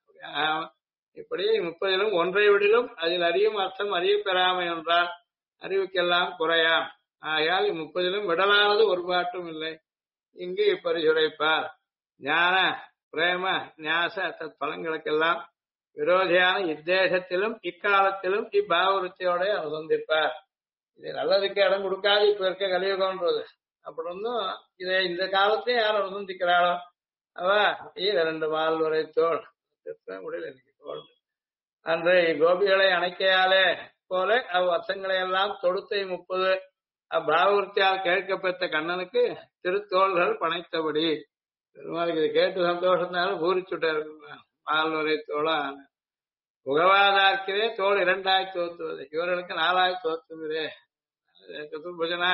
இப்படி 30லும் ஒன்றை விடிலும் அதில் அறியும் அர்த்தம் அறிய பெறாமை என்றால் அறிவுக்கெல்லாம் குறையாம். ஆகையால் 30லும் விடலானது ஒரு பாட்டும் இல்லை. இங்கு இப்பரிசுரைப்பார் ஞான பிரேம ஞாச தத் பலங்களுக்கெல்லாம் விரோதியான இத்தேசத்திலும் இக்காலத்திலும் இப்பாவருத்தியோட அனுசந்திப்பார். இது நல்லதுக்கு இடம் கொடுக்காது இப்ப இருக்க கலியுகம்ன்றது. அப்படி இருந்தும் இதை இந்த காலத்தையும் யார் அனுசந்திக்கிறாளோ அவ 2 மால் வரை தோல் முடியல இன்னைக்கு தோல் அன்று கோபிகளை அணைக்கையாலே போல அவ்வர்த்தங்களை எல்லாம் தொடுத்தை 30 அப்பாவருத்தியால் கேட்கப்பெற்ற கண்ணனுக்கு திருத்தோள்கள் பனைத்தபடி. பெருமாளுக்கு இதை கேட்டு சந்தோஷத்தினால பூரிச்சுட்டார். மால்வரை தோளா புகவாதாக்கிறே தோல் 2ஆய் தோத்துவது இவர்களுக்கு 4ஆய் தோத்துகிறே புஜனா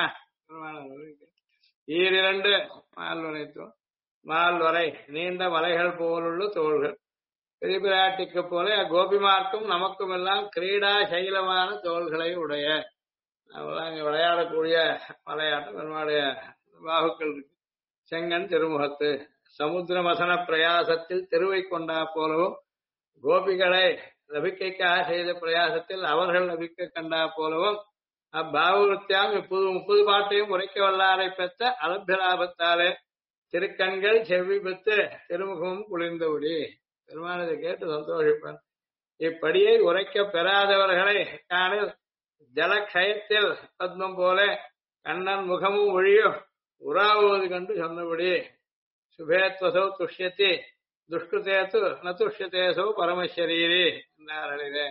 2 மால்வரை தோல். மால்வரை நீண்ட மலைகள் போலுள்ள தோள்கள். பெரிய பிராட்டிக்கு போல கோபிமார்க்கும் நமக்கும் எல்லாம் கிரீடா சைலமான தோள்களை உடைய அவங்களாம் அங்க விளையாடக்கூடிய விளையாட்டம் பெருமாளுடைய பாகுக்கள் இருக்கு. செங்கன் திருமுகத்து சமுத்திர மசன பிரயாசத்தில் திருவை கொண்டா போலவும் கோபிகளை லபிக்கைக்காக செய்த பிரயாசத்தில் அவர்கள் லபிக்க கண்டா போலவும் அப்பாவுத்தியாம் இப்போது 30 பாட்டையும் உரைக்க வல்லாரை பெற்ற அலபியலாபத்தாலே திருக்கண்கள் செவ்வி பெற்று திருமுகமும் குளிர்ந்தபடி பெருமானதை கேட்டு சந்தோஷிப்பான். இப்படியை உரைக்க பெறாதவர்களை காணில் ஜலக்ஷயத்தில் பத்மம் போல கண்ணன் முகமும் ஒழியும் உறாவுவது கண்டு சொன்னபடி சுபேத்வசௌ துஷ்யத்தி துஷ்டுதேத்து ந துஷ்யதேசோ பரமசரீரி என்றார்களே.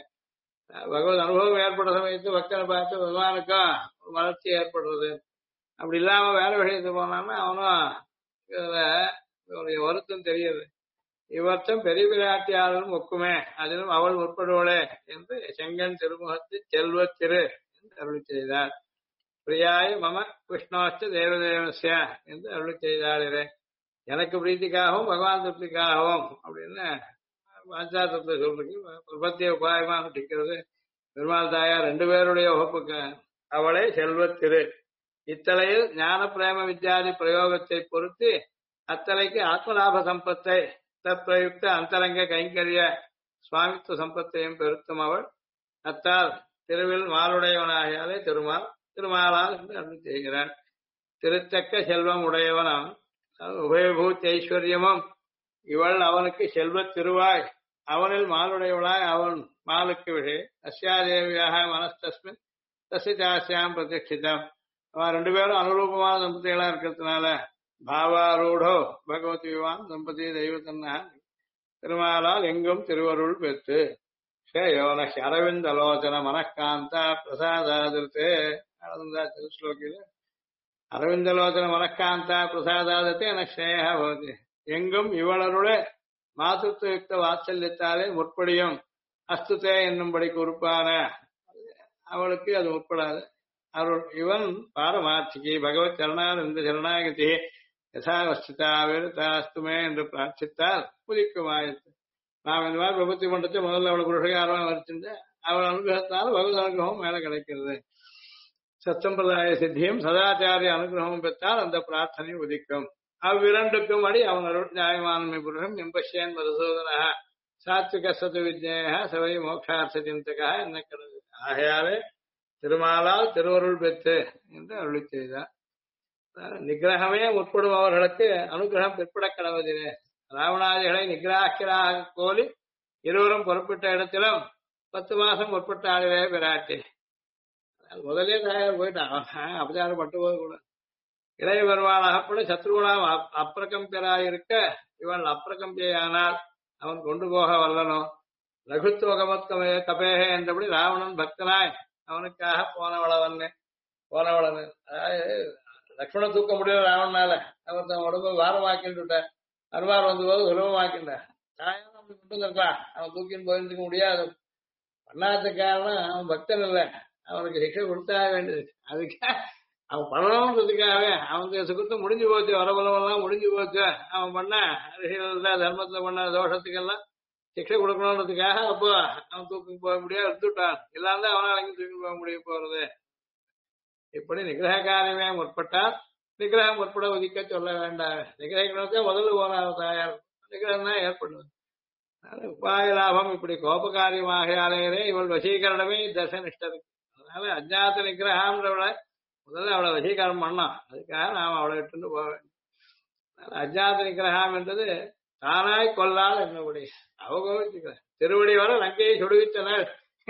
பகவத் அனுபவம் ஏற்படுற சமயத்து பக்தனை பார்த்து பகவானுக்கும் ஒரு மலர்ச்சி ஏற்படுறது. அப்படி இல்லாம வேற விஷயத்து போனான்னா அவனும் இதுல இவனுடைய வருத்தம் தெரியுது. இவர்த்தம் பெரிய பிராட்டியாளரும் ஒக்குமே அதிலும் அவள் முற்படுவளே என்று செங்கன் திருமுகத்து செல்வ திரு என்று அருளி செய்தார். பிரியாய மம விஷ்ணோஸ்த தேவதேவசிய என்று அருளி செய்தாரே. எனக்கு பிரீத்திக்காகவும் பகவான் திருப்திக்காகவும் அப்படின்னு பாஞ்சாத்தத்தை சொல்றதுக்கு பிரபத்திய உபாயமா நடிக்கிறது. பெருமாள் தாயார் 2 பேருடைய வகுப்புக்கு அவளே செல்வத்திரு இத்தலையில் ஞான பிரேம வித்யாதி பிரயோகத்தை பொறுத்து அத்தலைக்கு ஆத்மலாப சம்பத்தை தற்பிரயுக்த அந்தரங்க கைங்கரிய சுவாமித்துவ சம்பத்தையும் பெருத்தும் அவள் அத்தால் திருவில் மாலுடையவனாகியாலே திருமாலால் என்று அருள் செய்கிறார். திருத்தக்க செல்வம் உடையவனாம் உபயபூத் ஐஸ்வர்யமும் இவள் அவனுக்கு செல்வத் திருவாய் அவனில் மாலுடையவளாய் அவன் மாலுக்கு விஷய அஸ்யாதேவியாக மனஸ்தஸ்மின் தசிதாசியாம் பிரதிஷ்டிதம். அவன் 2 பேரும் அனுரூபமான தம்பதிகளா இருக்கிறதுனால பாவாரூடோ பகவதி விவான் தம்பதி தெய்வத்தன்னா திருமாலால் எங்கும் திருவருள் பெற்று ஸ்ரேயோன அரவிந்தலோச்சன மனக்காந்தா பிரசாதாதிருத்தே திருஸ்லோகில அரவிந்தலோச்சன மனக்காந்தா பிரசாதாதத்தே என ஸ்ரேயா பவதி. எங்கும் இவளருடைய மாதృత్వயுக்த வாத்சல்யத்தாலே முற்படியும் அஸ்துதே என்னும்படி உறுப்பான அவளுக்கு அது முற்படாது. அருள் இவன் பாரமார்த்திகி பகவத் சரணால் இந்த சரணாகதி யதாவஸ்திதா வேறுதாஸ்துமே என்று பிரார்த்தித்தால் புதிக்குமாயிற்று. நாம் இந்த மாதிரி பிரபத்தி பண்றது முதல்ல அவளுக்கு புருஷகாரமா வச்சுட்டு அவள் அனுகிரகத்தால் பகவத் அனுகிரகம் மேல கிடைக்கிறது. சத்சம்பிரதாய சித்தியும் சதாச்சாரிய அனுகிரகமும் பெற்றால் அந்த பிரார்த்தனை உதிக்கும். அவ்விரண்டுக்கும் அடி அவன் அருள் நியாயமானமை புருஷம் எம்பஷ்யன் மதுசூதனா சாத்விக சத்து விஜய சவை மோட்சார்த்த சிந்தகா என்ன கருது. ஆகையாலே திருமாலால் திருவருள் பெற்று என்று அருளி செய்தார். நிகிரகமே முற்படுபவர்களுக்கு அனுகிரகம் பிற்பட கடவதிலே. ராவணாதிகளை நிகிராக்கிராக கோலி இருவரும் புறப்பட்ட இடத்திலும் 10 மாசம் முற்பட்ட ஆளுவே பிராட்டி. முதலே தாயார் போயிட்டான். அபச்சாரம் பட்டு போது கூட இளைய பெருமாளாகப்பட சத்ருகுணாம் அப்பிரகம்பியராயிருக்க இவள் அப்பிரகம்பியானால் அவன் கொண்டு போக வல்லனோ. லகுத்துவகமத்கமே கபேகே என்றபடி ராவணன் பக்தனாய் அவனுக்காக போனவளவன். அதாவது லக்ஷ்மண தூக்க முடியல ராவணனால அவர் தன் உடம்பு வாரமாக்கிட்டு விட்டார். அருவார் வந்த போது சுலபமாக்கின்றார். தாயாரும் அப்படி கொண்டு வந்திருக்கலாம். அவன் தூக்கின்னு போயிருந்துக்க முடியாது. பண்ணாத காரணம் அவன் பக்தன் இல்லை. அவனுக்கு சிக்ஷை கொடுத்தாக வேண்டியது. அதுக்காக அவன் பண்ணணுன்றதுக்காகவே அவனுக்கு சுகத்தை முடிஞ்சு போச்சு. வரபலமெல்லாம் முடிஞ்சு போச்சு. அவன் பண்ண ரிஷிகள் தர்மத்துல பண்ண தோஷத்துக்கெல்லாம் சிக்ஷை கொடுக்கணுன்றதுக்காக அப்போ அவன் தூக்கி போக முடியாது எடுத்துட்டான். இல்லாம அவனால் அங்கே தூக்கி போக முடிய போறது. இப்படி நிகிரக காரியமே முற்பட்டால் நிகிரகம் முற்பட ஒதுக்க சொல்ல வேண்டாம். நிகிரகத்தை முதல்ல போனார் தாயார். நிகிரகம் தான் ஏற்படுது. உபாய லாபம் இப்படி கோபகாரியமாகையாலே இவள் வசீகரணமே தர்சனிஷ்டது. அதனால அஜாத்த நிகிரகம்ன்றவளை முதல்ல அவளை வசீகரணம் பண்ணோம். அதுக்காக நாம் அவளை விட்டு போக வேண்டும். அஜாத்த நிகிரகம் என்றது தானாய் கொல்லால் என்னபடி அவகோவிச்சுக்கிற திருவடி வர லங்கையை சுடுவித்தனர்.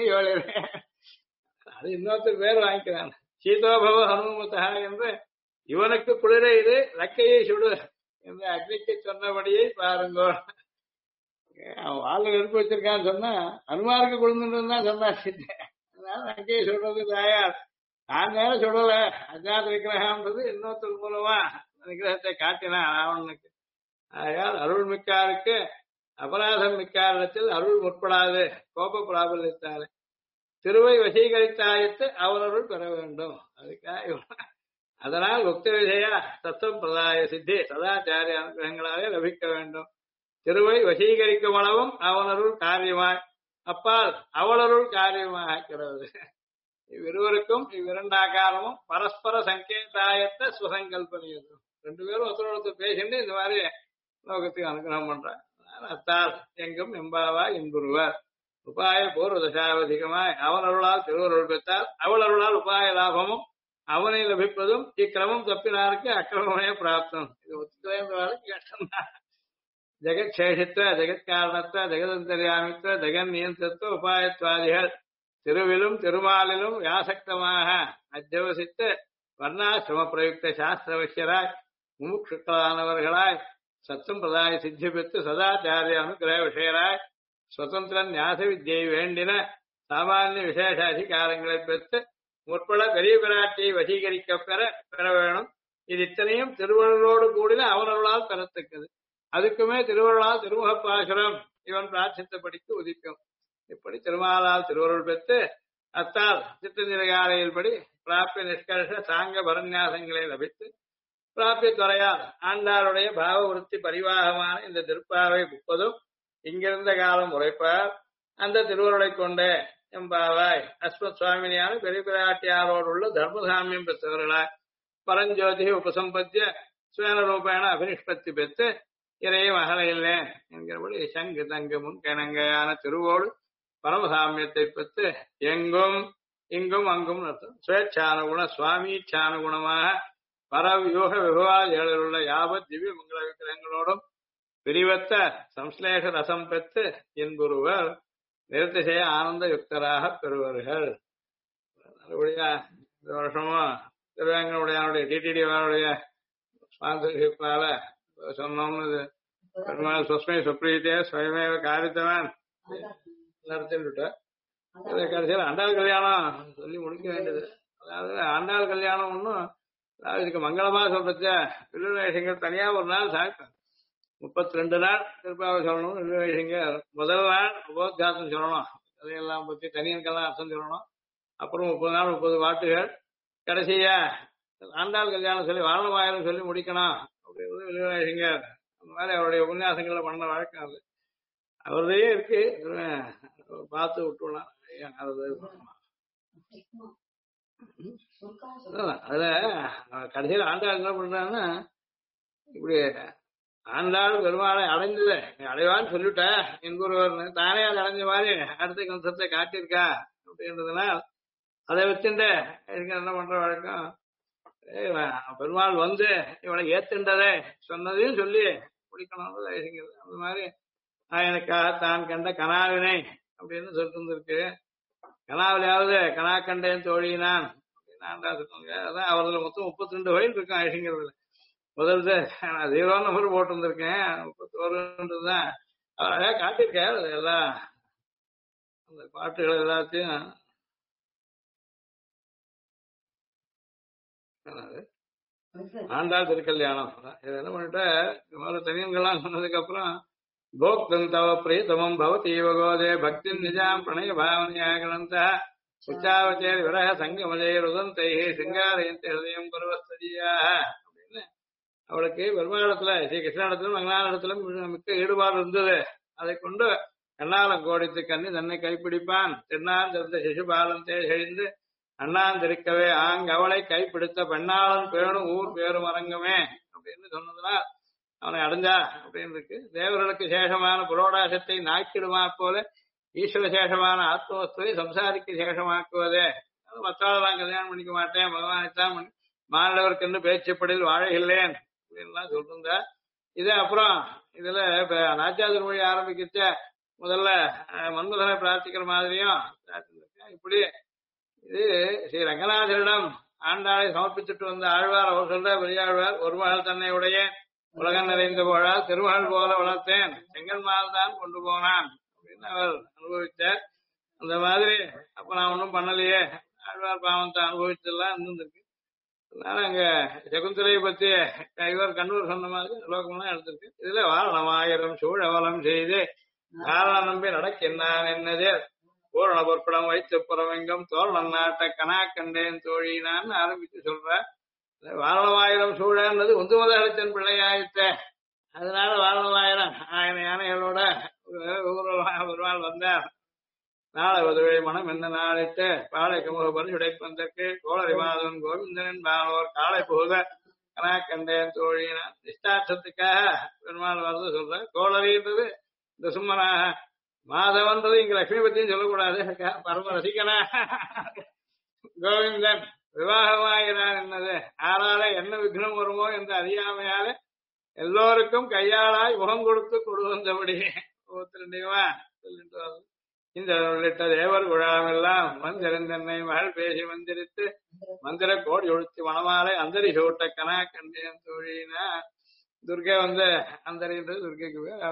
அது இன்னொருத்தர் பேர் வாங்கிக்கிறான். சீதோபவ ஹனுமதா என்று இவனுக்கு குளிர இது லக்கையை சுடு என்று அக்னிக்கு சொன்னபடியை பாருங்கோ. அவன் வாழ்ல நெருப்பு வச்சிருக்கான்னு சொன்னா அனுமாருக்கு குளிர்ந்துன்னு தான் சொன்னாச்சிட்டேன். அதனால லக்கையை சுடுறது தாயார் நான் நேரம் சுடல. அஜாத விக்கிரகம்ன்றது இன்னொருத்தர் மூலமா விக்கிரகத்தை காட்டினான் ராவணனுக்கு. ஆகையால் அருள் மிக்காருக்கு அபராதம் மிக்காரிடத்தில் அருள் முற்படாது கோப பிராபல்யத்தாலே திருவை வசீகரித்தாயத்து அவரருள் பெற வேண்டும். அதுக்காக அதனால் உக்த விஜயா தத்துவம் பிரதாய சித்தி சதாச்சாரிய அனுகிரகங்களாலே லபிக்க வேண்டும். திருவை வசீகரிக்கும் அளவும் அவனருள் காரியமாய் அப்பால் அவளருள் காரியமாக கிடவது. இவ்விருவருக்கும் இவ்விரண்டாகாரமும் பரஸ்பர சங்கேதாயத்தை சுசங்கல்பனையது. ரெண்டு பேரும் ஒருத்தர் பேசிட்டு இந்த மாதிரி லோகத்துக்கு அனுகிரகம் பண்றார். அத்தால் எங்கும் எம்பாவா என்புருவர் உபாய பூர்வ தசாவதிகமாய் அவன் அருளால் திருவருள் பெற்றால் அவள் அருளால் உபாய லாபமும் அவனை லபிப்பதும் இக்கிரமம் தப்பினாருக்கு அக்கிரமமே பிராப்தம். இது ஒத்துழைப்பு கஷ்டம்தான். ஜெகத்சேஷித்வ ஜெகத்காரணத்துவ ஜெகதந்தர்யாமித்வ ஜெகன் நியந்திரத்துவ உபாயத்வாதிகள் திருவிலும் திருமாலிலும் வியாசக்தமாக அத்தியவசித்து வர்ணாசிரம பிரயுக்த சாஸ்திரவசியராய் முமுட்சுக்களானவர்களாய் சத்தம் பிரதாய சித்தி பெற்று சதாச்சாரிய அனுகிரக விஷயராய் சுதந்திர ஞாச வித்தியை வேண்டின சாமானிய விசேஷ அதிகாரங்களை பெற்று முற்பட பெரிய பிராட்டியை வசீகரிக்க பெற வேணும். இது இத்தனையும் திருவருளோடு கூடின அவனருளால் பெறத்தக்கது. அதுக்குமே திருவருளால் திருமுகப்பாசுரம் இவன் பிரார்த்தித்தபடிக்கு உதிக்கும். இப்படி திருமாலால் திருவருள் பெற்று அத்தால் சித்தநிலையாரையில்படி பிராப்பிய நிஷ்கர்ஷ சாங்க பரநியாசங்களை லபித்து பிராப்பிய துறையால் ஆண்டாருடைய பாவ விருத்தி பரிவாகமான இந்த திருப்பாவை 30 இங்கிருந்த காலம் உரைப்பார். அந்த திருவருளை கொண்டே எம்பாவாய் அஸ்மத் சுவாமினியான பெரிய பிராட்டியாரோடு உள்ள தர்மசாமியம் பெற்றவர்களாய் பரஞ்சோதி உபசம்பத்திய சுயன ரூபேண அபினிஷ்பத்தி பெற்று இறைய மகளிலே என்கிறபடி சங்கு தங்கு முன்கணங்கையான திருவோடு பரமசாமியத்தை பெற்று எங்கும் இங்கும் அங்கும் சுவேச்சானுகுண சுவாமீச்சானுகுணமாக பரவியூக விபவாதிகளில் உள்ள யாவத் திவ்ய மங்கள விக்கிரகங்களோடும் பிரிவத்த சம்ஸ்லேஷ ரசம் பெற்று என்பொருவர் நிறுத்திசெய்ய ஆனந்த யுக்தராக பெறுவார்கள். மறுபடியா இந்த வருஷமும் திருவேங்கனுடைய டிடிடிடைய ஸ்பான்சர்ஷிப்பால சொன்னோம்னு பெருமாள் சுஸ்மை சுப்ரீத்தே ஸ்வயமேவ காரித்தவன் நடத்திட்டு கடைசியில் ஆண்டாள் கல்யாணம் சொல்லி முடிக்க வேண்டியது. அதாவது ஆண்டாள் கல்யாணம் ஒன்றும் அதாவது இதுக்கு மங்களமா சொல்றச்ச வில்லுவேஷங்கள் தனியா ஒரு நாள் சாப்பிட்டேன். 32 நாள் திருப்பாவை சொல்லணும். வில்லுவேஷங்கள் முதல் நாள் உபோத்காசம் சொல்லணும். அதையெல்லாம் பற்றி தனியனுக்கெல்லாம் அர்த்தம் சொல்லணும். அப்புறம் 30 நாள் 30 பாட்டுகள். கடைசியா ஆண்டாள் கல்யாணம் சொல்லி வாரணமாயிரம் சொல்லி முடிக்கணும் அப்படிங்கிறது வில்லுவேஷங்கள். அந்த மாதிரி அவருடைய உபன்யாசங்களை பண்ண வழக்கம் அது அவருடையே இருக்கு. பார்த்து விட்டுலாம் அதுல கடைசியில் ஆண்டாள் என்ன பண்றாங்கன்னா இப்படி ஆண்டாள் பெருமாளை அடைஞ்சது அடைவான்னு சொல்லிட்ட என்பொருவர் தானே அதை அடைஞ்ச மாதிரி அடுத்த கம்சத்தை காட்டியிருக்கா அப்படின்றதுனால் அதை வச்சுட்டு என்ன பண்ற வழக்கம் பெருமாள் வந்து இவனை ஏத்துண்டதே சொன்னதையும் சொல்லி முடிக்கணும். அந்த மாதிரி எனக்காக தான் கண்ட கனாவினை அப்படின்னு சொல்லிட்டு இருந்திருக்கு. கனாவிலாவது கனா கண்டேன் தோழினான் அப்படின்னு ஆண்டா சொல்லுவாங்க. அதான் அவர்ல மொத்தம் 32 வயல் இருக்கும் ஐஷங்கிறதுல. முதல் 0 நம்பர் போட்டு இருந்திருக்கேன். 31தான் அழகா காட்டியிருக்காரு. எல்லாம் அந்த பாட்டுகள் எல்லாத்தையும் ஆண்டாள் திருக்கல்யாணம் இது என்ன பண்ணிட்ட தனியன்கள்லாம் சொன்னதுக்கு அப்புறம் भोक्तुं तव प्रीतमं भवति गोदे भक्तिं निजां प्रणय भावनया ग्रन्थः उच्चावचेर विरह संगमजैरुदन्तैः सिंगारयन्ति हृदयं पर्वस्तदीयाः அப்படின்னு அவளுக்கு பெருமாளத்துல ஸ்ரீ கிருஷ்ணனிடத்திலும் மங்களானிடத்திலும் மிக்க ஈடுபாடு இருந்தது. அதை கொண்டு கண்ணாலம் கோடித்து கண்ணி தன்னை கைப்பிடிப்பான் திருநான் தெரிந்த சிசுபாலம் தேழிந்து அண்ணான் திருக்கவே ஆங் அவளை கைப்பிடித்த பெண்ணாளன் பேணும் ஊர் பேரும் அரங்கமே அப்படின்னு சொன்னதுனால் அவனை அடைஞ்சா அப்படின்னு இருக்கு. தேவர்களுக்கு சேஷமான புரோடாசத்தை நாக்கிடுமா போல ஈஸ்வர சேஷமான ஆத்மவஸ்துவை சம்சாரிக்கு சேஷமாக்குவதே. மற்றவர்கள் நான் கல்யாணம் பண்ணிக்க மாட்டேன் பகவானைத்தான் மாணவருக்கு பேச்சுப்படில் வாழகில்லேன் அப்படின்லாம் சொல்லிருந்தா. இது அப்புறம் இதுல இப்ப நாச்சாதிர் மொழி ஆரம்பிக்கிச்ச முதல்ல மன்மதனை பிரார்த்திக்கிற மாதிரியும் இப்படி இது ஸ்ரீ ரங்கநாதரிடம் ஆண்டாளை சமர்ப்பிச்சுட்டு வந்த ஆழ்வார் அவர் சொல்ற பெரியாழ்வார் ஒரு மகள் தன்னை உடைய உலகம் நிறைந்த போழால் திருமகள் போல வளர்த்தேன் செங்கன்மால் தான் கொண்டு போனான் அப்படின்னு அவர் அனுபவிச்சார். அந்த மாதிரி அப்ப நான் ஒன்றும் பண்ணலையே ஆழ்வார் பாவத்தை அனுபவிச்செல்லாம் இருந்திருக்கு. அதனால அங்க சகுந்தலையை பத்தி இவர் கண்ணூர் சொன்ன மாதிரி லோகம்லாம் எடுத்திருக்கு. இதுல வாரணமாயிரம் சூழவலம் செய்து காரணம் நம்பி நடக்கின்றான் என்னதே பூரண பொற்படம் வைத்து புறவெங்கும் தோரணம் நாட்ட கனா கண்டேன் தோழினான்னு ஆரம்பிச்சு சொல்ற. வாரணமாயிரம் சூழன்றது உந்துமதளித்தன் பிள்ளையாயிட்ட. அதனால வாரணமாயிரம் 1000 யானைகளோட ஒரு நாள் வந்தார். நாளை உதவி மனம் என்ன நாளிட்டு பாலை கமுக பரிசுடைப்பந்தற்கு கோளரி மாதவன் கோவிந்தனின் பாலோர் காலை புகுத கனா கண்டேன் தோழினா நிஷ்டார்த்தத்துக்காக பெருமாள் வரது சொல்ற கோளரின்றது இந்த சும்மனாக மாதவன்றது இங்க லட்சுமி பத்தியும் சொல்லக்கூடாது பரம ரசிகனா கோவிந்தன் விவாகமாகிறான் என்னது ஆறால என்ன விக்னம் வருமோ என்று அறியாமையால எல்லோருக்கும் கையாளாய் முகம் கொடுத்து கொடு வந்தபடி ஒருத்தருடையவா இந்த உள்ளிட்ட தேவர் குழாமெல்லாம் மந்திரந்தன்னை மகள் பேசி மந்திரித்து மந்திர கோடி ஒழுத்தி மணமாலை அந்தரி சூட்ட கனா கண்டேன் தோழினா துர்கை அந்தரின்றது துர்கைக்கு அவ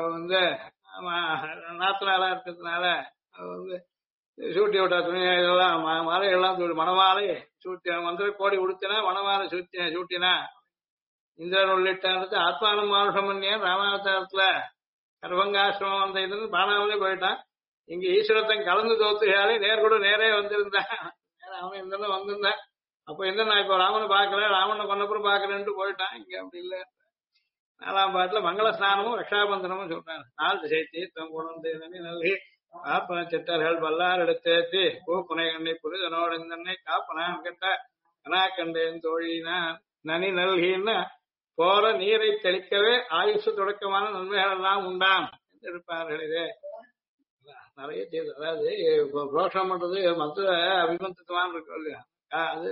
நாத்தனாலா இருக்கிறதுனால அவ சூட்டி விட்டா துணி இதெல்லாம் மாலைகள்லாம் மணமாலை சூட்டி மந்திர கோடி உடுத்தினா மணமாலை சூட்டினா இந்திரன் உள்ளிட்ட ஆத்மானம் மானுஷம் பண்ணியன் ராமாவதாரத்துல கர்வங்காசிரமம் வந்த இதுன்னு பானாமலே போயிட்டான் இங்க ஈஸ்வரத்தன் கலந்து தோத்துகாலே நேரே வந்திருந்தான் அவன் இந்த வந்திருந்தான் அப்ப நான் இப்ப ராமனை பாக்கல ராமனை கொன்னப்புறம் பாக்குறேன்ட்டு போயிட்டான் இங்க அப்படி இல்ல 4ஆம் பாட்டுல மங்கள ஸ்நானமும் ரக்ஷாபந்தனமும் சொல்றாங்க 4 திசை தீர்த்தம் குணந்து நல்கி காப்பன சித்தர்கள் பல்லார் எடுத்தேத்தி பூப்புனை கண்ணை புரிதனோடனை காப்பனான் கட்ட கனா கண்டேன் தோழினா நனி நல்கின்னா போற நீரை தெளிக்கவே ஆயுசு தொடக்கமான நன்மைகள் எல்லாம் உண்டாம் என்று இருப்பார்கள் இதே நிறைய செய்து அதாவது புரோஷம் பண்றது மற்ற அபிமந்தத்துவான் இருக்கும் இல்லையா அது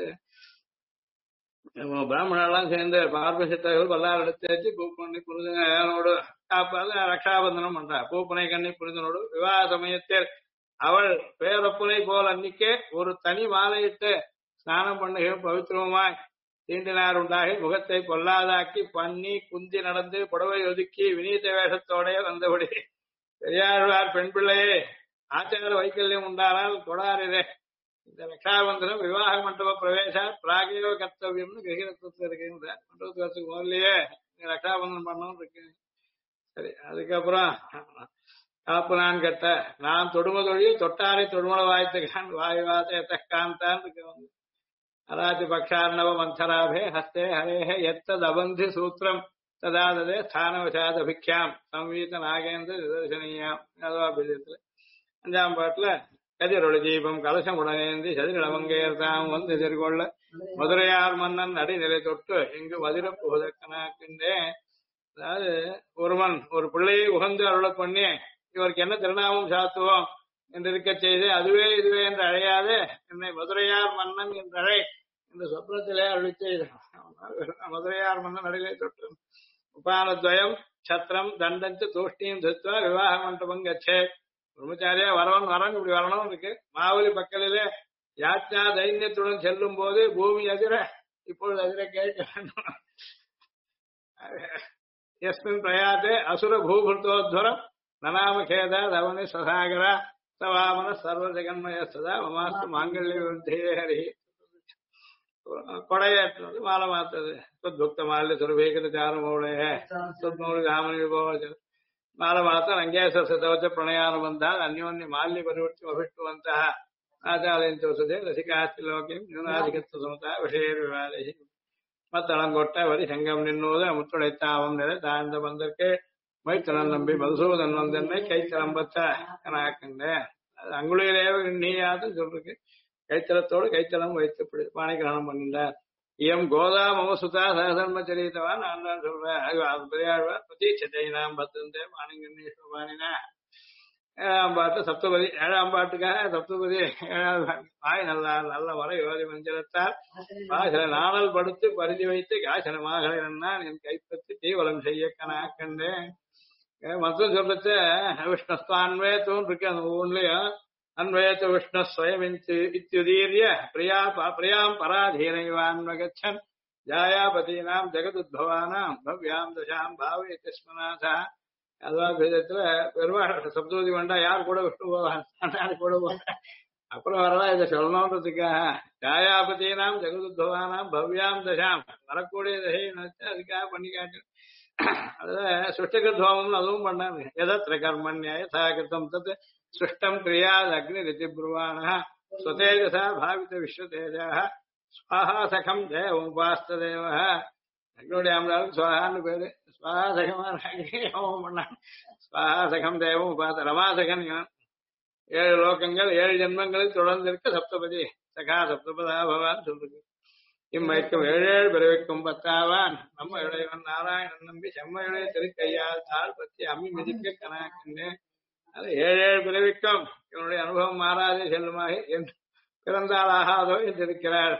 பிராமணெல்லாம் சேர்ந்து பார்ப்ப சித்தர்கள் பல்லார் எடுத்து பூப்பண்ணி புரிதனோடு காப்பாது ரக்ஷாபந்தனம் பண்றா பூப்பனை கண்ணி புரிதனோடு விவாக சமயத்தில் அவள் பேரப்புனை போல் அன்னிக்கே ஒரு தனி மாலையிட்டு ஸ்நானம் பண்ணுக பவித்திரமாய் தீண்டினார் உண்டாகி முகத்தை பொல்லாதாக்கி பண்ணி குந்தி நடந்து புடவை ஒதுக்கி விநீத வேஷத்தோட வந்தபடி பெரியாழ்வார் பெண் பிள்ளையே ஆச்சார வைக்கல்யம் உண்டானால் கொடாரிதே இந்த ரக்ஷாபந்தனம் விவாக மண்டப பிரவேச பிராகியோ கர்த்தவியம்னு கிரகிரத்துவத்துல இருக்குன்ற மண்டபத்துக்கு முதல்லயே ரக்ஷாபந்தனம் பண்ணணும் இருக்கு சரி அதுக்கப்புறம் காப்புனான் கட்ட நான் தொடுமதொழிய தொட்டாரை தொடுமல வாய்த்துக்கான் வாயுவாத காந்தான் இருக்கு அராதி பக்ஷார்ணவ மந்தராபே ஹஸ்தே ஹரேஹ எத்ததபந்தி சூத்திரம் ததாததே ஸ்தானவசாதபிக்யாம் சம்வீத நாகேந்திர நிதர்சனியாம் அதுவாபிதத்துல 5ஆம் பாட்டுல கதிரொளி தீபம் கலசம் உடனேந்தி சதிரவங்கேர்தாம் எதிர்கொள்ள மதுரையார் மன்னன் நடிநிலை தொட்டு இங்கு மதுர புகுதக்கனாக்கின்றேன் அதாவது ஒருவன் ஒரு பிள்ளையை உகந்து அருள பண்ணி இவருக்கு என்ன திருநாமம் சாத்துவோம் என்று இருக்க செய்து அதுவே இதுவே என்று அழையாதே என்னை மதுரையார் மன்னன் என்றழை என்று சொப்னத்திலே அழித்து மதுரையார் மன்னன் நடுநிலை தொட்டு உபானத்வயம் சத்திரம் தண்டஞ்சு தூஷ்டியும் திருத்துவா விவாக மண்டபம் கச்சே பிரம்மச்சாரியா வரவன் இப்படி வரணும் இருக்கு மாவலி பக்கலிலே யாத்ரா தைரியத்துடன் செல்லும் போது பூமி அதிர இப்பொழுது அதிர கேட்க வேண்டும் எஸ்மின் பிரயாத்தே அசுர பூபுத்தோத்வரம் நனாம கேதா தவனி சசாகரா சவாமன சர்வ ஜெகன்மய சதா மமாஸ்து மாங்கல்ய விருத்தியே ஹரி கொடையேற்றது மாலை மாத்தது துக்த மாலிய சுரபேகத சாரமோடைய சுத்மௌலி ராமனி போவது ಮಾಲ ಮಾತ ರಂಗೇಶ್ವರ ಸತವಚ ಪ್ರಣಯಾನುಬಂಧಾತ್ ಅನ್ಯೋನ್ಯ ಮಾಲ್ಯ ಪರಿವೃತ್ತಿ ಅಭಿಷ್ಟುವಂತಹ ಆಚಾರ್ಯಂತೋಸದೆ ರಸಿಕಾಸ್ತಿ ಲೋಕೆ ನ್ಯೂನಾಧಿಕತ್ವ ಸಮತ ವಿಷಯ ವಿವಾದ ಮತ್ತಳಂಗೊಟ್ಟ ವರಿ ಸಂಗಮ್ ನಿನ್ನುವುದು ಮುತ್ತುಳೆತ್ತಾವಂ ನೆಲೆ ತಾழ்ந்த பந்தற்கு மைத்தனம் நம்பி மதுசூதன் வந்தன்னை கைத்தளம்பத்த கணாக்கண்ட அங்குளியிலே நீயாது சொல்றதுக்கு கைத்தளத்தோடு கைத்தளம் வைத்து பாணி கிரகணம் பண்ணிட்டார் இயம் கோதா மமசுதா சகதர்ம சரித்தவான் நான் தான் சொல்றேன் பெரியாழ்வார் பிரதீட்சத்தை நாம் பத்திருந்தே பாணிங்கண்ணீஸ்வர பாணினா 7ஆம் பாட்டு சப்தபதி 7ஆம் பாட்டுக்காக சப்தபதி 7ஆவது வாய் நல்ல வர யோதி மஞ்சளத்தால் சில நாணல் படுத்து பரிதி வைத்து காசனமாக நான் என் கைப்பற்றி தீவலம் செய்ய கண்டேன் மொத்தம் சொல்றச்ச விஷ்ணஸ்தான்வே தூண் இருக்கு அந்த ஒவ்வொன்றுலயும் அன்வயத்து விஷ்ணு ஸ்வயம் இத்தியுதீரிய பிரியாம் பராதீனைவான்வகச்சன் ஜாயாபதீனாம் ஜெகதுத்பவானாம் பவ்யாம் தசாம் பாவே கிருஷ்ணநாதா அதான் விதத்துல பெருமாள் சப்தூதி வேண்டா யார் கூட விஷ்ணு போவான் கூட போவான் அப்புறம் வரலாம் இதை சொல்லணுன்றதுக்காக ஜாயாபதீனாம் ஜெகதுத்பவானாம் பவ்யாம் தசாம் வரக்கூடிய தசை நினைச்சு அதுக்காக பண்ணி காட்டு அதுல சுஷ்டகிருத்வாமம்னு அதுவும் பண்ணாரு எதத்திர கர்மண்யா யதாகிருத்தம் தத் சுஷ்டம் கிரியாது அக்னி ரிதி புருவான ஸ்வதேஜசா பாவித விஸ்வதேஜா ஸ்வாஹா சகம் தேவம் உபாஸ்த தேவ அக்னுடைய அமலாவுக்கு ஸ்வாஹான்னு பேரு ஸ்வாஹா சகமான அக்னி ஹோமம் பண்ணான் ஸ்வாஹா சகம் தேவம் உபாஸ்த ரமாசகன் 7 லோகங்கள் 7 ஜென்மங்களில் தொடர்ந்து இருக்க சப்தபதி சகா சப்தபதா பவான் சொல்றது. இம்மைக்கும் 7 பிறவிக்கும் பத்தாவான் நம்ம இளைவன் நாராயணன் நம்பி செம்மையுடைய திருக்கையால் தாழ் பற்றி அம்மி மிதிக்க கணாக்கின்னு. அது 7 பிறவிக்கும் என்னுடைய அனுபவம் மாறாதே செல்லுமாக என்று பிறந்தால் ஆகாதோ என்றிருக்கிறார்.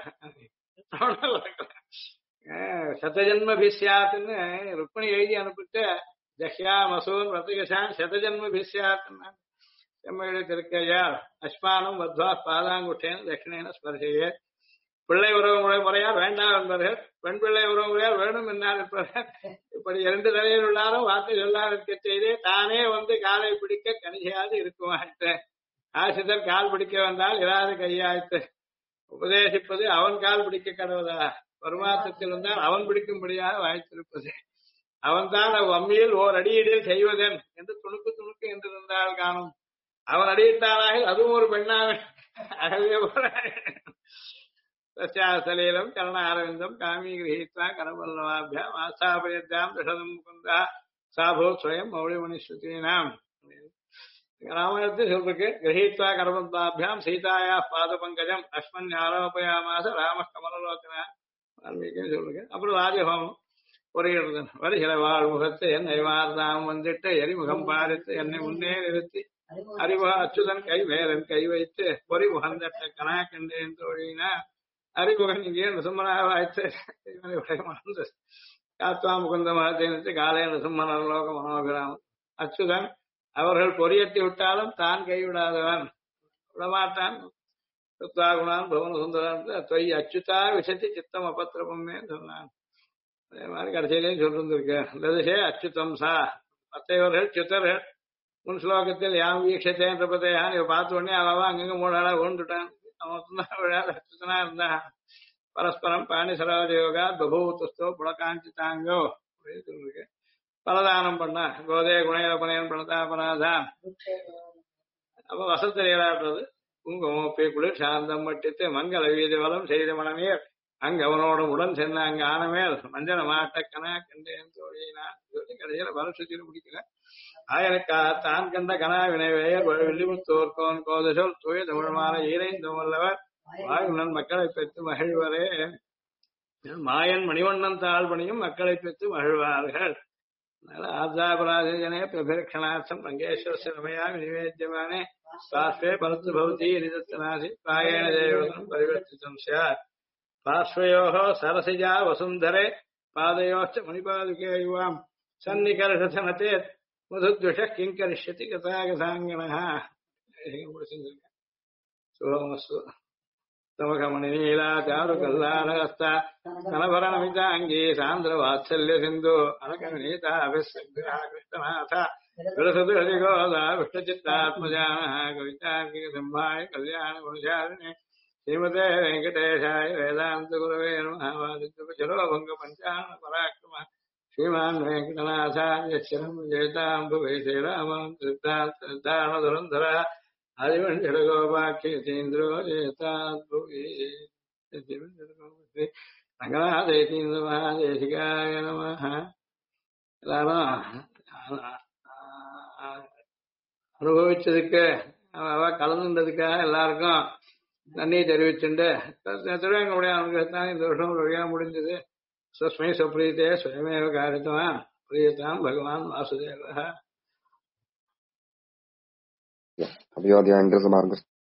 சதஜன்மபிஸ்யாத்துன்னு ருக்மிணி எழுதி அனுப்பிட்டு ஜஹ்யா மசூன் ரத்திகசான் சதஜன்மபிஸ்யாத்துன்னா செம்மையுடைய திருக்கையால் அஸ்மானம் வத்வா பாதாங்குட்டேன் தட்சிணேன ஸ்பர்ஷையே. பிள்ளை உறவு முறையால் வேண்டாம் என்பார்கள், பெண் பிள்ளை உறவு முறையால் வேணும் என்றார் என்பார்கள். இப்படி 2 தலையில் உள்ளாரும் வார்த்தை சொல்லார் இருக்க செய்தே தானே வந்து காலை பிடிக்க கனிகையாது இருக்குமாயிற்று. ஆசிரியர் கால் பிடிக்க வந்தால் இராது கையாயிற்று. உபதேசிப்பது அவன் கால் பிடிக்க கடவுதா, பரமார்த்தத்தில் வந்தால் அவன் பிடிக்கும்படியாக வாய்த்திருப்பது. அவன் தான் அம்மியில் ஓர் அடியீடில் செய்வதன் என்று துணுக்கு துணுக்கு என்று இருந்தால் காணும். அவன் அடியிட்டாராக அதுவும் ஒரு பெண்ணாக அகவே சலீலம் கரண அரவிந்தம் காமி கிரகித்வா கரபல்லவாபியாம் ஆஸ்தாபயத்யாம் தசதம் முகுந்தா சாபோ ஸ்வயம் மௌளிமணி ஸ்ருதீனாம். ராமாயணத்தில் சொல்றதுக்கு கிரகித்வா கரபல்லாபியாம் சீதாயா பாத பங்கஜம் அஸ்மன் ஆரோபயாமாச ராம கமலலோச்சனா வால்மீகின்னு சொல்லுங்க. அப்புறம் ராஜஹோமம் பொறியிடுறது. வருகிற வாழ்முகத்து என்னை வார்தாம் வந்துட்டு எரிமுகம் பாரித்து என்னை முன்னே நிறுத்தி அறிமுக அச்சுதன் கை வேலன் கை வைத்து பொறி முகந்தட்ட கனா கண்டேன் தோழினா அறிமுகன் இங்கே நிசும்மனாக வாய்த்து மறந்து காத்வா முகுந்த மகத்தை காலே நிசும்மனர் லோக மனோகிராமம். அச்சுதன் அவர்கள் பொறியட்டி விட்டாலும் தான் கைவிடாதவன், விடமாட்டான். சுத்தாகுணான் பவன சுந்தரன் தொய் அச்சுதா விசத்தி சித்தம் அபத்திரமே சொன்னான். அதே மாதிரி கடைசியிலேயும் சொல்லிருந்திருக்கேன். லதிசே அச்சுதம் சா மற்றவர்கள் சித்தர்கள் முன் ஸ்லோகத்தில் யாம் வீட்சத்தை என்ற பத்தையான் இவ பார்த்த உடனே அவன் அங்கங்க 3 ஆளா ஓண்டுட்டான். அவன் அச்சுதனா இருந்தான். பரஸ்பரம் பாணி சரோஜ யோகா பபூத்துஸ்தோ புலகாஞ்சிதாங்கோ அப்படின்னு சொல்லிருக்கேன். பலதானம் பண்ணா கோதே குணையபனையன் பிரணதாபனாதான். அப்ப வசத்திரையாடுறது குங்குமப்பை குளிர் சாந்தம் மட்டித்து மங்கள வீதி வளம் செய்த மனநீர் அங்க அவனோட உடன் சென்ன அங்க ஆனமேல் மஞ்சள் மாட்டக்கனா கண்டேன் தோழியினான் சொல்லி கடைசியில வரசுத்திர முடிக்கல. ஆயனுக்கா தான் கண்ட கனா வினைவேயர் வெள்ளிமுத்தோர்கோன் கோதசொல் தூய தமிழ்மான ஈரைந்தும் வல்லவர் வாயுனன் மக்களை பெற்று மகிழ்வரே. மாயன் மணிவண்ணன் தாழ்பணியும் மக்களை பெற்று மகிழ்வார்கள். ஆதாபராஜனே பிரபிரக்ஷணார்த்தம் ரங்கேஸ்வர ரமயா நிவேத்தியமானே பார்ஸ்வே பரத்து பவதி நிதத்தனாசி பாயேன தேவதம் பரிவர்த்திதம் ஸ்யாத். பார்ஸ்வயோः சரசிஜா வசுந்தரே பாதயோश्च மணிபாதுகே யுவாம் சன்னிகர்ஷனதே மதுத்விஷः கிங்கரிஷ்யதி கதாகதாங்கணः. சுபமஸ்து. தமகமணி நீலா சாரு கல்லாரஹஸ்தா கனபரணமிதாங்கி சாந்திர வாத்சல்ய சிந்து அனகநீதா அபிஸ்ஸக்திரா கிருஷ்ணநாத விரசது ஹரிகோதா விஷ்ணுசித்தாத்மஜானः கவிதார்க்கிக சிம்ஹாய கல்யாண குணசாலினே ஸ்ரீமதே வெங்கடேஷாய வேதாந்த குரவே நமः. வாதித்யபஞ்சரோபங்க பஞ்சான பராக்கிரம ஸ்ரீமான் வெங்கடநாதாய சிரம் ஜெயதாம்புவே ஸ்ரீராமம் சித்தார்த்தானதுரந்தர ஆதிவன் ஜடகோபாக்கியதீந்திரோ ஜெயதாத்புவே ரங்கநாதேதீந்திர மகாதேசிகாய நமः. எல்லாரும் அனுபவிச்சதுக்கு அவ கலந்துன்றதுக்காக எல்லாருக்கும் நன்றி தெரிவிச்சுண்டு திருவேங்கடைய அனுகிரகத்தான் இந்த வருஷம் வழியா முடிஞ்சது. ஸ்வஸ்மை சுப்ரீதே ஸ்வயமேவ காரித்தவான் பிரியதாம் பகவான் வாசுதேவ. அபிவாதியா